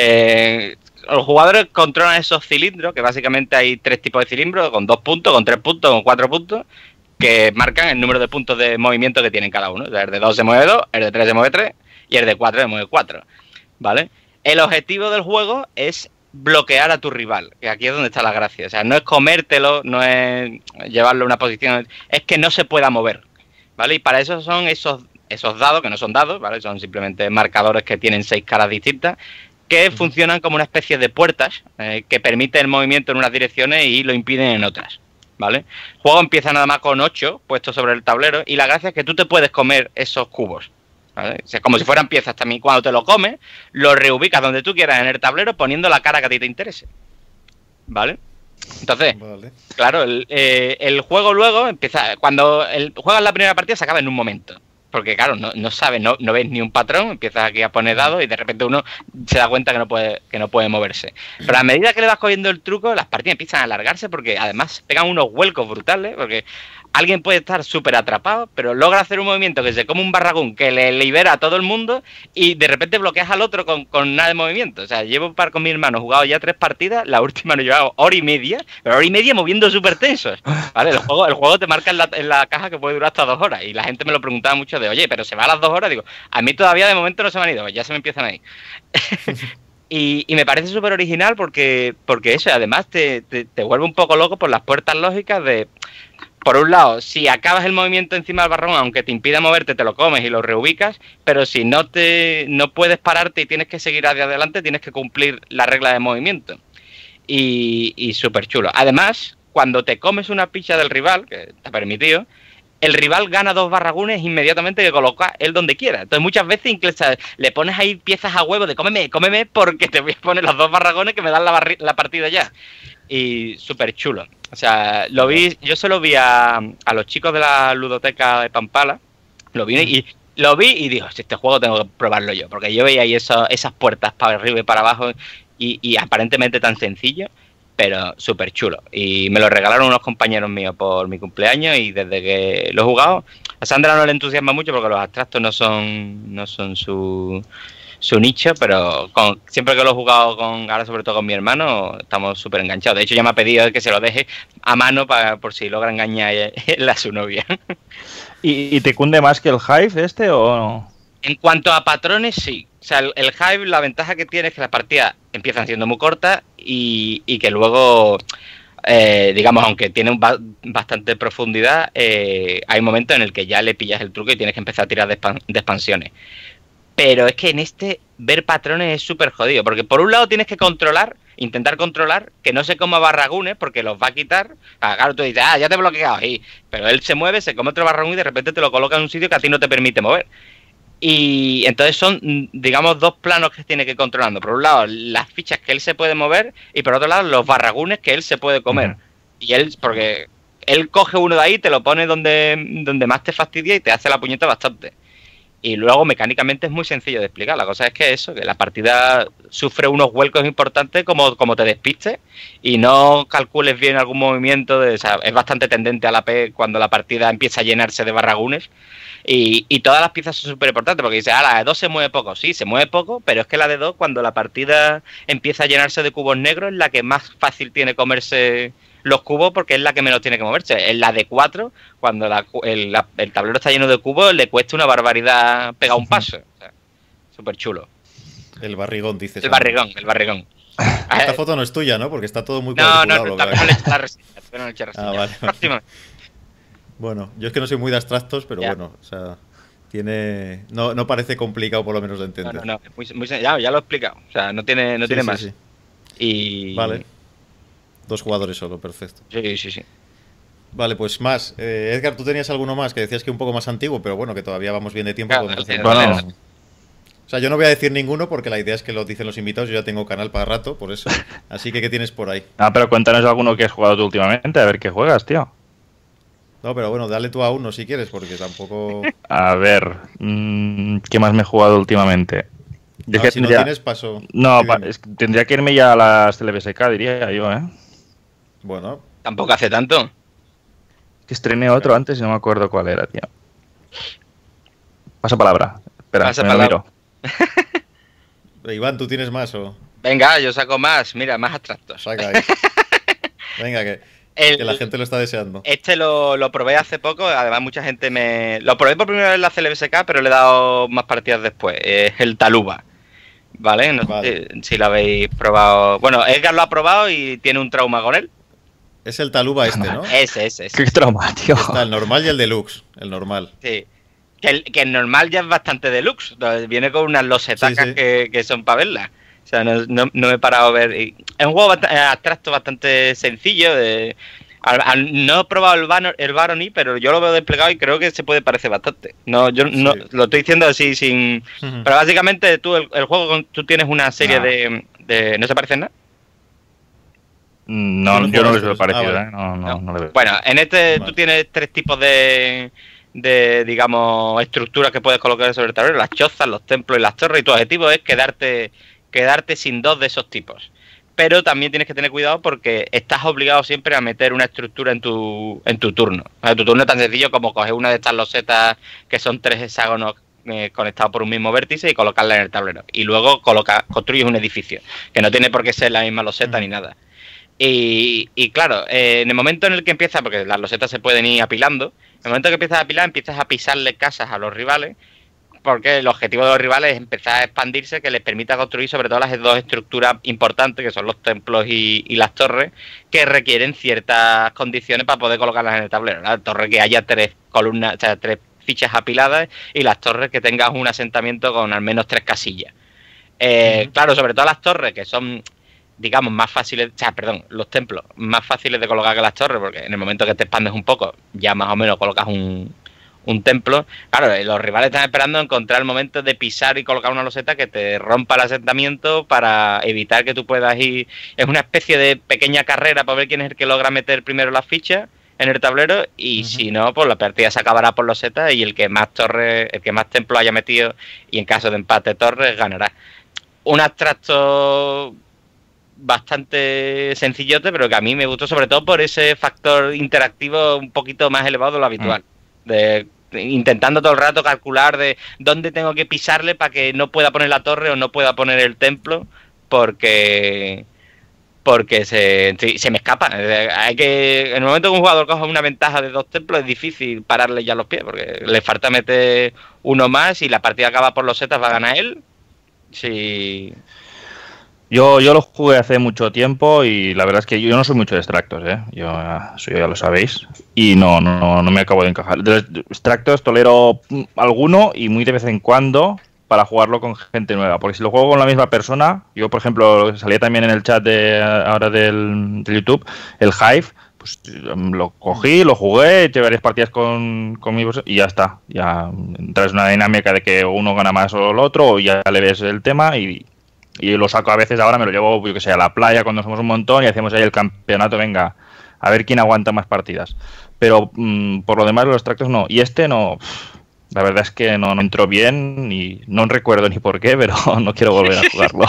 Eh, los jugadores controlan esos cilindros, que básicamente hay tres tipos de cilindros, con dos puntos, con tres puntos, con cuatro puntos, que marcan el número de puntos de movimiento que tienen cada uno. O sea, el de dos se mueve dos, el de tres se mueve tres y el de cuatro se mueve cuatro. ¿Vale? El objetivo del juego es bloquear a tu rival, que aquí es donde está la gracia. O sea, no es comértelo, no es llevarlo a una posición, es que no se pueda mover. ¿Vale? Y para eso son esos, esos dados, que no son dados, ¿vale? Son simplemente marcadores que tienen seis caras distintas, que funcionan como una especie de puertas eh, que permiten el movimiento en unas direcciones y lo impiden en otras, ¿vale? El juego empieza nada más con ocho puestos sobre el tablero y la gracia es que tú te puedes comer esos cubos, ¿vale? O sea, como si fueran piezas también. Cuando te lo comes, lo reubicas donde tú quieras en el tablero poniendo la cara que a ti te interese, ¿vale? Entonces, Vale. claro, el, eh, el juego luego empieza. Cuando el, juegas la primera partida se acaba en un momento. Porque claro, no, no sabes, no, no ves ni un patrón, empiezas aquí a poner dados y de repente uno se da cuenta que no puede, que no puede moverse. Pero a medida que le vas cogiendo el truco, las partidas empiezan a alargarse porque además pegan unos vuelcos brutales, porque alguien puede estar súper atrapado, pero logra hacer un movimiento que se come un barragún, que le libera a todo el mundo y de repente bloqueas al otro con, con nada de movimiento. O sea, llevo un par con mi hermano, he jugado ya tres partidas, la última no he llevado hora y media, pero hora y media moviendo súper tensos. ¿Vale? El juego, el juego te marca en la, en la caja que puede durar hasta dos horas y la gente me lo preguntaba mucho de, oye, pero se va a las dos horas, digo, a mí todavía de momento no se me han ido, ya se me empiezan a ir. Y, y me parece súper original porque, porque eso, además te, te, te vuelve un poco loco por las puertas lógicas de... Por un lado, si acabas el movimiento encima del barragún, aunque te impida moverte, te lo comes y lo reubicas, pero si no te no puedes pararte y tienes que seguir hacia adelante, tienes que cumplir la regla de movimiento. Y, y súper chulo. Además, cuando te comes una picha del rival, que está permitido, el rival gana dos barragunes inmediatamente que coloca él donde quiera. Entonces muchas veces incluso le pones ahí piezas a huevo de cómeme, cómeme porque te voy a poner los dos barragones que me dan la, barri- la partida ya. Y súper chulo. O sea, lo vi, yo se lo vi a, a los chicos de la ludoteca de Pampala, lo vi y lo vi y digo, si este juego tengo que probarlo yo, porque yo veía ahí eso, esas puertas para arriba y para abajo y, y aparentemente tan sencillo, pero súper chulo. Y me lo regalaron unos compañeros míos por mi cumpleaños y desde que lo he jugado, a Sandra no le entusiasma mucho porque los abstractos no son, no son su... su nicho, pero con, siempre que lo he jugado con, ahora sobre todo con mi hermano, estamos súper enganchados. De hecho, ya me ha pedido que se lo deje a mano para por si logra engañar él a su novia. ¿Y, y te cunde más que el Hive este o no? En cuanto a patrones, sí. O sea, el, el Hive, la ventaja que tiene es que las partidas empiezan siendo muy cortas y, y que luego, eh, digamos, aunque tienen ba- bastante profundidad, eh, hay momentos en el que ya le pillas el truco y tienes que empezar a tirar de, expan- de expansiones. Pero es que en este ver patrones es súper jodido, porque por un lado tienes que controlar, intentar controlar que no se coma barragunes porque los va a quitar. Ah, claro, tú dices, ah, ya te he bloqueado ahí, pero él se mueve, se come otro barragún y de repente te lo coloca en un sitio que a ti no te permite mover. Y entonces son, digamos, dos planos que tiene que ir controlando. Por un lado, las fichas que él se puede mover y por otro lado, los barragunes que él se puede comer. Uh-huh. Y él, porque él coge uno de ahí, te lo pone donde, donde más te fastidia y te hace la puñeta bastante. Y luego mecánicamente es muy sencillo de explicar. La cosa es que eso, que la partida sufre unos vuelcos importantes como, como te despistes y no calcules bien algún movimiento. De, o sea, es bastante tendente a la P cuando la partida empieza a llenarse de barragunes. Y, y todas las piezas son súper importantes porque dice, ah, la de dos se mueve poco. Sí, se mueve poco, pero es que la de dos, cuando la partida empieza a llenarse de cubos negros, es la que más fácil tiene comerse los cubos porque es la que menos tiene que moverse. En la de cuatro, cuando la, el, la, el tablero está lleno de cubos, le cuesta una barbaridad pegar un paso. O sea, súper chulo. El barrigón, dices. El barrigón, el barrigón. Esta foto no es tuya, ¿no? Porque está todo muy no, cuadriculado. No, no, no, no le he hecho la reseña. No le he hecho reseña. Ah, vale. Próxima. Bueno, yo es que no soy muy de abstractos, pero ya. bueno, o sea, tiene... No, no parece complicado por lo menos de entender. No, no, no, muy, muy, ya, ya lo he explicado. O sea, no tiene, no sí, tiene sí, más. Sí. Y... Vale. Dos jugadores solo, perfecto. Sí, sí, sí. Vale, pues más. Eh, Edgar, tú tenías alguno más que decías que un poco más antiguo, pero bueno, que todavía vamos bien de tiempo. Claro, hacer... bueno. O sea, yo no voy a decir ninguno porque la idea es que lo dicen los invitados. Yo ya tengo canal para rato, por eso. Así que, ¿qué tienes por ahí? Ah, pero cuéntanos alguno que has jugado tú últimamente, a ver qué juegas, tío. No, pero bueno, dale tú a uno si quieres, porque tampoco... A ver, mmm, ¿qué más me he jugado últimamente? No, si tendría... no tienes, paso. No, pa es que tendría que irme ya a las T L V S K, diría yo, ¿eh? Bueno. Tampoco hace tanto. Que estrené otro claro. antes y no me acuerdo cuál era, tío. Pasa palabra. Espera, Pasa me palabra. Lo miro. Iván, ¿tú tienes más o...? Venga, yo saco más. Mira, más abstractos. Saca ahí. Venga, que, el, que la gente lo está deseando. Este lo, lo probé hace poco. Además, mucha gente me... Lo probé por primera vez en la C L V S K, pero le he dado más partidas después. Es el Taluba. ¿Vale? No vale. sé si lo habéis probado. Bueno, Edgar lo ha probado y tiene un trauma con él. Es el Taluba este, ¿no? Ese, ese, ese. Qué trauma, tío. Está el normal y el deluxe. El normal. Sí. Que el, que el normal ya es bastante deluxe. Viene con unas losetacas sí, sí. que, que son para verlas. O sea, no, no, no me he parado a ver. Es un juego bastante, abstracto bastante sencillo. De, al, al, no he probado el, Bar, el Barony, pero yo lo veo desplegado y creo que se puede parecer bastante. No, yo sí. no lo estoy diciendo así sin. Uh-huh. Pero básicamente tú el, el juego tú tienes una serie no. de, de. ¿No se parece en nada? No, yo no les veo parecido, ah, vale. ¿eh? No, no, no. no le veo. Bueno, en este vale. tú tienes tres tipos de. de, digamos, estructuras que puedes colocar sobre el tablero, las chozas, los templos y las torres, y tu objetivo es quedarte, quedarte sin dos de esos tipos. Pero también tienes que tener cuidado porque estás obligado siempre a meter una estructura en tu, en tu turno. O sea, tu turno es tan sencillo como coger una de estas losetas que son tres hexágonos eh, conectados por un mismo vértice y colocarla en el tablero. Y luego coloca, construyes un edificio, que no tiene por qué ser la misma loseta mm. ni nada. Y, y claro, eh, en el momento en el que empieza, porque las losetas se pueden ir apilando, en el momento que empiezas a apilar, empiezas a pisarle casas a los rivales porque el objetivo de los rivales es empezar a expandirse, que les permita construir sobre todo las dos estructuras importantes, que son los templos y, y las torres, que requieren ciertas condiciones para poder colocarlas en el tablero. La torre que haya tres columnas, o sea, tres fichas apiladas, y las torres que tengas un asentamiento con al menos tres casillas. Eh, uh-huh. Claro, sobre todo las torres, que son, digamos, más fáciles, o sea, perdón, los templos, más fáciles de colocar que las torres, porque en el momento que te expandes un poco, ya más o menos colocas un, un templo. Claro, los rivales están esperando encontrar el momento de pisar y colocar una loseta que te rompa el asentamiento para evitar que tú puedas ir. Es una especie de pequeña carrera para ver quién es el que logra meter primero las fichas en el tablero, y uh-huh. si no, pues la partida se acabará por losetas y el que más torres, el que más templos haya metido, y en caso de empate torres, ganará. Un abstracto bastante sencillote, pero que a mí me gustó sobre todo por ese factor interactivo un poquito más elevado de lo habitual. Uh-huh. De, de intentando todo el rato calcular de dónde tengo que pisarle para que no pueda poner la torre o no pueda poner el templo, porque porque se, se me escapa. Hay que, en el momento que un jugador coja una ventaja de dos templos, es difícil pararle ya los pies, porque le falta meter uno más y la partida acaba por los setas, va a ganar él. Sí. Yo, yo lo jugué hace mucho tiempo y la verdad es que yo no soy mucho de extractos, ¿eh? Yo, eso ya lo sabéis. Y no, no, no me acabo de encajar. De extractos tolero alguno y muy de vez en cuando para jugarlo con gente nueva. Porque si lo juego con la misma persona, yo por ejemplo, salía también en el chat de ahora del, de YouTube, el Hive, pues lo cogí, lo jugué, eché varias partidas con, conmigo y ya está. Ya entras en una dinámica de que uno gana más o el otro, o ya le ves el tema y... Y lo saco a veces, ahora me lo llevo, yo que sé, a la playa cuando somos un montón y hacemos ahí el campeonato, venga, a ver quién aguanta más partidas. Pero mmm, por lo demás los extractos no. Y este no, la verdad es que no, no entró bien y no recuerdo ni por qué, pero no quiero volver a jugarlo.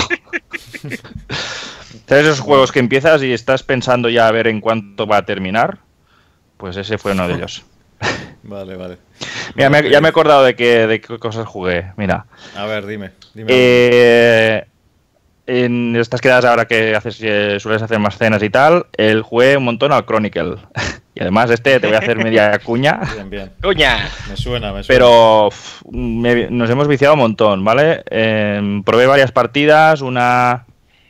¿Sabes esos juegos que empiezas y estás pensando ya a ver en cuánto va a terminar? Pues ese fue uno de ellos. Vale, vale. Mira, me, ya me he acordado de, que, de qué cosas jugué. Mira. A ver, dime. dime eh... En estas quedadas ahora que haces eh, sueles hacer más cenas y tal, el jugué un montón al Chronicle. Y además este te voy a hacer media cuña. Bien, bien. ¡Cuña! Me suena, me suena. Pero uf, me, nos hemos viciado un montón, ¿vale? Eh, probé varias partidas, una...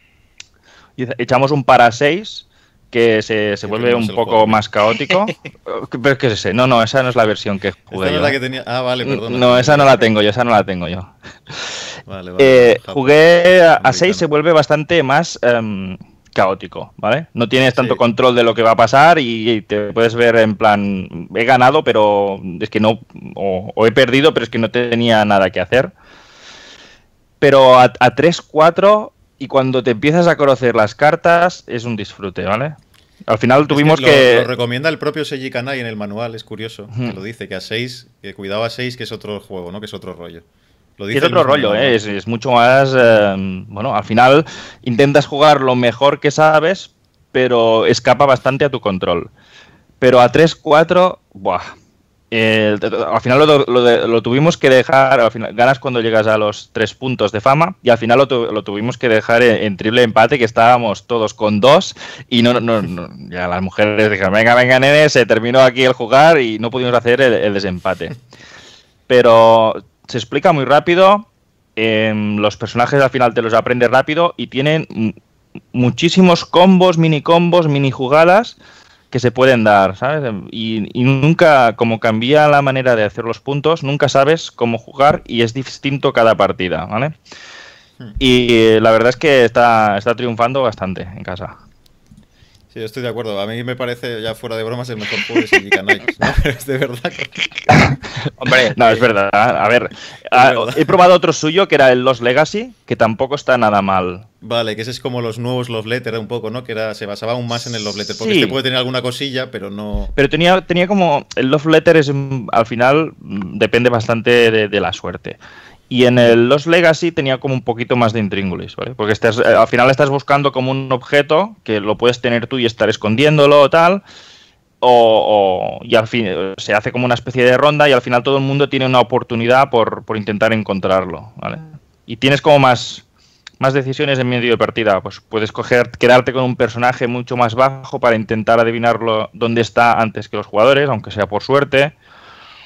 Echamos un para seis, que se, se vuelve un poco juego, más caótico. Pero es que es ese. No, no, esa no es la versión que jugué. ¿Esta no yo. es la que tenía? Ah, vale, perdón. No, esa no la tengo yo, esa no la tengo yo. Vale, vale, eh, jugué a seis, se vuelve bastante más um, caótico, ¿vale? No tienes tanto sí. control de lo que va a pasar y, y te puedes ver en plan, he ganado, pero es que no, o, o he perdido, pero es que no tenía nada que hacer. Pero a, a tres cuatro, y cuando te empiezas a conocer las cartas, es un disfrute, ¿vale? Al final tuvimos es que, que... Lo, lo recomienda el propio Seiji Kanai en el manual, es curioso, hmm. que lo dice, que a seis, que cuidado a seis, que es otro juego, ¿no? Que es otro rollo. Lo dice es otro rollo, ¿eh? es, es mucho más... Eh, bueno, al final intentas jugar lo mejor que sabes, pero escapa bastante a tu control. Pero a tres cuatro, ¡buah! Eh, al final lo, lo, lo tuvimos que dejar, al final, ganas cuando llegas a los tres puntos de fama, y al final lo, tu, lo tuvimos que dejar en, en triple empate, que estábamos todos con dos, y no, no, no ya las mujeres dijeron, venga, venga, nene, se terminó aquí el jugar, y no pudimos hacer el, el desempate. Pero se explica muy rápido, eh, los personajes al final te los aprendes rápido, y tienen m- muchísimos combos, mini combos, mini jugadas, que se pueden dar, ¿sabes? Y, y nunca, como cambia la manera de hacer los puntos, nunca sabes cómo jugar y es distinto cada partida, ¿vale? Hmm. Y la verdad es que está, está triunfando bastante en casa. Sí, yo estoy de acuerdo. A mí me parece, ya fuera de bromas, el mejor juego de Seiji Kanai, ¿no? Es de verdad. Hombre, no, es verdad. A ver, es a, verdad. He probado otro suyo que era el Lost Legacy, que tampoco está nada mal. Vale, que ese es como los nuevos Love Letter un poco, ¿no? Que era, se basaba aún más en el Love Letter, porque sí. Este puede tener alguna cosilla, pero no... Pero tenía, tenía como... El Love Letter es, al final, depende bastante de, de la suerte. Y en el Lost Legacy tenía como un poquito más de intríngulis, ¿vale? Porque estás, al final estás buscando como un objeto que lo puedes tener tú y estar escondiéndolo o tal, o, o y al fin se hace como una especie de ronda y al final todo el mundo tiene una oportunidad por, por intentar encontrarlo, ¿vale? Y tienes como más, más decisiones en medio de partida. Pues puedes coger, quedarte con un personaje mucho más bajo para intentar adivinarlo dónde está antes que los jugadores, aunque sea por suerte.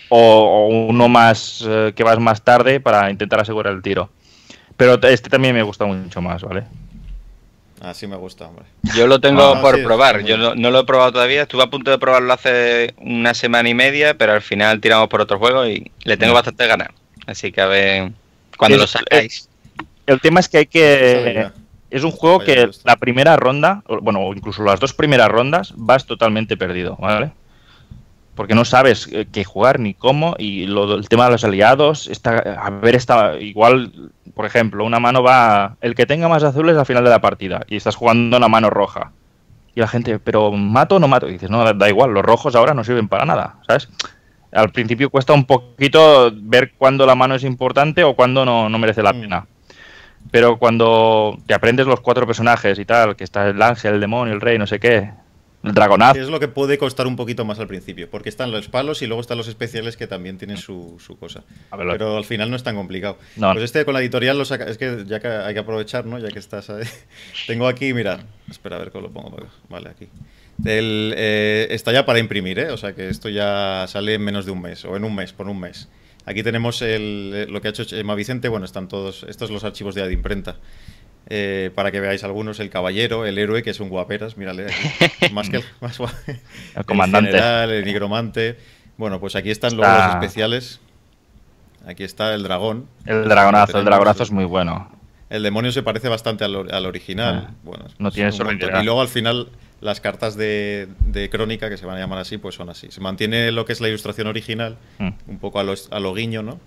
o, o uno más eh, que vas más tarde para intentar asegurar el tiro. Pero este también me gusta mucho más, ¿vale? Así me gusta, hombre. Yo lo tengo Ah, por sí, probar. sí, Yo no, no lo he probado todavía. Estuve a punto de probarlo hace una semana y media, pero al final tiramos por otro juego y le tengo bastante ganas. Así que a ver cuando Es- lo sacáis. El tema es que hay Sale que... ya. Es un juego Vaya, que esto. la primera ronda, o- bueno, o incluso las dos primeras rondas, vas totalmente perdido, ¿vale? Porque no sabes eh, qué jugar ni cómo, y lo, el tema de los aliados, está, a ver, está igual, por ejemplo, una mano va, el que tenga más azules al final de la partida, y estás jugando una mano roja. Y la gente, pero ¿mato o no mato? Y dices, no, da, da igual, los rojos ahora no sirven para nada, ¿sabes? Al principio cuesta un poquito ver cuándo la mano es importante o cuándo no, no merece la Mm. pena. Pero cuando te aprendes los cuatro personajes y tal, que está el ángel, el demonio, el rey, no sé qué, el dragonazo. Que es lo que puede costar un poquito más al principio, porque están los palos y luego están los especiales que también tienen su, su cosa. A ver, lo- Pero al final no es tan complicado. No. Pues este con la editorial lo saca. Es que ya que hay que aprovechar, ¿no? Ya que estás ahí. Tengo aquí, mira. Espera a ver cómo lo pongo. para- Vale, aquí. El, eh, está ya para imprimir, ¿eh? O sea que esto ya sale en menos de un mes, o en un mes, por un mes. Aquí tenemos el, lo que ha hecho Emma Vicente. Bueno, están todos. Estos los archivos de, de imprenta. Eh, para que veáis algunos, el caballero, el héroe, que es un guaperas, mírale aquí. Más que el, más gua- El comandante. El general, el nigromante. Bueno, pues aquí están luego Está- los especiales. Aquí está el dragón. El dragonazo, el Tenemos dragonazo es muy bueno. El demonio se parece bastante al, or- al original. Ah, bueno, no es tiene un montón. sordidera. Y luego al final las cartas de, de crónica, que se van a llamar así, pues son así. Se mantiene lo que es la ilustración original, Mm. un poco a lo, a lo guiño, ¿no?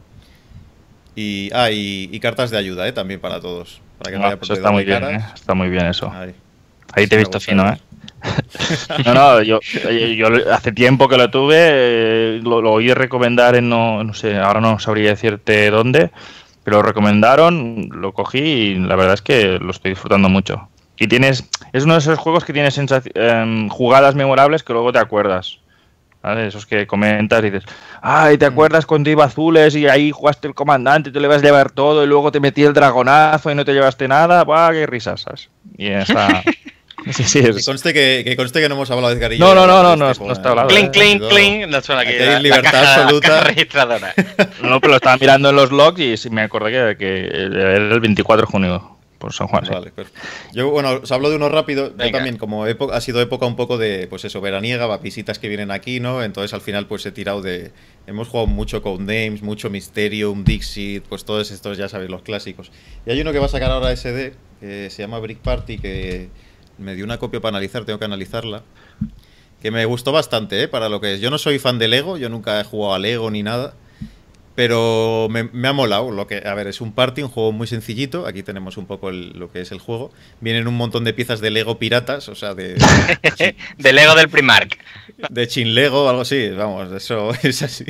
Y, ah, y, y cartas de ayuda, ¿eh? También para todos. Para que no Ah, haya eso está muy bien, caras. ¿eh? Está muy bien eso. Ahí. Ahí te he me visto gusta fino, ver. ¿eh? No, no, yo, yo hace tiempo que lo tuve, eh, lo, lo oí recomendar en, no, no sé, ahora no sabría decirte dónde, pero lo recomendaron, lo cogí y la verdad es que lo estoy disfrutando mucho. Y tienes, es uno de esos juegos que tienes sensaci- em, jugadas memorables que luego te acuerdas. ¿Vale? Esos que comentas y dices, ay, ¿te acuerdas cuando iba azules y ahí jugaste el comandante, te le ibas a llevar todo y luego te metí el dragonazo y no te llevaste nada? ¡Buah, qué risas! ¿Sabes? Y ya está. Sí, sí, Que es... conste que, que conste que no hemos hablado de Edgar y yo, No, no, de no, no, este, no, pues, no está hablado, Clink, eh. clink, no. clink. No suena aquí Aquí hay la, la libertad caja, absoluta. caja registradora. No, pero lo estaba mirando en los logs y sí me acordé que, que era el veinticuatro de junio por San Juan. sí. Vale, perfecto. Yo, bueno, os hablo de uno rápido. Yo Venga. también, como época, ha sido época un poco de, pues eso, veraniega, visitas que vienen aquí, ¿no? Entonces al final pues he tirado de... Hemos jugado mucho Codenames, mucho Mysterium, Dixit, pues todos estos, ya sabéis, los clásicos. Y hay uno que va a sacar ahora S D, que se llama Brick Party, que me dio una copia para analizar, tengo que analizarla. Que me gustó bastante, ¿eh? Para lo que es. Yo no soy fan de Lego, yo nunca he jugado a Lego ni nada. Pero me, me ha molado. Lo que, a ver, es un party, un juego muy sencillito. Aquí tenemos un poco el- lo que es el juego. Vienen un montón de piezas de Lego piratas, o sea, de, De Lego del Primark. de Chin Lego, algo así. Vamos, eso es así.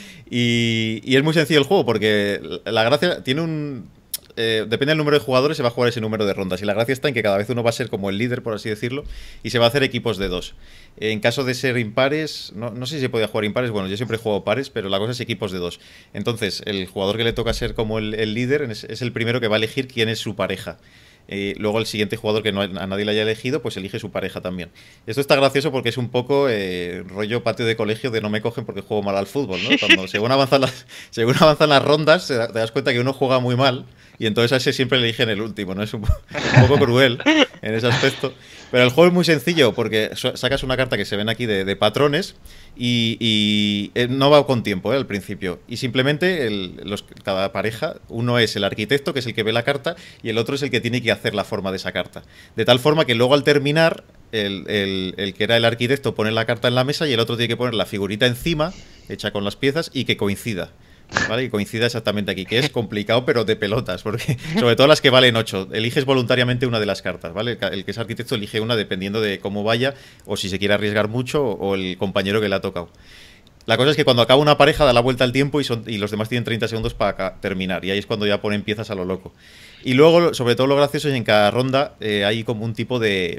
Y, y es muy sencillo el juego porque la gracia tiene un... eh, depende del número de jugadores, se va a jugar ese número de rondas. Y la gracia está en que cada vez uno va a ser como el líder, por así decirlo, y se va a hacer equipos de dos. En caso de ser impares, no, no sé si se podía jugar impares, bueno, yo siempre he jugado pares, pero la cosa es equipos de dos. Entonces, el jugador que le toca ser como el, el líder es, es el primero que va a elegir quién es su pareja. Eh, luego el siguiente jugador que no, a nadie le haya elegido, pues elige su pareja también. Esto está gracioso porque es un poco eh, rollo patio de colegio de no me cogen porque juego mal al fútbol, ¿no? Cuando según avanzan las, según avanzan las rondas, te da- te das cuenta que uno juega muy mal y entonces a ese siempre le eligen el último, ¿no? Es un, po- un poco cruel en ese aspecto. Pero el juego es muy sencillo porque so- sacas una carta que se ven aquí de, de patrones y, y, eh, no va con tiempo, ¿eh? Al principio. Y simplemente el- los- cada pareja, uno es el arquitecto, que es el que ve la carta, y el otro es el que tiene que hacer la forma de esa carta. De tal forma que luego al terminar, el, el- el que era el arquitecto pone la carta en la mesa y el otro tiene que poner la figurita encima, hecha con las piezas, y que coincida. ¿Vale? Y coincida exactamente aquí, que es complicado, pero de pelotas, porque sobre todo las que valen ocho, eliges voluntariamente una de las cartas, ¿vale? El, ca- el que es arquitecto elige una dependiendo de cómo vaya, o si se quiere arriesgar mucho, o, o el compañero que le ha tocado. La cosa es que cuando acaba una pareja da la vuelta al tiempo y, son, y los demás tienen treinta segundos para ca- terminar, y ahí es cuando ya ponen piezas a lo loco. Y luego, sobre todo lo gracioso es que en cada ronda eh, hay como un tipo de...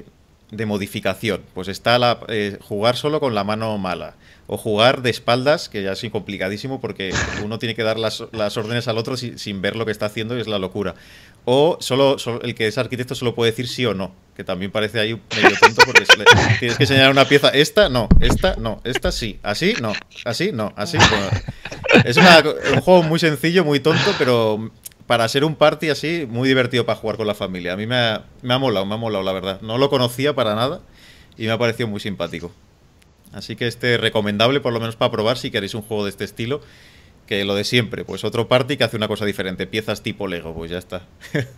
de modificación. Pues está la, eh, jugar solo con la mano mala. O jugar de espaldas, que ya es complicadísimo porque uno tiene que dar las, las órdenes al otro sin, sin ver lo que está haciendo y es la locura. O solo, solo el que es arquitecto solo puede decir sí o no, que también parece ahí medio tonto porque le, tienes que señalar una pieza, esta no, esta no, esta sí, así no, así no, así. Bueno, es una, un juego muy sencillo, muy tonto, pero para ser un party así, muy divertido para jugar con la familia. A mí me ha, me ha molado, me ha molado la verdad. No lo conocía para nada y me ha parecido muy simpático. Así que este recomendable por lo menos para probar si queréis un juego de este estilo, que lo de siempre, pues otro party que hace una cosa diferente, piezas tipo Lego, pues ya está.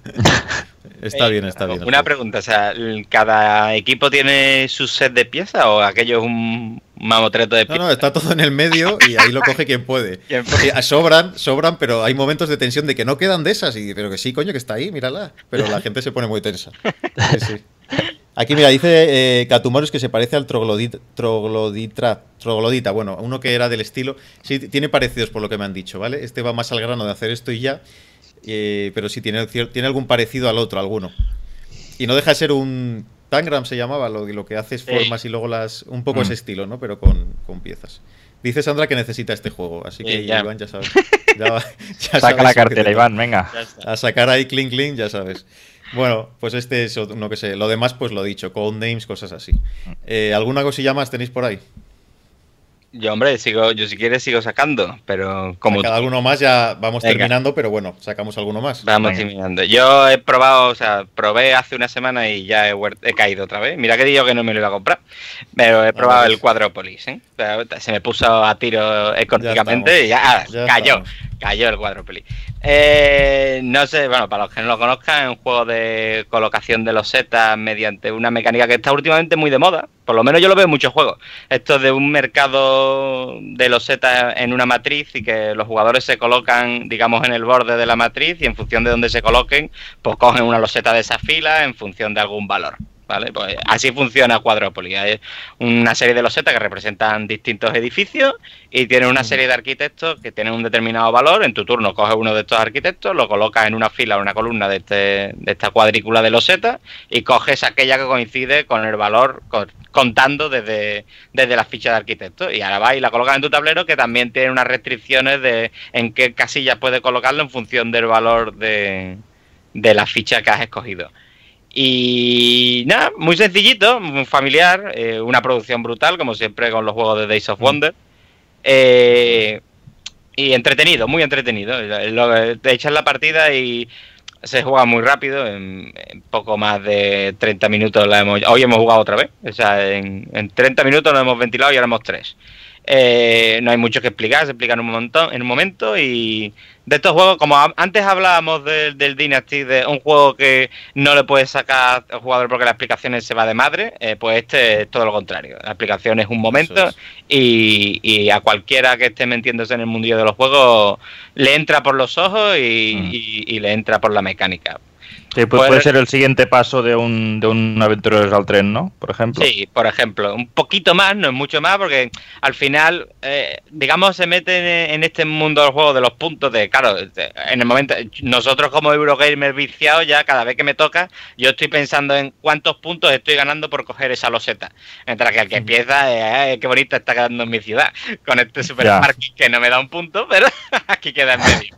Está eh, bien, está bien. Una pregunta, o sea, ¿cada equipo tiene su set de piezas o aquello es un mamotreto de piezas? No, no, está todo en el medio y ahí lo coge quien puede. ¿Quién puede? Sí, sobran, sobran, pero hay momentos de tensión de que no quedan de esas, y pero que sí, coño, que está ahí, mírala. Pero la gente se pone muy tensa. Sí, sí. Aquí, mira, dice eh, Catumarus que se parece al troglodita, troglodita, troglodita. Bueno, uno que era del estilo. Sí, tiene parecidos por lo que me han dicho, ¿vale? Este va más al grano de hacer esto y ya. Eh, pero sí, tiene, tiene algún parecido al otro, alguno. Y no deja de ser un Tangram, se llamaba, lo, lo que hace es formas y luego las. Un poco mm. ese estilo, ¿no? Pero con, con piezas. Dice Sandra que necesita este juego, así que sí, ya. Iván, ya sabes. Ya, ya Saca sabes la cartera, Iván, venga. A sacar ahí clink clink, ya sabes. Bueno, pues este es uno que sé. Lo demás, pues lo dicho, codenames, cosas así. Eh, ¿Alguna cosilla más tenéis por ahí? Yo, hombre, sigo, yo si quieres sigo sacando, pero como... Cada alguno más ya vamos Venga. terminando, pero bueno, sacamos alguno más. Vamos Venga. terminando. Yo he probado, o sea, probé hace una semana y ya he, he caído otra vez. Mira que digo que no me lo iba a comprar, pero he probado el Quadropolis, ¿eh? O sea, se me puso a tiro económicamente ya y ya, ya cayó. Estamos. Cayó el Quadropolis. Eh, no sé, bueno, para los que no lo conozcan, es un juego de colocación de losetas mediante una mecánica que está últimamente muy de moda. Por lo menos yo lo veo en muchos juegos. Esto de un mercado de losetas en una matriz y que los jugadores se colocan, digamos, en el borde de la matriz y en función de dónde se coloquen, pues cogen una loseta de esa fila en función de algún valor. ¿Vale? Pues así funciona Quadropolis. Hay una serie de losetas que representan distintos edificios y tienen una serie de arquitectos que tienen un determinado valor. En tu turno coges uno de estos arquitectos, lo colocas en una fila o una columna de, este, de esta cuadrícula de losetas y coges aquella que coincide con el valor contando desde, desde la ficha de arquitecto. Y ahora vas y la colocas en tu tablero, que también tiene unas restricciones de en qué casillas puedes colocarlo en función del valor de, de la ficha que has escogido. Y nada, muy sencillito, muy familiar, eh, una producción brutal, como siempre con los juegos de Days of Wonder. Eh, y entretenido, muy entretenido. Te echas la partida y se juega muy rápido, en, en poco más de treinta minutos la hemos... Hoy hemos jugado otra vez, o sea, en, en treinta minutos lo hemos ventilado y ahora hemos tres. Eh, no hay mucho que explicar, se explica en un montón, en un momento. Y de estos juegos, como a, antes hablábamos de, del Dynasty, de un juego que no le puedes sacar al jugador porque las explicaciones se va de madre, eh, pues este es todo lo contrario. La explicación es un momento es. y, y a cualquiera que esté metiéndose en el mundillo de los juegos le entra por los ojos y, mm. y, y le entra por la mecánica. Sí, pues puede ser el siguiente paso de un, de un Aventureros al Tren, ¿no? Por ejemplo. Sí, por ejemplo. Un poquito más, no es mucho más, porque al final, eh, digamos, se mete en, en este mundo del juego de los puntos de, claro, en el momento, nosotros como Eurogamer viciados, ya cada vez que me toca, yo estoy pensando en cuántos puntos estoy ganando por coger esa loseta. Mientras que el que empieza, eh, qué bonita está quedando en mi ciudad, con este super parking que no me da un punto, pero aquí queda en medio.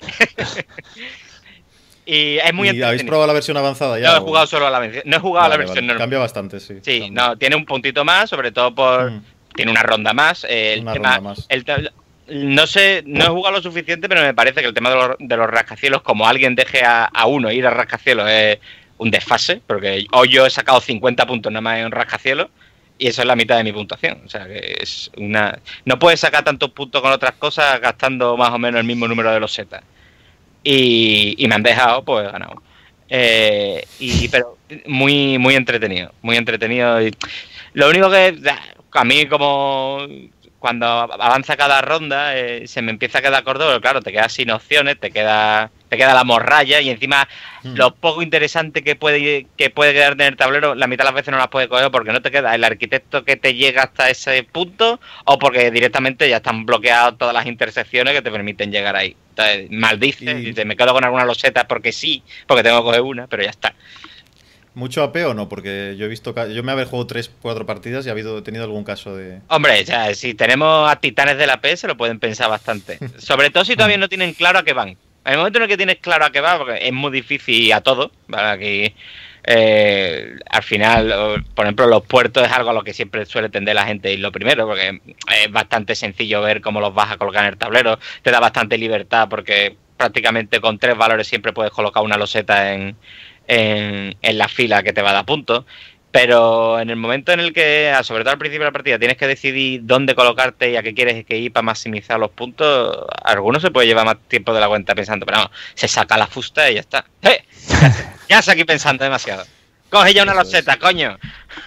Y es muy ¿Y habéis probado la versión avanzada ya? No he jugado solo a la versión, no he jugado vale, a la versión vale. normal. Cambia bastante, sí. Sí, cambia. no, tiene un puntito más, sobre todo por... Mm. Tiene una ronda más. Eh, el una tema, ronda más. El, no sé, no he jugado lo suficiente, pero me parece que el tema de los, de los rascacielos, como alguien deje a, a uno ir a rascacielos, es un desfase, porque hoy yo he sacado cincuenta puntos nada más en rascacielos, y eso es la mitad de mi puntuación. O sea, que es una... No puedes sacar tantos puntos con otras cosas gastando más o menos el mismo número de losetas. Y, y me han dejado, pues he ganado. Eh, y pero muy muy entretenido, muy entretenido. Y lo único que a mí, como cuando avanza cada ronda, eh, se me empieza a quedar corto, pero claro, te quedas sin opciones, te queda te queda la morralla y encima mm. lo poco interesante que puede que puede quedar en el tablero, la mitad de las veces no las puedes coger porque no te queda el arquitecto que te llega hasta ese punto o porque directamente ya están bloqueadas todas las intersecciones que te permiten llegar ahí. Entonces, maldices y te me quedo con alguna loseta porque sí, porque tengo que coger una, pero ya está. ¿Mucho A P o no? Porque yo he visto... Yo me había jugado tres, cuatro partidas y ha habido, he tenido algún caso de... Hombre, o sea, si tenemos a titanes de la P, se lo pueden pensar bastante. Sobre todo si todavía no tienen claro a qué van. En el momento en el que tienes claro a qué va, porque es muy difícil a todo, ¿vale? Aquí, eh, al final, por ejemplo, los puertos es algo a lo que siempre suele tender la gente ir lo primero, porque es bastante sencillo ver cómo los vas a colocar en el tablero, te da bastante libertad, porque prácticamente con tres valores siempre puedes colocar una loseta en, en, en la fila que te va a dar puntos. Pero en el momento en el que, sobre todo al principio de la partida, tienes que decidir dónde colocarte y a qué quieres que ir para maximizar los puntos, algunos se puede llevar más tiempo de la cuenta pensando, pero no, se saca la fusta y ya está. ¡Eh! Ya se aquí pensando demasiado. Coge ya una loseta, coño.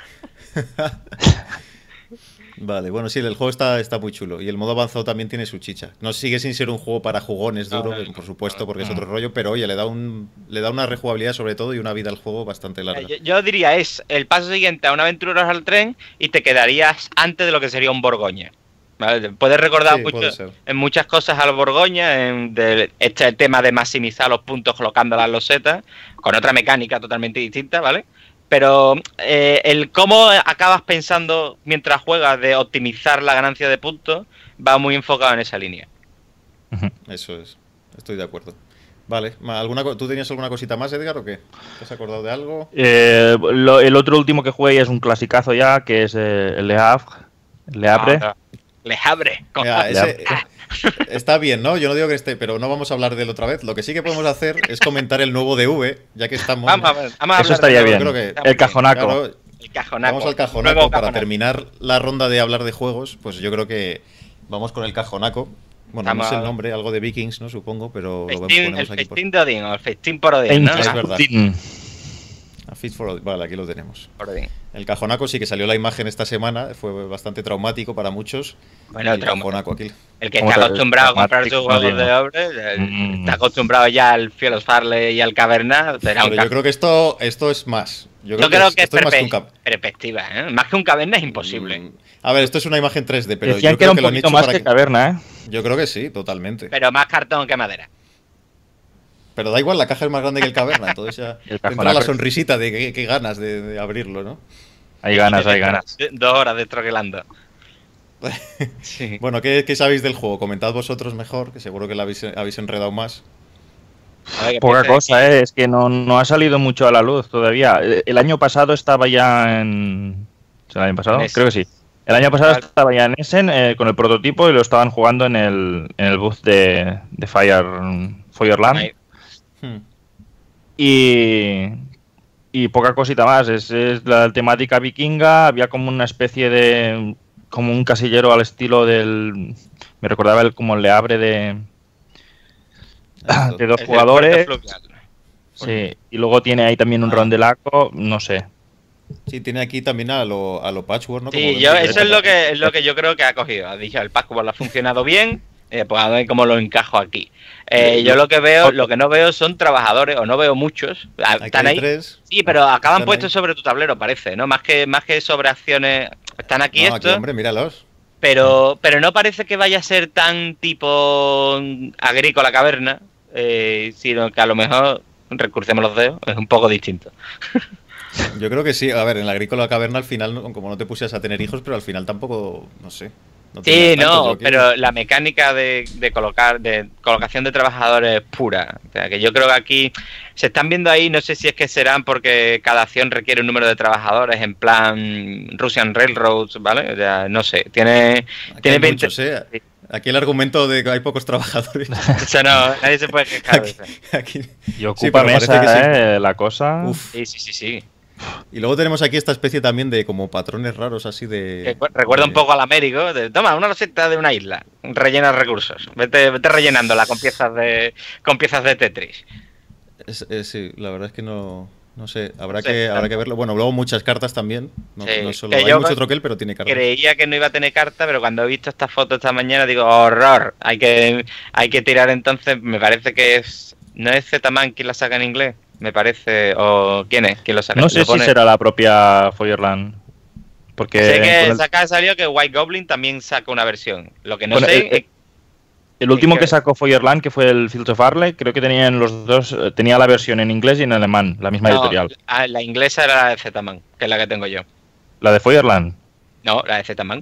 Vale, bueno, sí, el juego está, está muy chulo. Y el modo avanzado también tiene su chicha. No sigue sin ser un juego para jugones duro, no, no, por supuesto, porque no. es otro rollo, pero oye, le da un le da una rejugabilidad sobre todo y una vida al juego bastante larga. Yo, yo diría, es el paso siguiente a un Aventureros al tren y te quedarías antes de lo que sería un Borgoña. ¿Vale? Puedes recordar sí, mucho, en muchas cosas al Borgoña, en de, este el tema de maximizar los puntos colocando las losetas, con otra mecánica totalmente distinta, ¿vale? Pero eh, el cómo acabas pensando mientras juegas de optimizar la ganancia de puntos va muy enfocado en esa línea. Eso es, estoy de acuerdo. Vale, ¿alguna, ¿tú tenías alguna cosita más, Edgar, o qué? ¿Te has acordado de algo? Eh, lo, el otro último que jugué es un clasicazo ya, que es eh, el Le Havre. Le Havre. Ah, Le Havre. Mira, ese, está bien, ¿no? Yo no digo que esté, pero no vamos a hablar de él otra vez. Lo que sí que podemos hacer es comentar el nuevo D V, ya que estamos... Vamos a ver, vamos a Eso estaría bien. Creo que, el cajonaco. Claro, el cajonaco. Vamos al cajonaco Nuevo para cajonaco. terminar la ronda de hablar de juegos. Pues yo creo que vamos con el cajonaco. Bueno, Vamos no sé a el ver. nombre, algo de Vikings, ¿no? Supongo, pero lo Festín, el ponemos aquí. festín de Odín o el festín por Odín, ¿no? Es verdad. Festín. A Fit for Odin. Vale, aquí lo tenemos. Por Odín. El cajonaco sí que salió la imagen esta semana, fue bastante traumático para muchos. Bueno, el trauma. cajonaco aquí. El que ¿Cómo está te- acostumbrado a comprar traumático, sus juegos no de digo? obra, el- Mm. está acostumbrado ya al Fielos Farley y al Caverna, será un Pero yo creo que esto, esto es más. Yo creo, Yo creo es, que es esto es más que un perpe- cap- perspectiva, ¿eh? Más que un caverna es imposible. Mm, A ver, esto es una imagen tres D, pero Decían yo que era creo un que lo han poquito hecho más para que caverna, ¿eh? Yo creo que sí, totalmente. Pero más cartón que madera. Pero da igual, la caja es más grande que el caverna, entonces ya El entra cajonaco la es- sonrisita de qué, qué ganas de, de abrirlo, ¿no? Hay ganas, hay ganas. Dos horas destroquelando. Sí. Bueno, ¿qué, qué sabéis del juego? Comentad vosotros mejor, que seguro que lo habéis, habéis enredado más. A ver, ¿qué Poca piensas? cosa, ¿eh? Es que no, no ha salido mucho a la luz todavía. Eh, El año pasado estaba ya en... ¿Es el año pasado? En Essen. Creo que sí. El año pasado Vale. estaba ya en Essen eh, con el prototipo y lo estaban jugando en el, en el booth de, de Fire, Fireland. Ahí. Hmm. Y, y poca cosita más. Es, es la temática vikinga. Había como una especie de... como un casillero al estilo del... Me recordaba el, como el Le Havre de, Esto. de dos El del jugadores. puerto fluvial. Sí, y luego tiene ahí también un Ah. rondelaco, no sé. Sí, tiene aquí también a lo, a lo patchwork, ¿no? Como Sí, dentro yo, de- eso es lo que es lo que yo creo que ha cogido. Ha dicho, el Password ha funcionado bien, eh, pues a ver cómo lo encajo aquí. Eh, yo lo que veo, lo que no veo son trabajadores, o no veo muchos. Ah, Aquí Están hay ahí. tres. Sí, pero acaban Están puestos ahí. sobre tu tablero, parece, ¿no? Más que, más que sobre acciones. Están aquí No, aquí, estos, hombre, míralos. pero, pero no parece que vaya a ser tan tipo agrícola caverna, eh, sino que a lo mejor, recurcemos los dedos, es un poco distinto. Yo creo que sí. A ver, en la agrícola caverna al final, no- como no te pusieras a tener hijos, pero al final tampoco, no sé. no Sí, tenías tantos, no, yo creo. pero la mecánica de, de colocar, de colocación de trabajadores es pura. O sea, que yo creo que aquí se están viendo ahí, no sé si es que serán porque cada acción requiere un número de trabajadores en plan Russian Railroads, ¿vale? O sea, no sé, tiene, Aquí tiene hay veinte... muchos, ¿eh? Aquí el argumento de que hay pocos trabajadores. O sea, no, nadie se puede quejar de Aquí, eso. aquí. Y Sí, ocupa pero parece mesa, que sí. ¿eh? La cosa. Uf. Sí, sí, sí, sí. Y luego tenemos aquí esta especie también de como patrones raros así de... Que cu- recuerda un de- poco al Américo, de, toma, una roseta de una isla, rellena recursos, vete, vete rellenándola con piezas de con piezas de Tetris. Es- es- sí, la verdad es que no... No sé, habrá, No sé, que, habrá tanto. que verlo. Bueno, luego muchas cartas también. No, Sí, no solo, que hay yo mucho cre- troquel, pero tiene cartas. Creía que no iba a tener carta, pero cuando he visto esta foto esta mañana digo, horror, hay que, hay que tirar entonces, me parece que es, no es Z-Man quien la saca en inglés, me parece, o quién es quien lo saca. No sé Lo si pone- será la propia Fireland. Porque Sé que con el- saca salió que White Goblin también saca una versión, lo que no Bueno, sé el- es El último que- que sacó Feuerland, que fue el Fields of Arle, creo que tenían los dos, eh, tenía la versión en inglés y en alemán, la misma No, editorial. ah, la inglesa era la de Z-Man, que es la que tengo yo. La de Feuerland. No, la de Z-Man.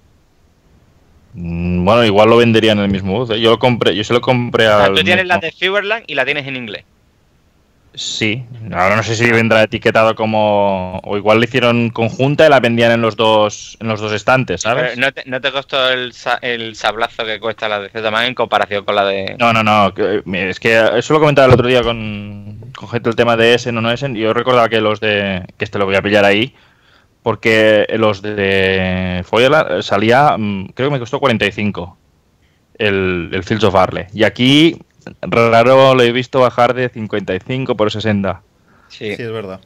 Mm, Bueno, igual lo vendería en el mismo bus. ¿eh? Yo lo compré, yo se lo compré O sea, al tú tienes la mismo- de Feuerland y la tienes en inglés. Sí, ahora no sé si vendrá etiquetado como, o igual le hicieron conjunta y la vendían en los dos, en los dos estantes, ¿sabes? Pero no te, no te costó el, sa- el sablazo que cuesta la de Z-Man en comparación con la de... No, no, no. que- Es que eso lo comentaba el otro día con, con gente el tema de Essen o no Essen. Y yo recordaba que los de. Que este lo voy a pillar ahí. Porque los de Feuerland salía. mm, Creo que me costó cuarenta y cinco. El, el Fields of Arle. Y aquí, raro lo he visto bajar de cincuenta y cinco por sesenta. Sí. Sí, es verdad.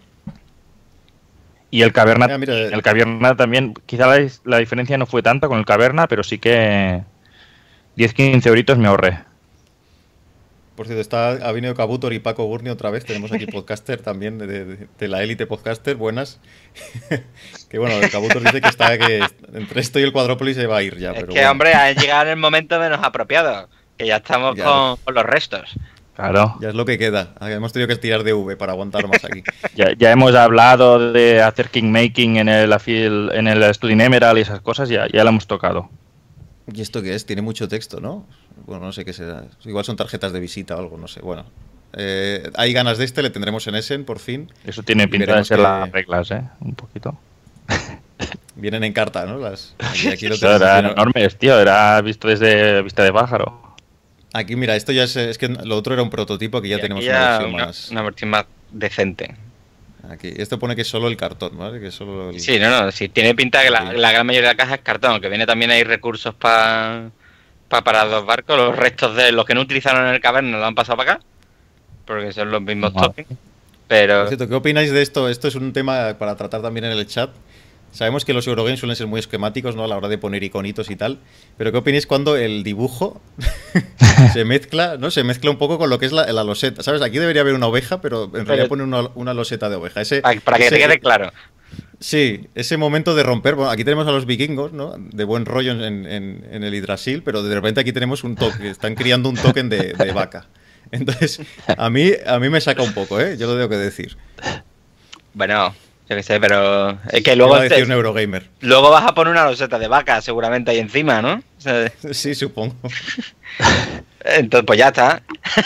Y el Caverna. Ah, mira, el Caverna también. Quizá la, la diferencia no fue tanta con el Caverna, pero sí que. diez quince euritos me ahorré. Por cierto, está, ha venido Kabutor y Paco Gurney otra vez. Tenemos aquí podcaster también, de, de- de la élite podcaster, buenas. Que bueno, Kabutor dice que está que entre esto y el Quadrópolis se va a ir ya. Es pero que, bueno. hombre, ha llegado en el momento menos apropiado. Que ya estamos Ya. con, con los restos. Claro. Ya es lo que queda. Hemos tenido que tirar de V para aguantar más aquí. Ya, ya hemos hablado de hacer kingmaking en el Afil, en el Studying Emerald y esas cosas, ya, ya lo hemos tocado. ¿Y esto qué es? Tiene mucho texto, ¿no? Bueno, no sé qué será. Igual son tarjetas de visita o algo, no sé. Bueno, eh, hay ganas de este, le tendremos en Essen, por fin. Eso tiene Y pinta de veremos ser que- las reglas, ¿eh? Un poquito. Vienen en carta, ¿no? Las, aquí, aquí lo Eso tenemos. eran Aquí, ¿no? enormes, tío, era visto desde vista de pájaro. Aquí, mira, esto ya es, es que lo otro era un prototipo, aquí ya Y tenemos aquí una ya versión una, más. una versión más decente. Aquí. Esto pone que es solo el cartón, ¿vale? Que es solo el... Sí, no, no, sí, tiene pinta que la, Sí. la gran mayoría de la caja es cartón, que viene también hay recursos pa, pa para los barcos, los restos de los que no utilizaron en el caverna lo han pasado para acá, porque son los mismos Vale. tokens, pero Por cierto, ¿qué opináis de esto? Esto es un tema para tratar también en el chat. Sabemos que los Eurogames suelen ser muy esquemáticos, ¿no? A la hora de poner iconitos y tal. Pero ¿qué opináis cuando el dibujo se mezcla, ¿no? Se mezcla un poco con lo que es la, la loseta. ¿Sabes? Aquí debería haber una oveja, pero en realidad pone una, una loseta de oveja. Ese, para, para que ese- te quede claro. Sí, ese momento de romper. Bueno, aquí tenemos a los vikingos, ¿no? De buen rollo en, en- en el Yggdrasil, pero de repente aquí tenemos un token. Están criando un token de, de vaca. Entonces, a mí, a mí me saca un poco, ¿eh? Yo lo tengo que decir. Bueno, yo qué sé, pero es que ¿Qué luego, va a decir te- un Eurogamer? luego vas a poner una loseta de vaca seguramente ahí encima, ¿no? O sea, Sí, supongo. entonces, pues ya está.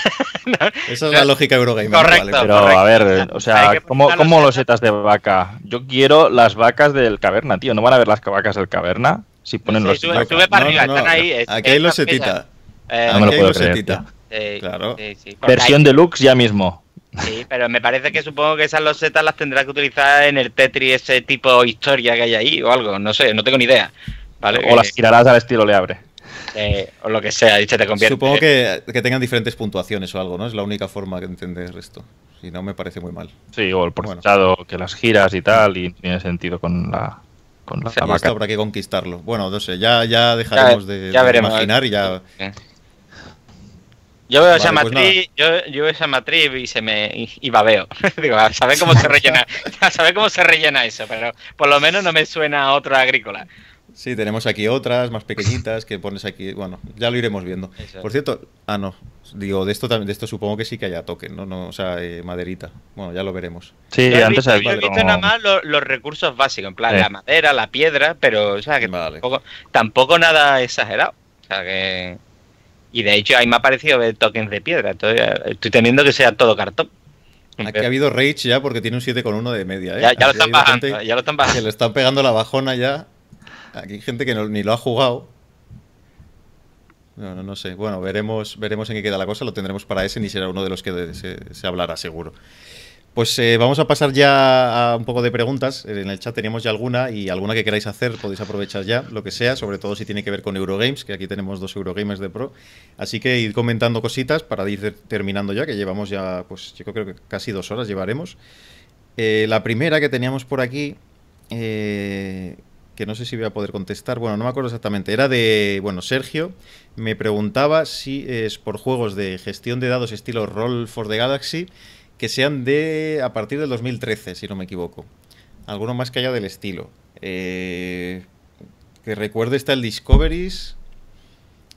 Esa es la lógica Eurogamer. ¿no? Correcto. Vale, Pero correcto. a ver, o Hay sea, que ¿cómo, poner cómo las los setas de vaca? Yo quiero las vacas del caverna, tío. ¿No van a ver las vacas del caverna? Si ponen Sí, los sube, vacas. sube para No, arriba, no, no. están ahí. es- Aquí hay es losetita. una pieza. Eh, No me lo Aquí hay puedo creer, losetita. sí, Claro. sí, sí, porque Versión hay- deluxe ya mismo. Sí, pero me parece que supongo que esas losetas las tendrás que utilizar en el Tetris, ese tipo historia que hay ahí o algo, no sé, no tengo ni idea. ¿Vale? O las girarás al estilo le abre. Eh, o lo que sea, y se te convierte. Supongo que, que tengan diferentes puntuaciones o algo, ¿no? Es la única forma de entender esto. Si no, me parece muy mal. Sí, o el procesado que las giras y tal, y tiene sentido con la, con la, O sea, la Y esto vaca. habrá que conquistarlo. Bueno, no sé, ya, ya dejaremos de, ya de veremos. imaginar y ya... Yo veo Vale, esa pues matriz, yo, yo veo esa matriz y se me y, y babeo. Digo, a saber cómo se rellena, a saber cómo se rellena eso, pero por lo menos no me suena a otra agrícola. Sí, tenemos aquí otras más pequeñitas que pones aquí. Bueno, ya lo iremos viendo. Eso. Por cierto, ah, no. Digo, de esto también, de esto supongo que sí que haya token, ¿no? no o sea, eh, maderita. Bueno, ya lo veremos. Sí, Yo he antes visto, había yo he visto como- nada más lo- los recursos básicos, en plan Sí. la madera, la piedra, pero o sea que Vale. tampoco, tampoco nada exagerado. O sea que. Y de hecho ahí me ha parecido ver tokens de piedra. Entonces, estoy temiendo que sea todo cartón. Aquí ha habido rage ya porque tiene un siete coma uno de media, ¿eh? Ya, ya lo Aquí están ha habido bajando, gente ya lo están que bajando. le están pegando la bajona ya. Aquí hay gente que no- ni lo ha jugado. No, no, no sé. Bueno, veremos, veremos en qué queda la cosa. Lo tendremos para ese y será uno de los que de- se, se hablará seguro. Pues eh, vamos a pasar ya a un poco de preguntas. En el chat teníamos ya alguna y alguna que queráis hacer podéis aprovechar ya, lo que sea, sobre todo si tiene que ver con Eurogames, que aquí tenemos dos Eurogamers de pro. Así que id comentando cositas para ir ter- terminando ya, que llevamos ya, pues yo creo que casi dos horas llevaremos. Eh, la primera que teníamos por aquí, eh, que no sé si voy a poder contestar, bueno, no me acuerdo exactamente, era de, bueno, Sergio me preguntaba si es por juegos de gestión de dados estilo Roll for the Galaxy, que sean de a partir del dos mil trece, si no me equivoco. Alguno más que haya del estilo. Eh, que recuerde está el Discoveries,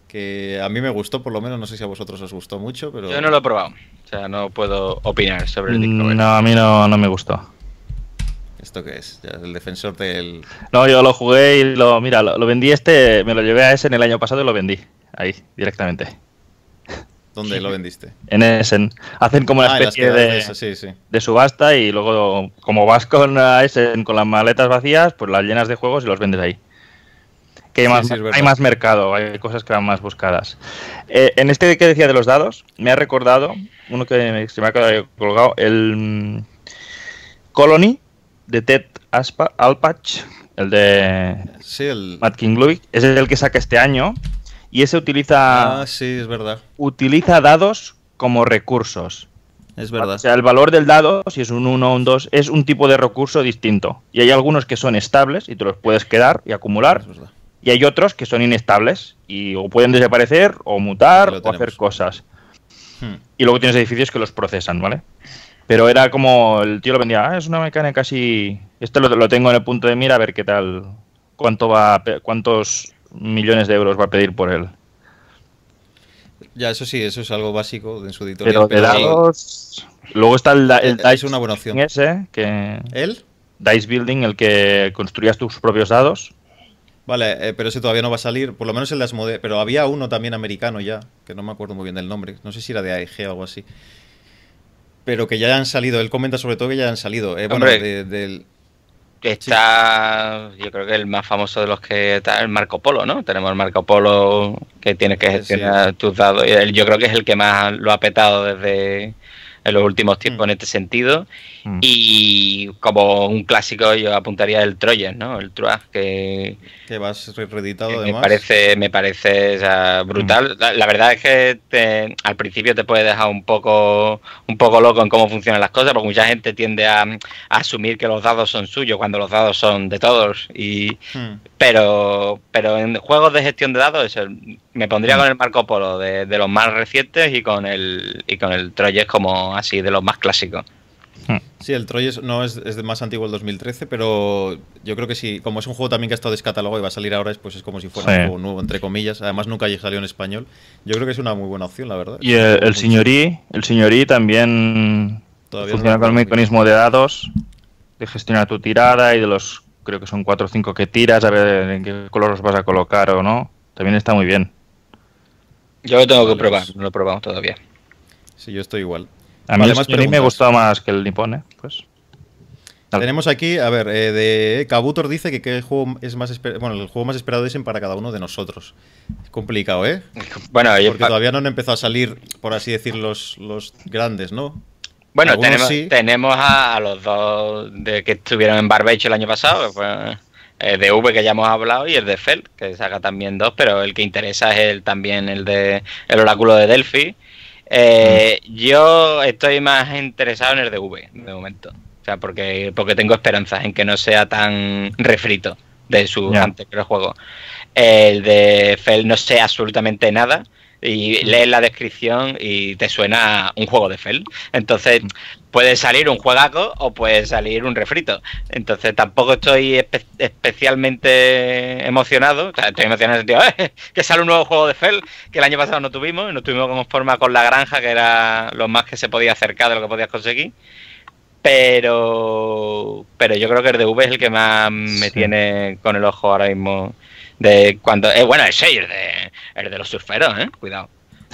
que a mí me gustó, por lo menos, no sé si a vosotros os gustó mucho, pero... Yo no lo he probado, o sea, no puedo opinar sobre el Discovery. No, a mí no, no me gustó. ¿Esto qué es? Ya, el defensor del... No, yo lo jugué y lo... Mira, lo, lo vendí este... Me lo llevé a Essen el año pasado y lo vendí. Ahí, directamente. ¿Dónde lo vendiste? En Essen. Hacen como una Ah, en las especie quedadas de, de eso, sí, sí. de subasta y luego, como vas con a Essen con las maletas vacías, pues las llenas de juegos y los vendes ahí. Que hay, Sí, más, sí, es verdad. hay más mercado, hay cosas que van más buscadas. Eh, en este que decía de los dados, me ha recordado, uno que me- se me ha quedado colgado, el mm, Colony de Ted Aspa, Alpach, el de Sí, el... Matt King Ludwig, es el que saca este año y ese utiliza, Ah, sí, es verdad. utiliza dados como recursos. Es O verdad. sea, el valor del dado, si es un uno o un dos, es un tipo de recurso distinto. Y hay algunos que son estables y te los puedes quedar y acumular. Es verdad. Y hay otros que son inestables y o pueden desaparecer o mutar Aquí lo o hacer tenemos. cosas. Hmm. Y luego tienes edificios que los procesan, ¿vale? Pero era como el tío lo vendía, ah, es una mecánica así. Este lo, lo tengo en el punto de mira a ver qué tal, cuánto va, a pe- cuántos millones de euros va a pedir por él. Ya, eso sí, eso es algo básico en su editorial. Pero de dados. Luego está el, da- el Eh, es Dice una buena opción. Building ese, que ¿Él? Dice Building, el que construías tus propios dados. Vale, eh, pero ese todavía no va a salir, por lo menos el de Asmodee, pero había uno también americano ya, que no me acuerdo muy bien del nombre, no sé si era de A E G o algo así. Pero que ya han salido, él comenta sobre todo que ya han salido. Eh, bueno, Hombre. de- del... Está, yo creo que el más famoso de los que está el Marco Polo, ¿no? Tenemos el Marco Polo que tienes que Sí. gestionar tus dados. Y él, yo creo que es el que más lo ha petado desde en los últimos tiempos Mm. en este sentido. Mm. Y como un clásico yo apuntaría el Troyes, ¿no? El Troyes, que, que vas re- reeditado que me además. parece, me parece o sea, brutal. La, la verdad es que te- al principio te puede dejar un poco, un poco loco en cómo funcionan las cosas, porque mucha gente tiende a, a asumir que los dados son suyos cuando los dados son de todos. Y, Hmm. pero, pero en juegos de gestión de dados, eso, me pondría Mm. con el Marco Polo de, de los más recientes y con el y con el Troyes como así de los más clásicos. Sí, el Troyes no es, es de más antiguo el dos mil trece, pero yo creo que sí, como es un juego también que ha estado descatalogado y va a salir ahora, pues es como si fuera Sí. un juego nuevo, entre comillas. Además nunca salió en español. Yo creo que es una muy buena opción, la verdad. Y Es un el, juego el muy señorí, el señorí también Todavía no funciona lo con el conozco. mecanismo de dados, de gestionar tu tirada y de los, creo que son cuatro o cinco que tiras, a ver en qué color los vas a colocar o no. También está muy bien. Yo lo tengo que Vale, probar, pues. no lo he probado todavía. Sí, yo estoy igual. A mí Vale, el más señorí me preguntas. gustó más que el nipón, ¿eh? Pues. Dale. Tenemos aquí, a ver, eh, de Kabutor dice que qué juego es más esper- bueno, el juego más esperado es en para cada uno de nosotros. Es complicado, ¿eh? Bueno, yo- Porque todavía no han empezado a salir, por así decir, los, los grandes, ¿no? Bueno, Algunos tenemos, sí. tenemos a, a los dos de que estuvieron en Barbecho el año pasado, pues, el de V que ya hemos hablado y el de Feld, que saca también dos, pero el que interesa es el también el de el oráculo de Delphi. Eh, Mm. Yo estoy más interesado en el de V de momento, o sea, porque porque tengo esperanzas en que no sea tan refrito de sus Ya. anteriores juegos. El de Feld no sé absolutamente nada. Y lees la descripción y te suena un juego de Feld. Entonces puede salir un juegaco o puede salir un refrito. Entonces tampoco estoy espe- especialmente emocionado. O sea, estoy emocionado en el sentido, "Eh, que sale un nuevo juego de Feld que el año pasado no tuvimos. No tuvimos como forma con la granja, que era lo más que se podía acercar de lo que podías conseguir. Pero pero yo creo que el de V es el que más me Sí. tiene con el ojo ahora mismo. De cuando eh, bueno, el seis, el de, el de los surferos, ¿eh? Cuidado.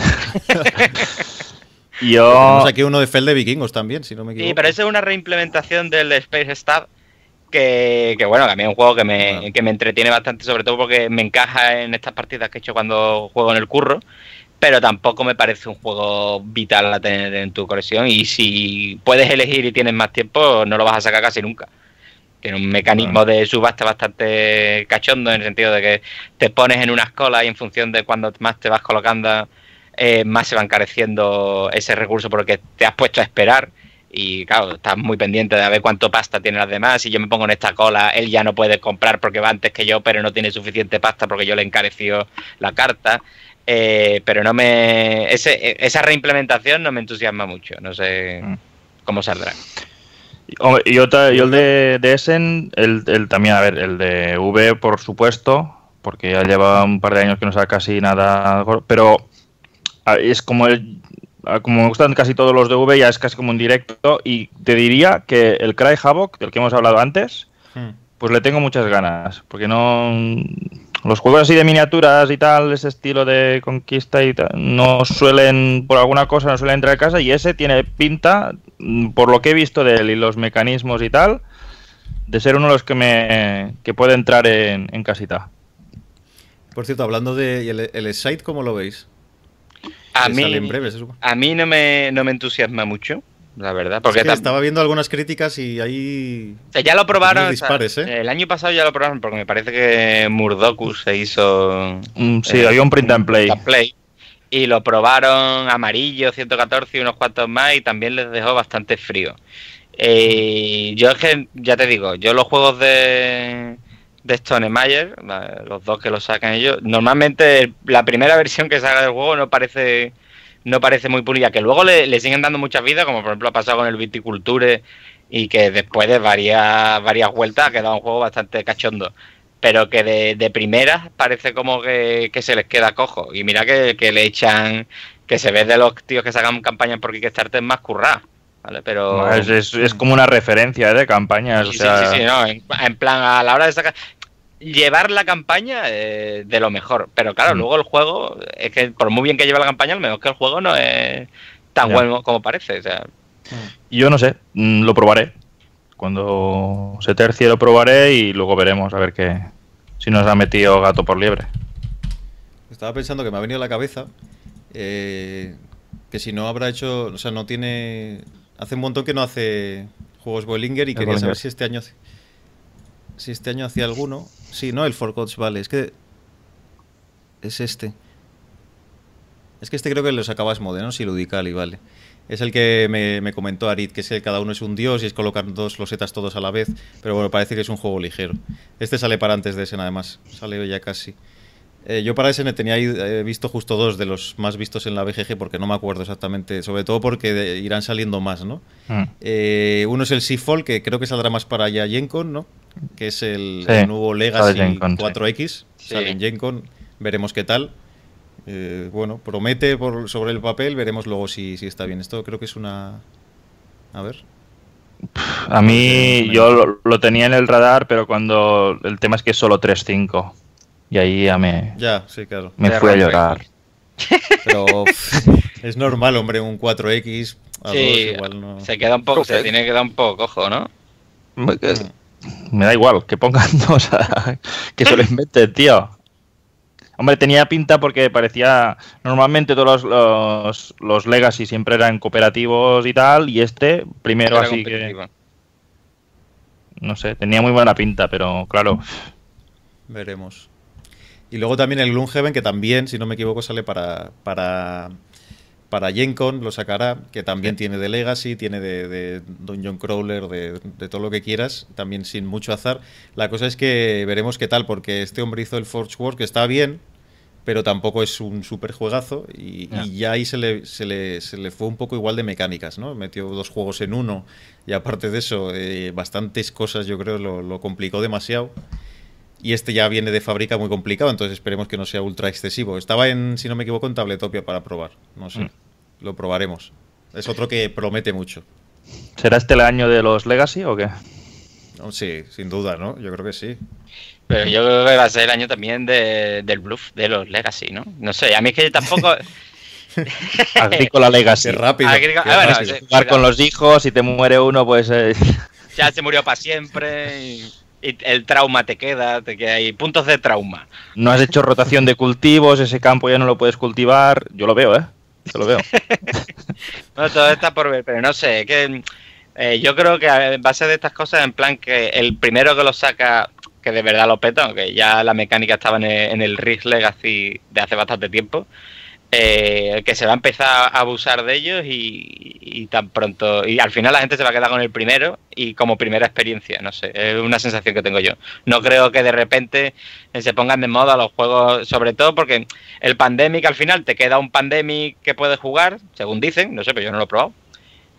Yo. Tenemos aquí uno de Fel de Vikingos también, si no me equivoco. Sí, pero eso es una reimplementación del Space Stab que, que bueno, que a mí es un juego que me, Bueno. que me entretiene bastante, sobre todo porque me encaja en estas partidas que he hecho cuando juego en el curro, pero tampoco me parece un juego vital a tener en tu colección y si puedes elegir y tienes más tiempo, no lo vas a sacar casi nunca. Tiene un mecanismo de subasta bastante cachondo en el sentido de que te pones en unas colas y en función de cuando más te vas colocando, eh, más se va encareciendo ese recurso porque te has puesto a esperar. Y claro, estás muy pendiente de a ver cuánto pasta tienen las demás. Si yo me pongo en esta cola, él ya no puede comprar porque va antes que yo, pero no tiene suficiente pasta porque yo le encareció la carta. Eh, pero no me. Ese, esa reimplementación no me entusiasma mucho. No sé cómo saldrá. Hombre, y otra, yo el de, de Essen, el, el también, a ver, el de V, por supuesto, porque ya lleva un par de años que no saca casi nada, pero es como el, como me gustan casi todos los de V, ya es casi como un directo, y te diría que el Cry Havoc, del que hemos hablado antes, hmm. pues le tengo muchas ganas, porque no... Los juegos así de miniaturas y tal, ese estilo de conquista y tal, no suelen, por alguna cosa, no suelen entrar a casa, y ese tiene pinta, por lo que he visto de él y los mecanismos y tal, de ser uno de los que me que puede entrar en, en casita. Por cierto, hablando de el, el site, ¿cómo lo veis? A mí, en breve, a mí no me, no me entusiasma mucho, la verdad. Porque es que estaba viendo algunas críticas y ahí... O sea, ya lo probaron, dispares, o sea, ¿eh? El año pasado ya lo probaron porque me parece que Murdocus se hizo... Mm, sí, eh, había un print and play. play. Y lo probaron Amarillo, ciento catorce y unos cuantos más, y también les dejó bastante frío. Eh, yo es que, ya te digo, yo los juegos de... de Stonemaier, los dos que los sacan ellos, normalmente la primera versión que salga del juego no parece no parece muy pulida, que luego le, le siguen dando mucha vida, como por ejemplo ha pasado con el Viticulture, y que después de varias varias vueltas ha quedado un juego bastante cachondo, pero que de, de primeras parece como que, que se les queda cojo, y mira que, que le echan, que se ve de los tíos que sacan campañas por Kickstarter más currá. Vale, pero no, es, es, es como una referencia de campañas, sí, o sea... sí, sí, sí, no, en, en plan a la hora de sacar llevar la campaña eh, de lo mejor, pero claro, mm. luego el juego es que por muy bien que lleve la campaña, lo mejor que el juego no es tan ya. bueno como parece, o sea. Yo no sé, lo probaré cuando se tercie, lo probaré y luego veremos a ver qué, si nos ha metido gato por liebre. Estaba pensando que me ha venido a la cabeza eh, que si no habrá hecho, o sea, no tiene... Hace un montón que no hace juegos Bollinger y el quería Bollinger. saber si este año si este año hacía alguno. Sí, no, el Four Gods, vale, es que es este. Es que este creo que lo sacaba Asmodee, ¿no? Sí, Ludicali, vale. Es el que me, me comentó Arit, que es que cada uno es un dios y es colocar dos losetas todos a la vez, pero bueno, parece que es un juego ligero. Este sale para antes de ese nada más, sale ya casi. Eh, yo para ese ne tenía eh, visto justo dos de los más vistos en la B G G porque no me acuerdo exactamente, sobre todo porque de, irán saliendo más, ¿no? Mm. Eh, uno es el Seafall, que creo que saldrá más para allá Gen-Con, ¿no? Que es el, sí, el nuevo Legacy cuatro X, sí. Sale en Gen-Con, veremos qué tal. Eh, bueno, promete por, sobre el papel, veremos luego si, si está bien. Esto creo que es una... A ver... A mí yo lo, lo tenía en el radar, pero cuando el tema es que es solo tres cinco. Y ahí ya me, ya, sí, claro. me fui a llorar. Pero es normal, hombre, un cuatro X a sí, dos igual no... Se queda un poco, se tiene que quedar un poco cojo, ¿no? Me, me da igual, que pongan dos, a, que se lo inventen, tío. Hombre, tenía pinta porque parecía... Normalmente todos los, los, los Legacy siempre eran cooperativos y tal, y este primero Era así que... No sé, tenía muy buena pinta, pero claro... Veremos. Y luego también el Gloomhaven, que también, si no me equivoco, sale para para, para Gen-Con, lo sacará, que también tiene de Legacy, tiene de, de Dungeon Crawler, de, de todo lo que quieras, también sin mucho azar. La cosa es que veremos qué tal, porque este hombre hizo el Forge World, que está bien, pero tampoco es un super juegazo, y, yeah. y ya ahí se le, se, le, se le fue un poco igual de mecánicas, ¿no? Metió dos juegos en uno, y aparte de eso, eh, bastantes cosas yo creo lo, lo complicó demasiado. Y este ya viene de fábrica muy complicado, entonces esperemos que no sea ultra excesivo. Estaba en, si no me equivoco, en Tabletopia para probar. No sé, mm. lo probaremos. Es otro que promete mucho. ¿Será este el año de los Legacy o qué? No, sí, sin duda, ¿no? Yo creo que sí. Pero yo creo que va a ser el año también de, del bluff de los Legacy, ¿no? No sé, a mí es que tampoco... Agrícola Legacy. Qué rápido. Agrícola... Qué ah, bueno, rápido. Jugar con los hijos, si te muere uno, pues... Eh... Ya se murió para siempre y... Y el trauma te queda, te queda ahí, puntos de trauma. No has hecho rotación de cultivos, ese campo ya no lo puedes cultivar. Yo lo veo, ¿eh? Yo lo veo. Bueno, todo está por ver, pero no sé, que eh, yo creo que a base de estas cosas, en plan que el primero que lo saca, que de verdad lo peta, aunque ya la mecánica estaba en el, en el Risk Legacy de hace bastante tiempo, eh, que se va a empezar a abusar de ellos y, y tan pronto, y al final la gente se va a quedar con el primero y como primera experiencia, no sé, es una sensación que tengo yo. No creo que de repente se pongan de moda los juegos, sobre todo porque el Pandemic al final te queda un Pandemic que puedes jugar, según dicen, no sé, pero yo no lo he probado,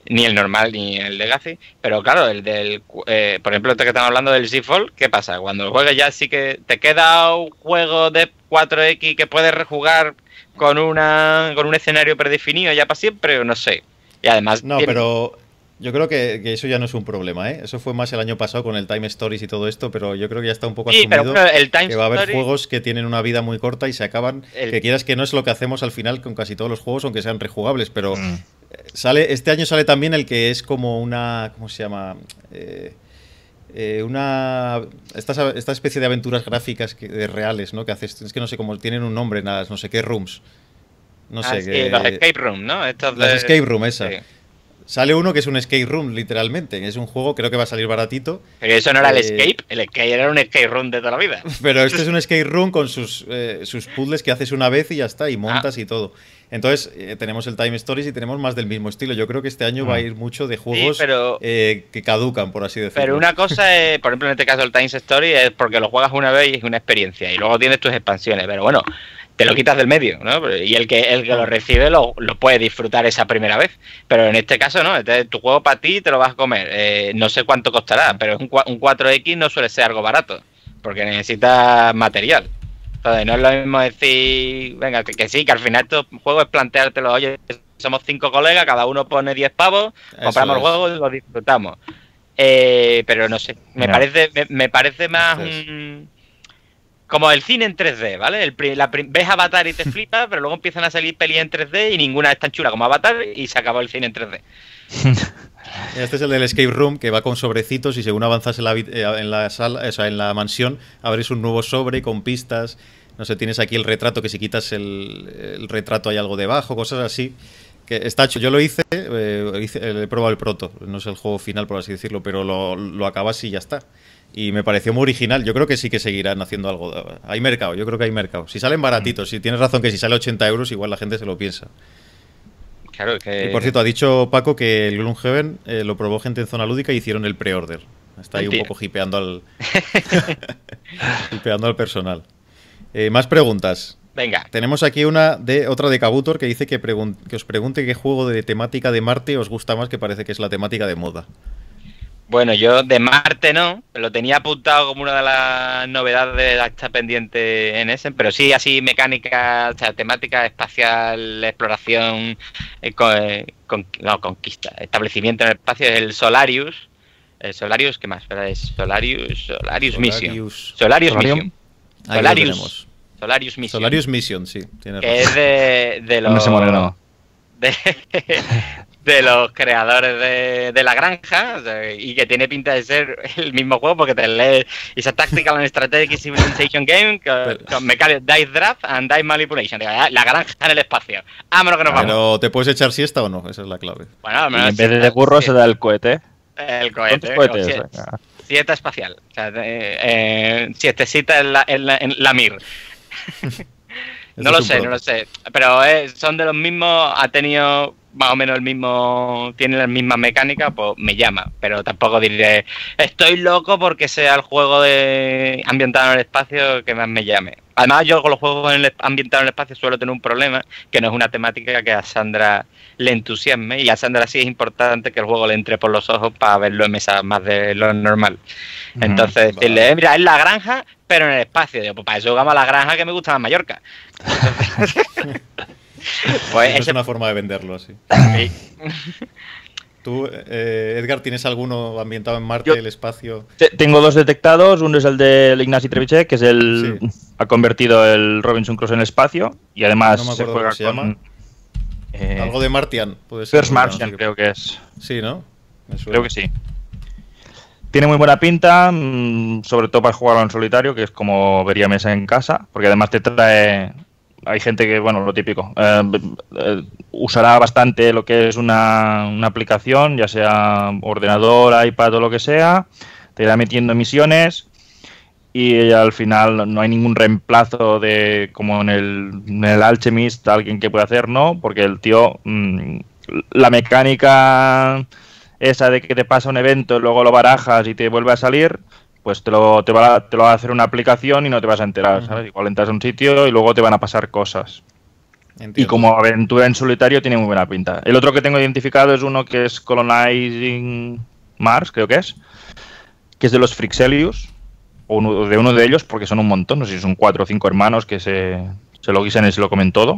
ni el normal ni el Legacy, pero claro, el del, eh, por ejemplo, este que estamos hablando del Seafall, ¿qué pasa? Cuando lo juegues ya sí que te queda un juego de cuatro equis que puedes rejugar con una con un escenario predefinido ya para siempre, o no sé. Y además No, tiene... pero yo creo que, que eso ya no es un problema, ¿eh? Eso fue más el año pasado con el Time Stories y todo esto, pero yo creo que ya está un poco Sí, asumido pero bueno, el Time que va a haber Story- juegos que tienen una vida muy corta y se acaban, El- que quieras que no es lo que hacemos al final con casi todos los juegos, aunque sean rejugables, pero Mm. sale este año sale también el que es como una, ¿cómo se llama? Eh, eh, una esta, esta especie de aventuras gráficas que, de reales, ¿no? Que haces, es que no sé cómo tienen un nombre, nada, no sé qué rooms. No Ah, sé, sí, que- los escape room, ¿no? Estos las de- escape room, esa. Sí. Sale uno que es un escape room, literalmente. Es un juego, creo que va a salir baratito. Pero eso no era el Eh, escape, el escape era un escape room de toda la vida. Pero este es un escape room con sus, eh, sus puzzles que haces una vez y ya está, y montas y todo. Entonces, eh, tenemos el Time Stories y tenemos más del mismo estilo. Yo creo que este año va a ir mucho de juegos pero- eh, que caducan, por así decirlo. Pero una cosa es, por ejemplo, en este caso el Time Story es porque lo juegas una vez y es una experiencia y luego tienes tus expansiones, pero bueno, te lo quitas del medio, ¿no? Y el que el que lo recibe lo, lo puede disfrutar esa primera vez. Pero en este caso no, este, tu juego para ti te lo vas a comer. Eh, no sé cuánto costará, pero un, cua- un cuatro equis no suele ser algo barato, porque necesitas material. Entonces no es lo mismo decir, venga, que, que sí, que al final estos juegos es planteártelo, oye, somos cinco colegas, cada uno pone diez pavos, Eso compramos el es. juego y lo disfrutamos. Eh, pero no sé, me No. parece me, me parece más Esto es. un- como el cine en tres D, ¿vale? El, pri- la prim- ves Avatar y te flipas, pero luego empiezan a salir pelis en tres D y ninguna es tan chula como Avatar y se acabó el cine en tres D. Este es el del escape room, que va con sobrecitos y según avanzas en la, habit- eh, en la sala, o sea, en la mansión, abres un nuevo sobre con pistas. No sé, tienes aquí el retrato, que si quitas el, el retrato hay algo debajo, cosas así. Que está hecho. Yo lo hice, eh, hice- he probado el proto, no es el juego final, por así decirlo, pero lo, lo acabas y ya está. Y me pareció muy original. Yo creo que sí que seguirán haciendo algo. Hay mercado, yo creo que hay mercado. Si salen baratitos, si tienes razón que si sale ochenta euros, igual la gente se lo piensa. Claro que... Y por cierto, ha dicho Paco que el Gloomhaven eh, lo probó gente en Zona Lúdica y hicieron el pre-order. Está ahí Mentira. un poco hipeando al, hipeando al personal. Eh, más preguntas. Venga, Tenemos aquí una de otra de Kabutor que dice que, pregun- que os pregunte qué juego de temática de Marte os gusta más, que parece que es la temática de moda. bueno, yo de Marte no, lo tenía apuntado como una de las novedades de la que está pendiente en ese, pero sí así mecánica, o sea, temática espacial, exploración, eh, co- eh, con- no, conquista, establecimiento en el espacio, es el Solarius. El Solarius, ¿qué más? Espera, es Solarius, Solarius Mission. Solarius. Solarius Solarium. Mission. Ahí lo Solarius. tenemos. Solarius Mission. Solarius Mission, sí. Tienes Que razón. es de, de No los se moreno. de, de los creadores de, de la granja, o sea, y que tiene pinta de ser el mismo juego porque te lees esa Tactical and Strategic Civilization Game con, Pero- con mechanics Dice Draft and Dice Manipulation. Digo, ah, la granja en el espacio. Vámonos que nos vamos. Pero ¿te puedes echar siesta o no? Esa es la clave. Bueno, al Y menos en vez sí, de burro sí, se da el cohete. el ¿Cuántos cohete. cohetes? o sie- Venga. siesta espacial. O sea, eh, eh, siestecita en la, en la, en la Mir. Ese No lo es un sé, pro. no lo sé. Pero eh, son de los mismos, ha tenido más o menos el mismo, tiene las mismas mecánicas, pues me llama. Pero tampoco diré, estoy loco porque sea el juego de ambientado en el espacio que más me llame. Además, yo con los juegos en el, ambientados en el espacio suelo tener un problema, que no es una temática que a Sandra le entusiasme. Y a Sandra sí es importante que el juego le entre por los ojos para verlo en mesa más de lo normal. Entonces, decirle, vale. eh, mira, es la granja, pero en el espacio. Digo, pues para eso jugamos a la granja que me gusta más Mallorca. Pues es ese- una forma de venderlo así. sí. Tú, eh, Edgar, ¿tienes alguno ambientado en Marte, Yo- el espacio? Te- Tengo dos detectados. Uno es el de Ignacy Trzewiczek, que es el Sí. ha convertido el Robinson Crusoe en el espacio y además No me se acuerdo juega cómo se con llama. eh, Algo de Martian, puede ser. First Bueno, Martian, no sé qué- creo que es. Sí, ¿no? Me suena. Creo que sí. Tiene muy buena pinta, mm, sobre todo para jugarlo en solitario, que es como vería mesa en casa, porque además te trae... Hay gente que, bueno, lo típico, eh, eh, usará bastante lo que es una, una aplicación, ya sea ordenador, iPad o lo que sea, te irá metiendo misiones y al final no hay ningún reemplazo de como en el, en el Alchemist, alguien que pueda hacer, ¿no? Porque el tío, mm, la mecánica esa de que te pasa un evento, luego lo barajas y te vuelve a salir, pues te lo, te va, a- te lo va a hacer una aplicación y no te vas a enterar, ¿sabes? Igual entras a un sitio y luego te van a pasar cosas. Entiendo. Y como aventura en solitario tiene muy buena pinta. El otro que tengo identificado es uno que es Colonizing Mars, creo que es, que es de los Frixelius, o uno, de uno de ellos, porque son un montón, no sé si son cuatro o cinco hermanos que se, se lo guisan y se lo comen todo.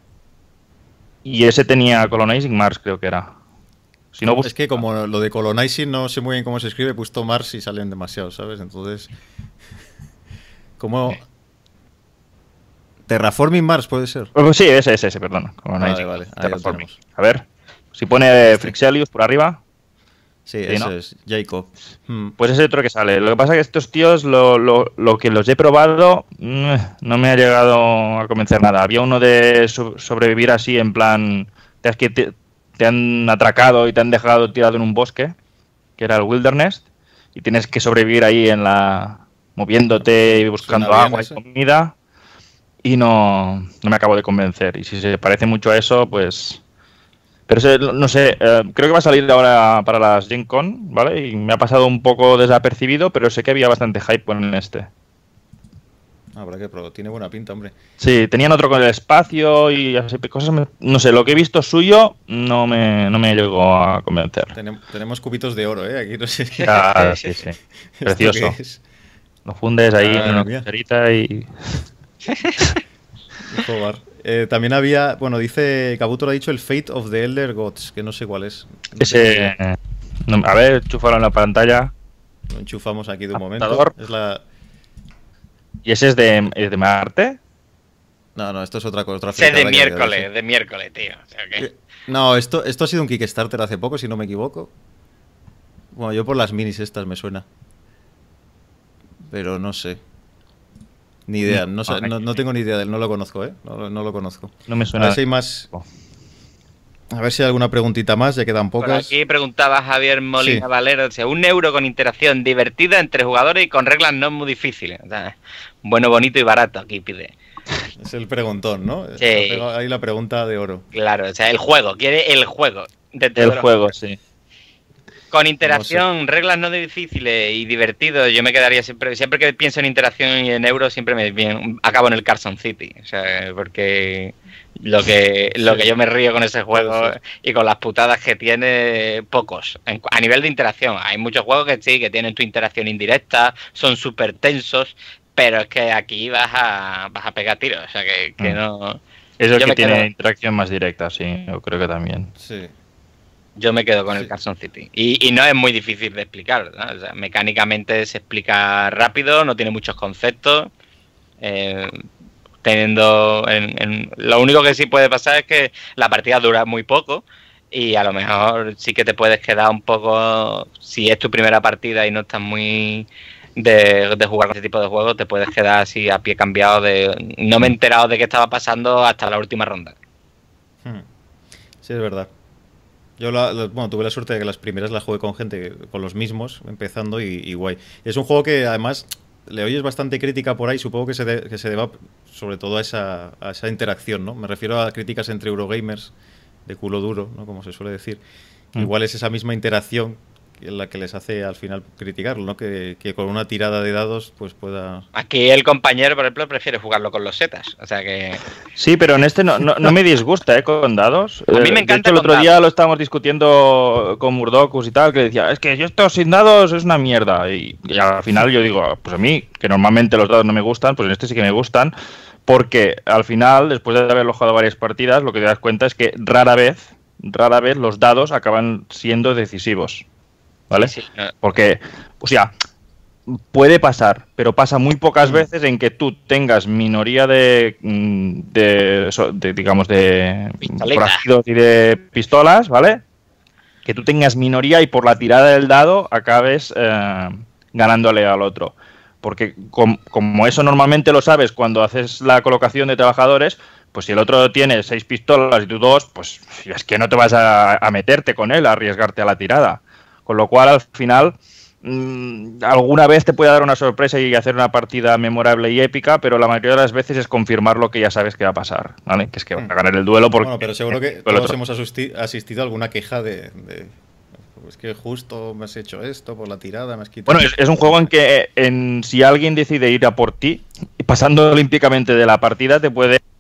Y ese tenía Colonizing Mars, creo que era. Si no, es que como lo de Colonizing no sé muy bien cómo se escribe, he puesto Mars y salen demasiado, ¿sabes? Entonces, ¿cómo...? Terraforming Mars puede ser. Pues sí, ese, ese, ese, perdón. Vale, vale, ahí lo tenemos. A ver, si pone Frixelius por arriba. Sí, sí, ese ¿no? es Jacob. Hmm. Pues ese otro que sale. Lo que pasa es que estos tíos, lo, lo, lo que los he probado, no me ha llegado a convencer nada. Había uno de so- sobrevivir así, en plan, te, has que te, te han atracado y te han dejado tirado en un bosque, que era el Wilderness, y tienes que sobrevivir ahí en la moviéndote y buscando agua y comida. Y no, no me acabo de convencer. Y si se parece mucho a eso, pues... Pero ese, no sé, eh, creo que va a salir ahora para las Gen Con, ¿vale? Y me ha pasado un poco desapercibido, pero sé que había bastante hype en este. Habrá que probar, tiene buena pinta, hombre. Sí, tenían otro con el espacio y así, cosas... Me, no sé, lo que he visto suyo no me, no me llegó a convencer. Tenemos, tenemos cubitos de oro, ¿eh? Aquí no sé... Ah, sí, sí. Precioso. Lo fundes ahí ah, en una cucharita y... eh, también había, bueno, dice Kabuto lo ha dicho el Fate of the Elder Gods, que no sé cuál es. No Ese, no, a ver, enchúfalo en la pantalla. Lo enchufamos aquí de un Adaptador. momento. Es la... ¿Y ese es de, es de Marte? No, no, esto es otra cosa. Ese es de miércoles, de, de miércoles, tío. O sea, ¿qué? No, esto, esto ha sido un Kickstarter hace poco, si no me equivoco. Bueno, yo por las minis estas me suena. Pero no sé. Ni idea, no, sé, no, no tengo ni idea de él, no lo conozco, ¿eh? No, no lo conozco. No me suena. A ver si hay más. A ver si hay alguna preguntita más, ya quedan pocas. Por aquí preguntaba Javier Molina sí. Valero, o sea, un euro con interacción divertida entre jugadores y con reglas no muy difíciles. O sea, bueno, bonito y barato, aquí pide. Es el preguntón, ¿no? Sí. Ahí la pregunta de oro. Claro, o sea, el juego, quiere el juego. El juego, sí. Con interacción, no sé. Reglas no difíciles y divertidos, yo me quedaría siempre, siempre que pienso en interacción y en euros, siempre me bien, acabo en el Carson City, o sea, porque lo que lo que yo me río con ese juego y con las putadas que tiene, pocos. En, a nivel de interacción, hay muchos juegos que sí, que tienen tu interacción indirecta, son súper tensos, pero es que aquí vas a vas a pegar tiros, o sea, que, que mm. no... Es el que tiene quedo... interacción más directa, sí, yo creo que también. Sí. Yo me quedo con sí. el Carson City. Y, y no es muy difícil de explicar, ¿no? O sea, mecánicamente se explica rápido, no tiene muchos conceptos. Eh, teniendo en, en, lo único que sí puede pasar es que la partida dura muy poco y a lo mejor sí que te puedes quedar un poco, si es tu primera partida y no estás muy de, de jugar con ese tipo de juegos, te puedes quedar así a pie cambiado de no me he enterado de qué estaba pasando hasta la última ronda. Sí, es verdad. Yo la, la, bueno, tuve la suerte de que las primeras las jugué con gente, con los mismos, empezando y, y guay. Es un juego que además le oyes bastante crítica por ahí, supongo que se, de, que se deba sobre todo a esa, a esa interacción, ¿no? Me refiero a críticas entre Eurogamers de culo duro, ¿no? Como se suele decir. Mm. Igual es esa misma interacción en la que les hace al final criticarlo, ¿no? Que, que con una tirada de dados pues pueda... Aquí el compañero, por ejemplo, prefiere jugarlo con los setas, o sea que... Sí, pero en este no, no, no me disgusta, ¿eh? Con dados. A mí me encanta. De hecho, el otro día lo estábamos discutiendo con Murdokus y tal, que decía, es que yo esto sin dados es una mierda. Y, y al final yo digo, pues a mí, que normalmente los dados no me gustan, pues en este sí que me gustan, porque al final, después de haberlo jugado varias partidas, lo que te das cuenta es que rara vez, rara vez los dados acaban siendo decisivos. ¿Vale? Sí, sí. Porque, o sea, puede pasar, pero pasa muy pocas veces en que tú tengas minoría de, de, de digamos, de forajidos y de pistolas, ¿vale? Que tú tengas minoría y por la tirada del dado acabes eh, ganándole al otro. Porque com, como eso normalmente lo sabes cuando haces la colocación de trabajadores, pues si el otro tiene seis pistolas y tú dos, pues es que no te vas a, a meterte con él, a arriesgarte a la tirada. Con lo cual, al final, mmm, alguna vez te puede dar una sorpresa y hacer una partida memorable y épica, pero la mayoría de las veces es confirmar lo que ya sabes que va a pasar, ¿vale? Que es que va a ganar el duelo porque... Bueno, pero seguro que todos otro. hemos asistido a alguna queja de... de... Es que justo me has hecho esto por la tirada, me has quitado... Bueno, es, es un juego en que en, si alguien decide ir a por ti, pasando olímpicamente de la partida, te puede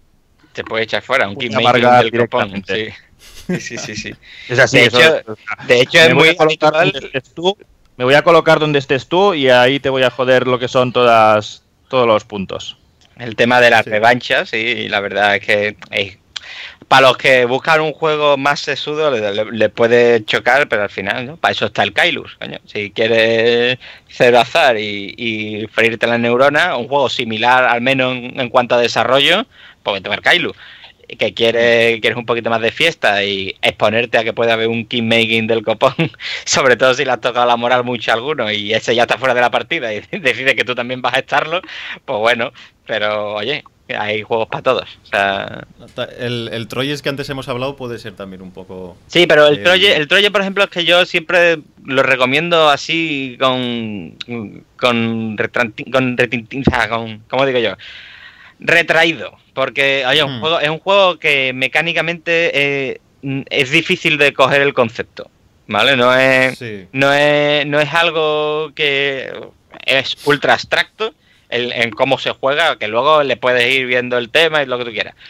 te puede echar fuera un Puede kit making amargar del copón. directamente. Sí, sí, sí. sí. Es así, de, eso- hecho, de hecho, me es voy muy a colocar habitual. donde estés tú, me voy a colocar donde estés tú y ahí te voy a joder lo que son todas todos los puntos. El tema de las Sí. revanchas, sí, la verdad es que eh, para los que buscan un juego más sesudo le, le- le puede chocar, pero al final, ¿no? Para eso está el Kailus, coño. Si quieres cero azar y, y freírte las neuronas, un juego similar, al menos en, en cuanto a desarrollo, pues vete a ver Kailus. Que quieres, quieres un poquito más de fiesta y exponerte a que pueda haber un kit making del copón, sobre todo si le has tocado la moral mucho a alguno y ese ya está fuera de la partida y decide que tú también vas a estarlo, pues bueno, pero oye, hay juegos para todos. O sea, El, el Troyes que antes hemos hablado puede ser también un poco... sí, pero el el- Troye, el Troye, por ejemplo, es que yo siempre lo recomiendo así con con retranti- con retintin- o sea, con ¿cómo digo yo? Retraído, porque oye, un Hmm. juego, es un juego que mecánicamente eh, es difícil de coger el concepto, ¿vale? No es, Sí. no es, no es algo que es ultra abstracto en, en cómo se juega, que luego le puedes ir viendo el tema y lo que tú quieras.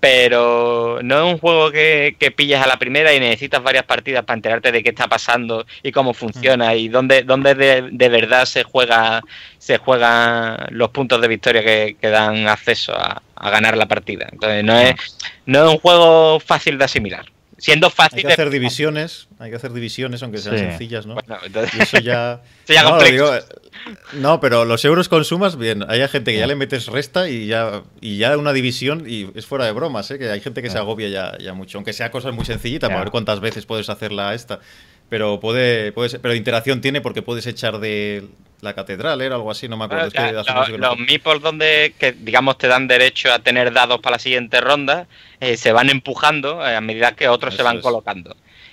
Pero no es un juego que, que pillas a la primera y necesitas varias partidas para enterarte de qué está pasando y cómo funciona y dónde, dónde de, de verdad se juega se juegan los puntos de victoria que, que dan acceso a, a ganar la partida. Entonces no es, no es un juego fácil de asimilar. Siendo fácil Hay que de- hacer divisiones, hay que hacer divisiones, aunque sean Sí. sencillas, ¿no? Bueno, entonces- Y eso ya... Eso ya no, complejo. digo, eh, no, pero los euros consumas bien. Hay gente que ya le metes resta y ya, y ya una división y es fuera de bromas, ¿eh? Que hay gente que se agobia ya, ya mucho. Aunque sea cosas muy sencillitas, Ya. para ver cuántas veces puedes hacerla esta. Pero puede, puede ser- pero interacción tiene porque puedes echar de la catedral, era algo así, no me acuerdo. Bueno, es que la- hace lo- mucho que no los juego. meeples donde que digamos te dan derecho a tener dados para la siguiente ronda eh, se van empujando eh, a medida que otros se Eso van es. colocando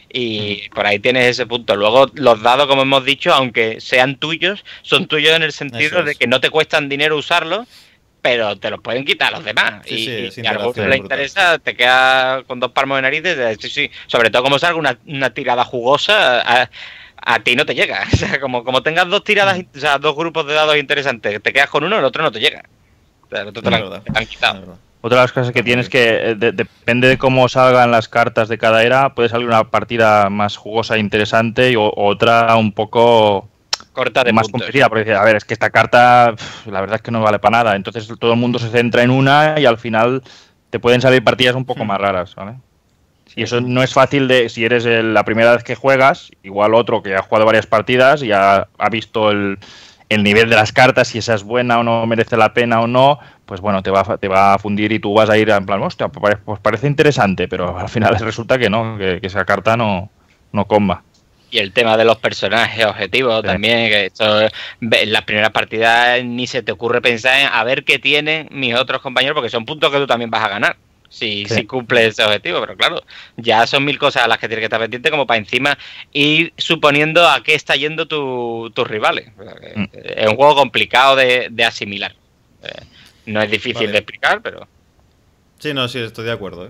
y por ahí tienes ese punto. Luego los dados, como hemos dicho, aunque sean tuyos, son tuyos en el sentido Eso es. de que no te cuestan dinero usarlos, pero te los pueden quitar los demás. Sí, y sí, y es si a alguno interacción le brutal. interesa, te queda con dos palmos de narices. de- Sí, sí. Sobre todo como salga una, una tirada jugosa, a, a ti no te llega. O sea, como, como tengas dos tiradas, o sea, dos grupos de dados interesantes, te quedas con uno, el otro no te llega. O sea, el otro te lo Es han- verdad, te lo han es quitado. verdad. Otra de las cosas que Está muy tienes bien. que, eh, de- depende de cómo salgan las cartas de cada era, puede salir una partida más jugosa e interesante y o- otra un poco Corta de más puntos. competitiva, porque dices, a ver, es que esta carta, pf, la verdad es que no vale para nada. Entonces todo el mundo se centra en una y al final te pueden salir partidas un poco Hmm. más raras, ¿vale? Y eso no es fácil de, si eres el- la primera vez que juegas, igual otro que ha jugado varias partidas y ha, ha visto el, el nivel de las cartas, si esa es buena o no merece la pena o no, pues bueno, te va, a fa- te va a fundir y tú vas a ir en plan, hostia, pues pare- pues parece interesante, pero al final resulta que no, que, que esa carta no, no comba. Y el tema de los personajes objetivos Sí. también, que esto, ve- en las primeras partidas ni se te ocurre pensar en a ver qué tienen mis otros compañeros, porque son puntos que tú también vas a ganar. Si, Sí. si cumples ese objetivo, pero claro, ya son mil cosas a las que tienes que estar pendiente como para encima ir suponiendo a qué está yendo tu- tus rivales. O sea, que Mm. Es un juego complicado de, de asimilar. Eh, no es difícil Vale. de explicar, pero... Sí, no, sí, estoy de acuerdo. ¿eh?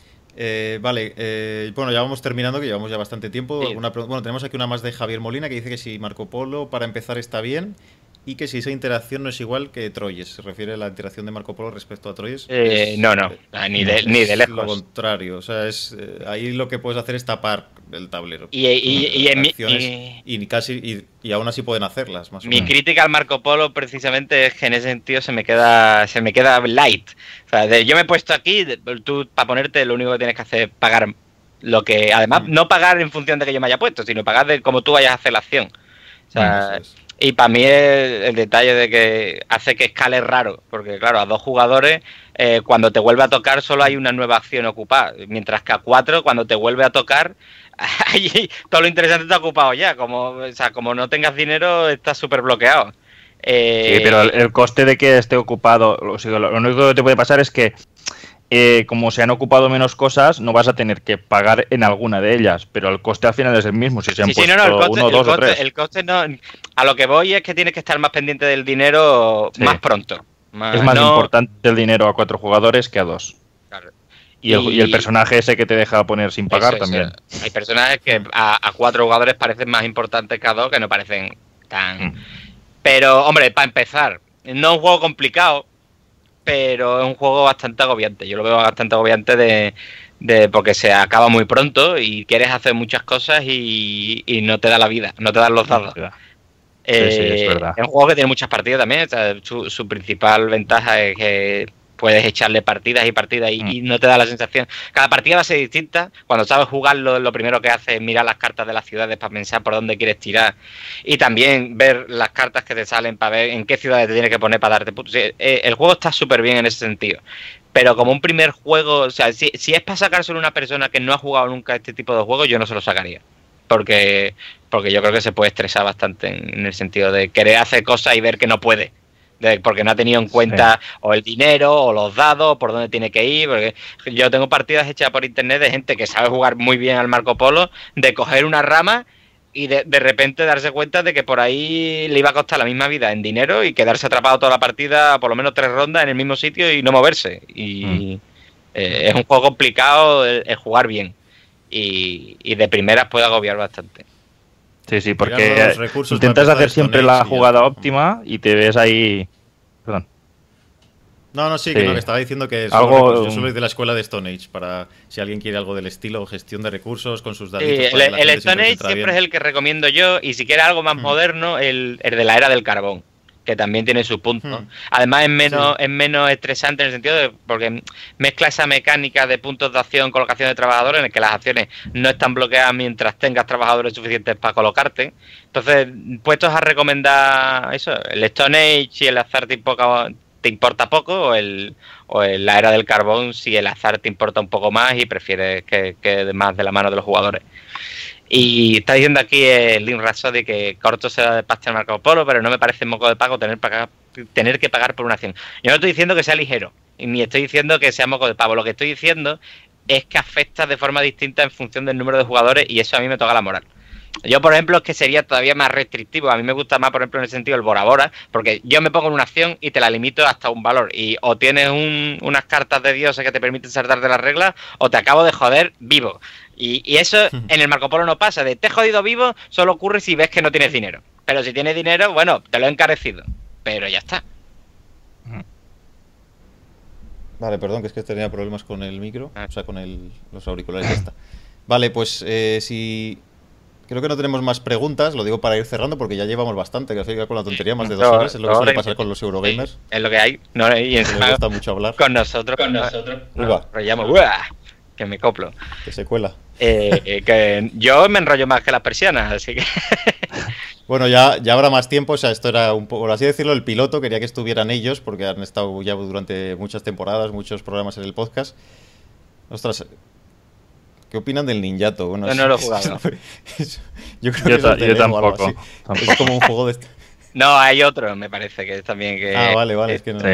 Eh, vale, eh, bueno, ya vamos terminando, que llevamos ya bastante tiempo. Sí. Alguna pregunta- bueno, tenemos aquí una más de Javier Molina que dice que si Marco Polo para empezar está bien y que si esa interacción no es igual que Troyes. Se refiere a la interacción de Marco Polo respecto a Troyes. Eh, Es- no, no, ah, ni de, es ni de Lo lejos. contrario, o sea, es eh, ahí lo que puedes hacer es tapar el tablero. Y, y- y en mi- Acciones, y- y casi y, y aún así pueden hacerlas, más o Mi menos. crítica al Marco Polo precisamente es que en ese sentido se me queda se me queda light. O sea, de- yo me he puesto aquí, de- tú para ponerte lo único que tienes que hacer es pagar lo que, además, Mm. no pagar en función de que yo me haya puesto, sino pagar de cómo tú vayas a hacer la acción. O sea, Eso es. y para mí es el detalle de que hace que escale raro, porque claro, a dos jugadores, eh, cuando te vuelve a tocar solo hay una nueva acción ocupada, mientras que a cuatro, cuando te vuelve a tocar, ahí todo lo interesante está ocupado ya, como, o sea, como no tengas dinero, estás súper bloqueado. Eh, Sí, pero el, el coste de que esté ocupado, o sea, lo único que te puede pasar es que eh, como se han ocupado menos cosas, no vas a tener que pagar en alguna de ellas, pero el coste al final es el mismo, si se han Sí, sí, puesto no, no, el coste, uno, el dos o coste- tres. el coste no. A lo que voy es que tienes que estar más pendiente del dinero Sí. más pronto. Más- Es más no- importante el dinero a cuatro jugadores que a dos. Claro. Y el, Y- y el personaje ese que te deja poner sin pagar Eso, eso. también. Hay personajes que a, a cuatro jugadores parecen más importantes que a dos, que no parecen tan. Mm. Pero, hombre, para empezar, no es un juego complicado, pero es un juego bastante agobiante. Yo lo veo bastante agobiante de, de porque se acaba muy pronto y quieres hacer muchas cosas y, y no te da la vida, no te dan los dados. Eh, Sí, sí, es verdad. Es un juego que tiene muchas partidas también. O sea, su, su principal ventaja es que puedes echarle partidas y partidas y, Mm. y no te da la sensación. Cada partida va a ser distinta. Cuando sabes jugarlo, lo primero que haces es mirar las cartas de las ciudades para pensar por dónde quieres tirar y también ver las cartas que te salen para ver en qué ciudades te tienes que poner para darte puntos. Sí, eh, el juego está súper bien en ese sentido. Pero como un primer juego, o sea, si, si es para sacárselo a una persona que no ha jugado nunca este tipo de juegos, yo no se lo sacaría. Porque, porque yo creo que se puede estresar bastante en, en el sentido de querer hacer cosas y ver que no puede. De, porque no ha tenido en cuenta sí. o el dinero o los dados, por dónde tiene que ir. Porque yo tengo partidas hechas por internet de gente que sabe jugar muy bien al Marco Polo, de coger una rama y de, de repente darse cuenta de que por ahí le iba a costar la misma vida en dinero y quedarse atrapado toda la partida, por lo menos tres rondas en el mismo sitio y no moverse. Y mm. eh, es un juego complicado el, el jugar bien. Y, y de primeras puede agobiar bastante. Sí, sí, porque intentas hacer siempre la jugada óptima y te ves ahí... Perdón. No, no, sí, sí. Que, no, que estaba diciendo que algo, yo soy de la escuela de Stone Age, para si alguien quiere algo del estilo, gestión de recursos con sus daditos. Sí, el, el Stone Age siempre bien. Es el que recomiendo yo, y si quieres algo más hmm. moderno, el, el de la era del carbón, que también tiene su punto. Hmm. Además es menos, sí. es menos estresante en el sentido de porque mezcla esa mecánica de puntos de acción, colocación de trabajadores, en el que las acciones no están bloqueadas mientras tengas trabajadores suficientes para colocarte. Entonces, puestos a recomendar eso, el Stone Age y el azar te importa, te importa poco, o, el, o el, la era del carbón si el azar te importa un poco más y prefieres que quede más de la mano de los jugadores. Y está diciendo aquí el Link Rhapsody que corto será de pasta en Marco Polo, pero no me parece moco de pago tener, pagar, tener que pagar por una acción. Yo no estoy diciendo que sea ligero, ni estoy diciendo que sea moco de pago. Lo que estoy diciendo es que afecta de forma distinta en función del número de jugadores y eso a mí me toca la moral. Yo, por ejemplo, es que sería todavía más restrictivo. A mí me gusta más, por ejemplo, en el sentido del Bora Bora, porque yo me pongo en una acción y te la limito hasta un valor. Y o tienes un, unas cartas de dioses que te permiten saltar de las reglas, o te acabo de joder vivo. Y, y eso en el Marco Polo no pasa. De te he jodido vivo solo ocurre si ves que no tienes dinero. Pero si tienes dinero, bueno, te lo he encarecido. Pero ya está. Vale, perdón, que es que tenía problemas con el micro. O sea, con el, los auriculares. Ya está. Vale, pues eh, si... Creo que no tenemos más preguntas, lo digo para ir cerrando porque ya llevamos bastante, que al final con la tontería más de dos horas, es lo que suele pasar con los Eurogamers. Sí, es lo que hay. No, y encima me gusta mucho hablar. Con nosotros, con nosotros. Nos enrollamos, ¡uah! Que me coplo. Que se cuela. Eh, eh, que yo me enrollo más que las persianas, así que... Bueno, ya, ya habrá más tiempo, o sea, esto era un poco, por así decirlo, el piloto, quería que estuvieran ellos, porque han estado ya durante muchas temporadas, muchos programas en el podcast. Ostras... ¿Qué opinan del Ninjato? Bueno, yo no lo he jugado. Yo creo yo, que ta, yo tampoco, tampoco. Es como un juego de... No, hay otro, me parece, que es también que... Ah, vale, vale, es que no... Sí.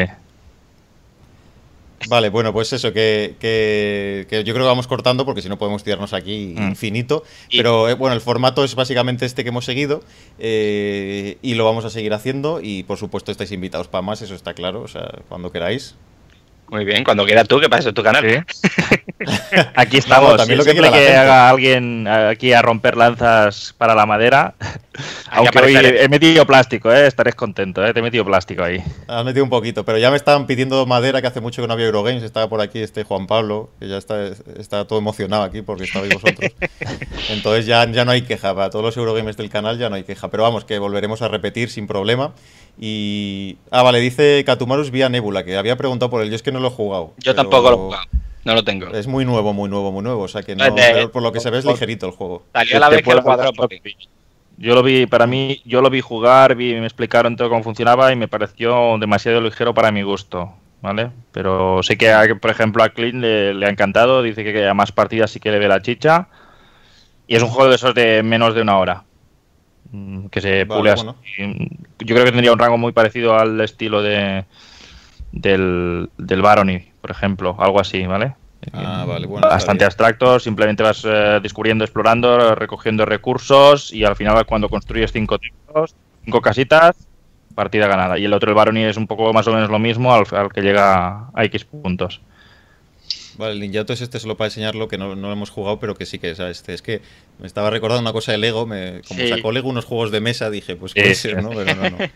Vale, bueno, pues eso, que, que, que yo creo que vamos cortando porque si no podemos tirarnos aquí mm. infinito. Pero eh, bueno, el formato es básicamente este que hemos seguido eh, y lo vamos a seguir haciendo y por supuesto estáis invitados para más, eso está claro, o sea, cuando queráis. Muy bien, cuando quieras tú, que pases tu canal. ¿Sí? Aquí estamos. No, también lo que siempre que haga alguien aquí a romper lanzas para la madera. Aunque hoy he metido plástico, ¿eh? Estaréis contento, ¿eh? Te he metido plástico ahí. Has metido un poquito, pero ya me estaban pidiendo madera, que hace mucho que no había Eurogames. Estaba por aquí este Juan Pablo, que ya está, está todo emocionado aquí porque estabais vosotros. Entonces ya, ya no hay queja, para todos los Eurogames del canal ya no hay queja. Pero vamos, que volveremos a repetir sin problema. Y... Ah, vale, dice Katumarus vía Nebula, que había preguntado por él. Yo es que no lo he jugado. Yo tampoco lo he jugado. No lo tengo. Es muy nuevo, muy nuevo, muy nuevo. O sea que no, pero por lo que se ve es ligerito el juego. Salió a la vez que el cuadro. Yo lo vi, para mí, yo lo vi jugar, vi, me explicaron todo cómo funcionaba y me pareció demasiado ligero para mi gusto, ¿vale? Pero sé que, por ejemplo, a Clint le, le ha encantado, dice que a más partidas sí que le ve la chicha. Y es un juego de esos de menos de una hora. Que se pule así. Bueno. Yo creo que tendría un rango muy parecido al estilo de del, del Barony, por ejemplo, algo así, ¿vale? Ah, vale, bueno, bastante abstracto, simplemente vas eh, descubriendo, explorando, recogiendo recursos y al final cuando construyes cinco templos, cinco casitas, partida ganada. Y el otro, el Barony, es un poco más o menos lo mismo al, al que llega a X puntos. Vale, el Ninjato es este solo para enseñarlo, que no, no lo hemos jugado, pero que sí que es este. Es que me estaba recordando una cosa de Lego, me, como sí. sacó Lego unos juegos de mesa, dije, pues puede sí, ser, ¿no? Pero no, no.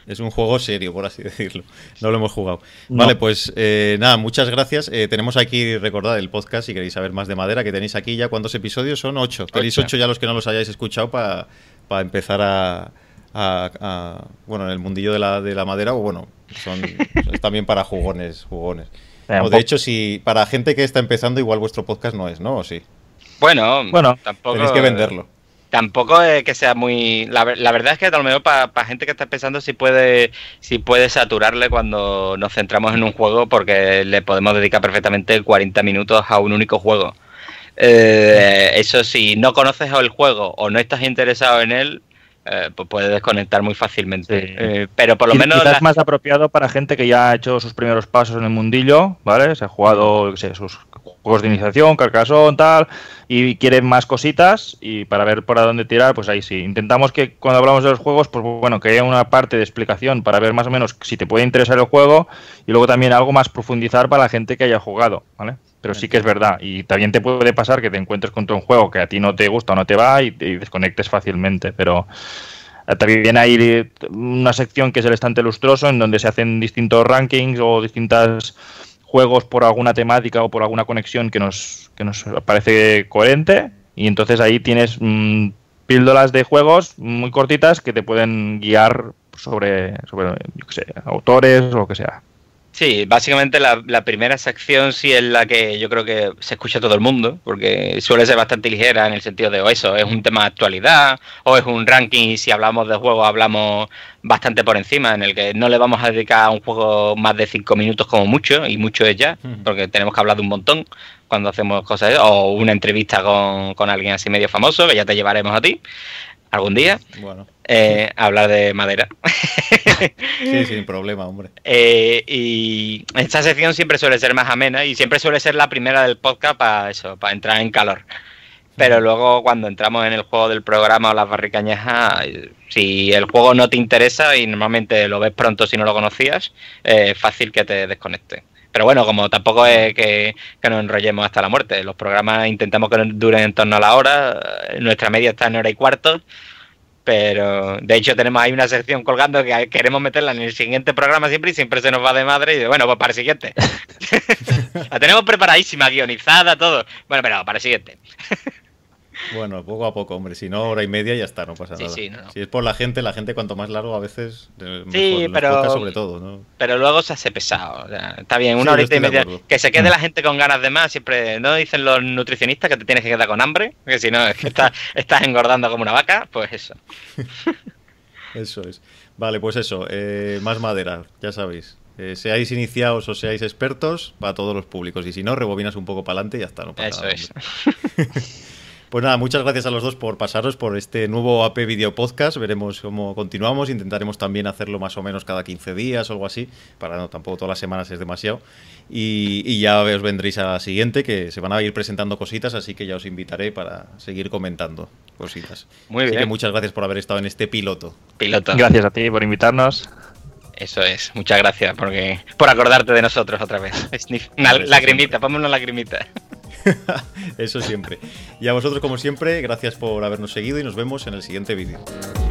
Es un juego serio, por así decirlo. No lo hemos jugado. No. Vale, pues eh, nada, muchas gracias. Eh, tenemos aquí, recordad, el podcast, si queréis saber más de madera, que tenéis aquí ya. ¿Cuántos episodios son? Ocho. ocho. Tenéis ocho ya los que no los hayáis escuchado para pa empezar a, a, a... Bueno, en el mundillo de la, de la madera, o bueno, son es también para jugones, jugones. O de hecho, si para gente que está empezando, igual vuestro podcast no es, ¿no? ¿O sí? Bueno, bueno tampoco... Tenéis que venderlo. Tampoco es que sea muy... La, la verdad es que a lo mejor para pa gente que está empezando sí puede, sí puede saturarle cuando nos centramos en un juego, porque le podemos dedicar perfectamente cuarenta minutos a un único juego. Eh, eso, si no conoces el juego o no estás interesado en él, eh, pues puedes desconectar muy fácilmente. Sí. Eh, pero por lo menos... Quizás la... es más apropiado para gente que ya ha hecho sus primeros pasos en el mundillo, ¿vale? Se ha jugado, yo qué sé, sus juegos de iniciación, Carcassonne, tal, y quieren más cositas, y para ver por dónde tirar, pues ahí sí. Intentamos que cuando hablamos de los juegos, pues bueno, que haya una parte de explicación para ver más o menos si te puede interesar el juego, y luego también algo más profundizar para la gente que haya jugado, ¿vale? Pero sí que es verdad, y también te puede pasar que te encuentres contra un juego que a ti no te gusta o no te va, y, y desconectes fácilmente, pero... También hay una sección que es el estante lustroso, en donde se hacen distintos rankings o distintos juegos por alguna temática o por alguna conexión que nos, que nos parece coherente, y entonces ahí tienes mmm, píldoras de juegos muy cortitas que te pueden guiar sobre, sobre yo qué sé, autores o lo que sea. Sí, básicamente la, la primera sección sí es la que yo creo que se escucha todo el mundo, porque suele ser bastante ligera en el sentido de o eso, es un tema de actualidad, o es un ranking, y si hablamos de juegos hablamos bastante por encima, en el que no le vamos a dedicar a un juego más de cinco minutos como mucho, y mucho es ya, porque tenemos que hablar de un montón cuando hacemos cosas, o una entrevista con, con alguien así medio famoso, que ya te llevaremos a ti algún día. Bueno. Eh, hablar de madera. Sí, sin problema, hombre. Eh, y esta sección siempre suele ser más amena y siempre suele ser la primera del podcast para eso, para entrar en calor. Pero luego cuando entramos en el juego del programa o las barricañejas, si el juego no te interesa y normalmente lo ves pronto si no lo conocías, es eh, fácil que te desconectes. Pero bueno, como tampoco es que, que nos enrollemos hasta la muerte. Los programas intentamos que duren en torno a la hora. Nuestra media está en hora y cuarto. Pero de hecho tenemos ahí una sección colgando que queremos meterla en el siguiente programa siempre y siempre se nos va de madre. Y de, bueno, pues para el siguiente. La tenemos preparadísima, guionizada, todo. Bueno, pero para el siguiente. Bueno, poco a poco, hombre. Si no, hora y media ya está, no pasa sí, nada. Sí, no, no. Si es por la gente, la gente cuanto más largo a veces mejor. Sí, pero sobre todo, ¿no? Pero luego se hace pesado. O sea, está bien, una sí, horita y media. Que se quede la gente con ganas de más. Siempre, ¿no? Dicen los nutricionistas que te tienes que quedar con hambre. Que si no, es que estás, estás engordando como una vaca. Pues eso. Eso es. Vale, pues eso. Eh, más madera, ya sabéis. Eh, seáis iniciados o seáis expertos, para todos los públicos. Y si no, rebobinas un poco para adelante y ya está. No pasa eso nada, es. Pues nada, muchas gracias a los dos por pasaros por este nuevo A P Video Podcast. Veremos cómo continuamos. Intentaremos también hacerlo más o menos cada quince días o algo así. Para no, tampoco todas las semanas es demasiado. Y, y ya os vendréis a la siguiente, que se van a ir presentando cositas, así que ya os invitaré para seguir comentando cositas. Muy bien. Así que muchas gracias por haber estado en este piloto. Piloto. Gracias a ti por invitarnos. Eso es, muchas gracias porque por acordarte de nosotros otra vez. Una lagrimita, ponme una lagrimita. Eso siempre. Y a vosotros, como siempre, gracias por habernos seguido y nos vemos en el siguiente vídeo.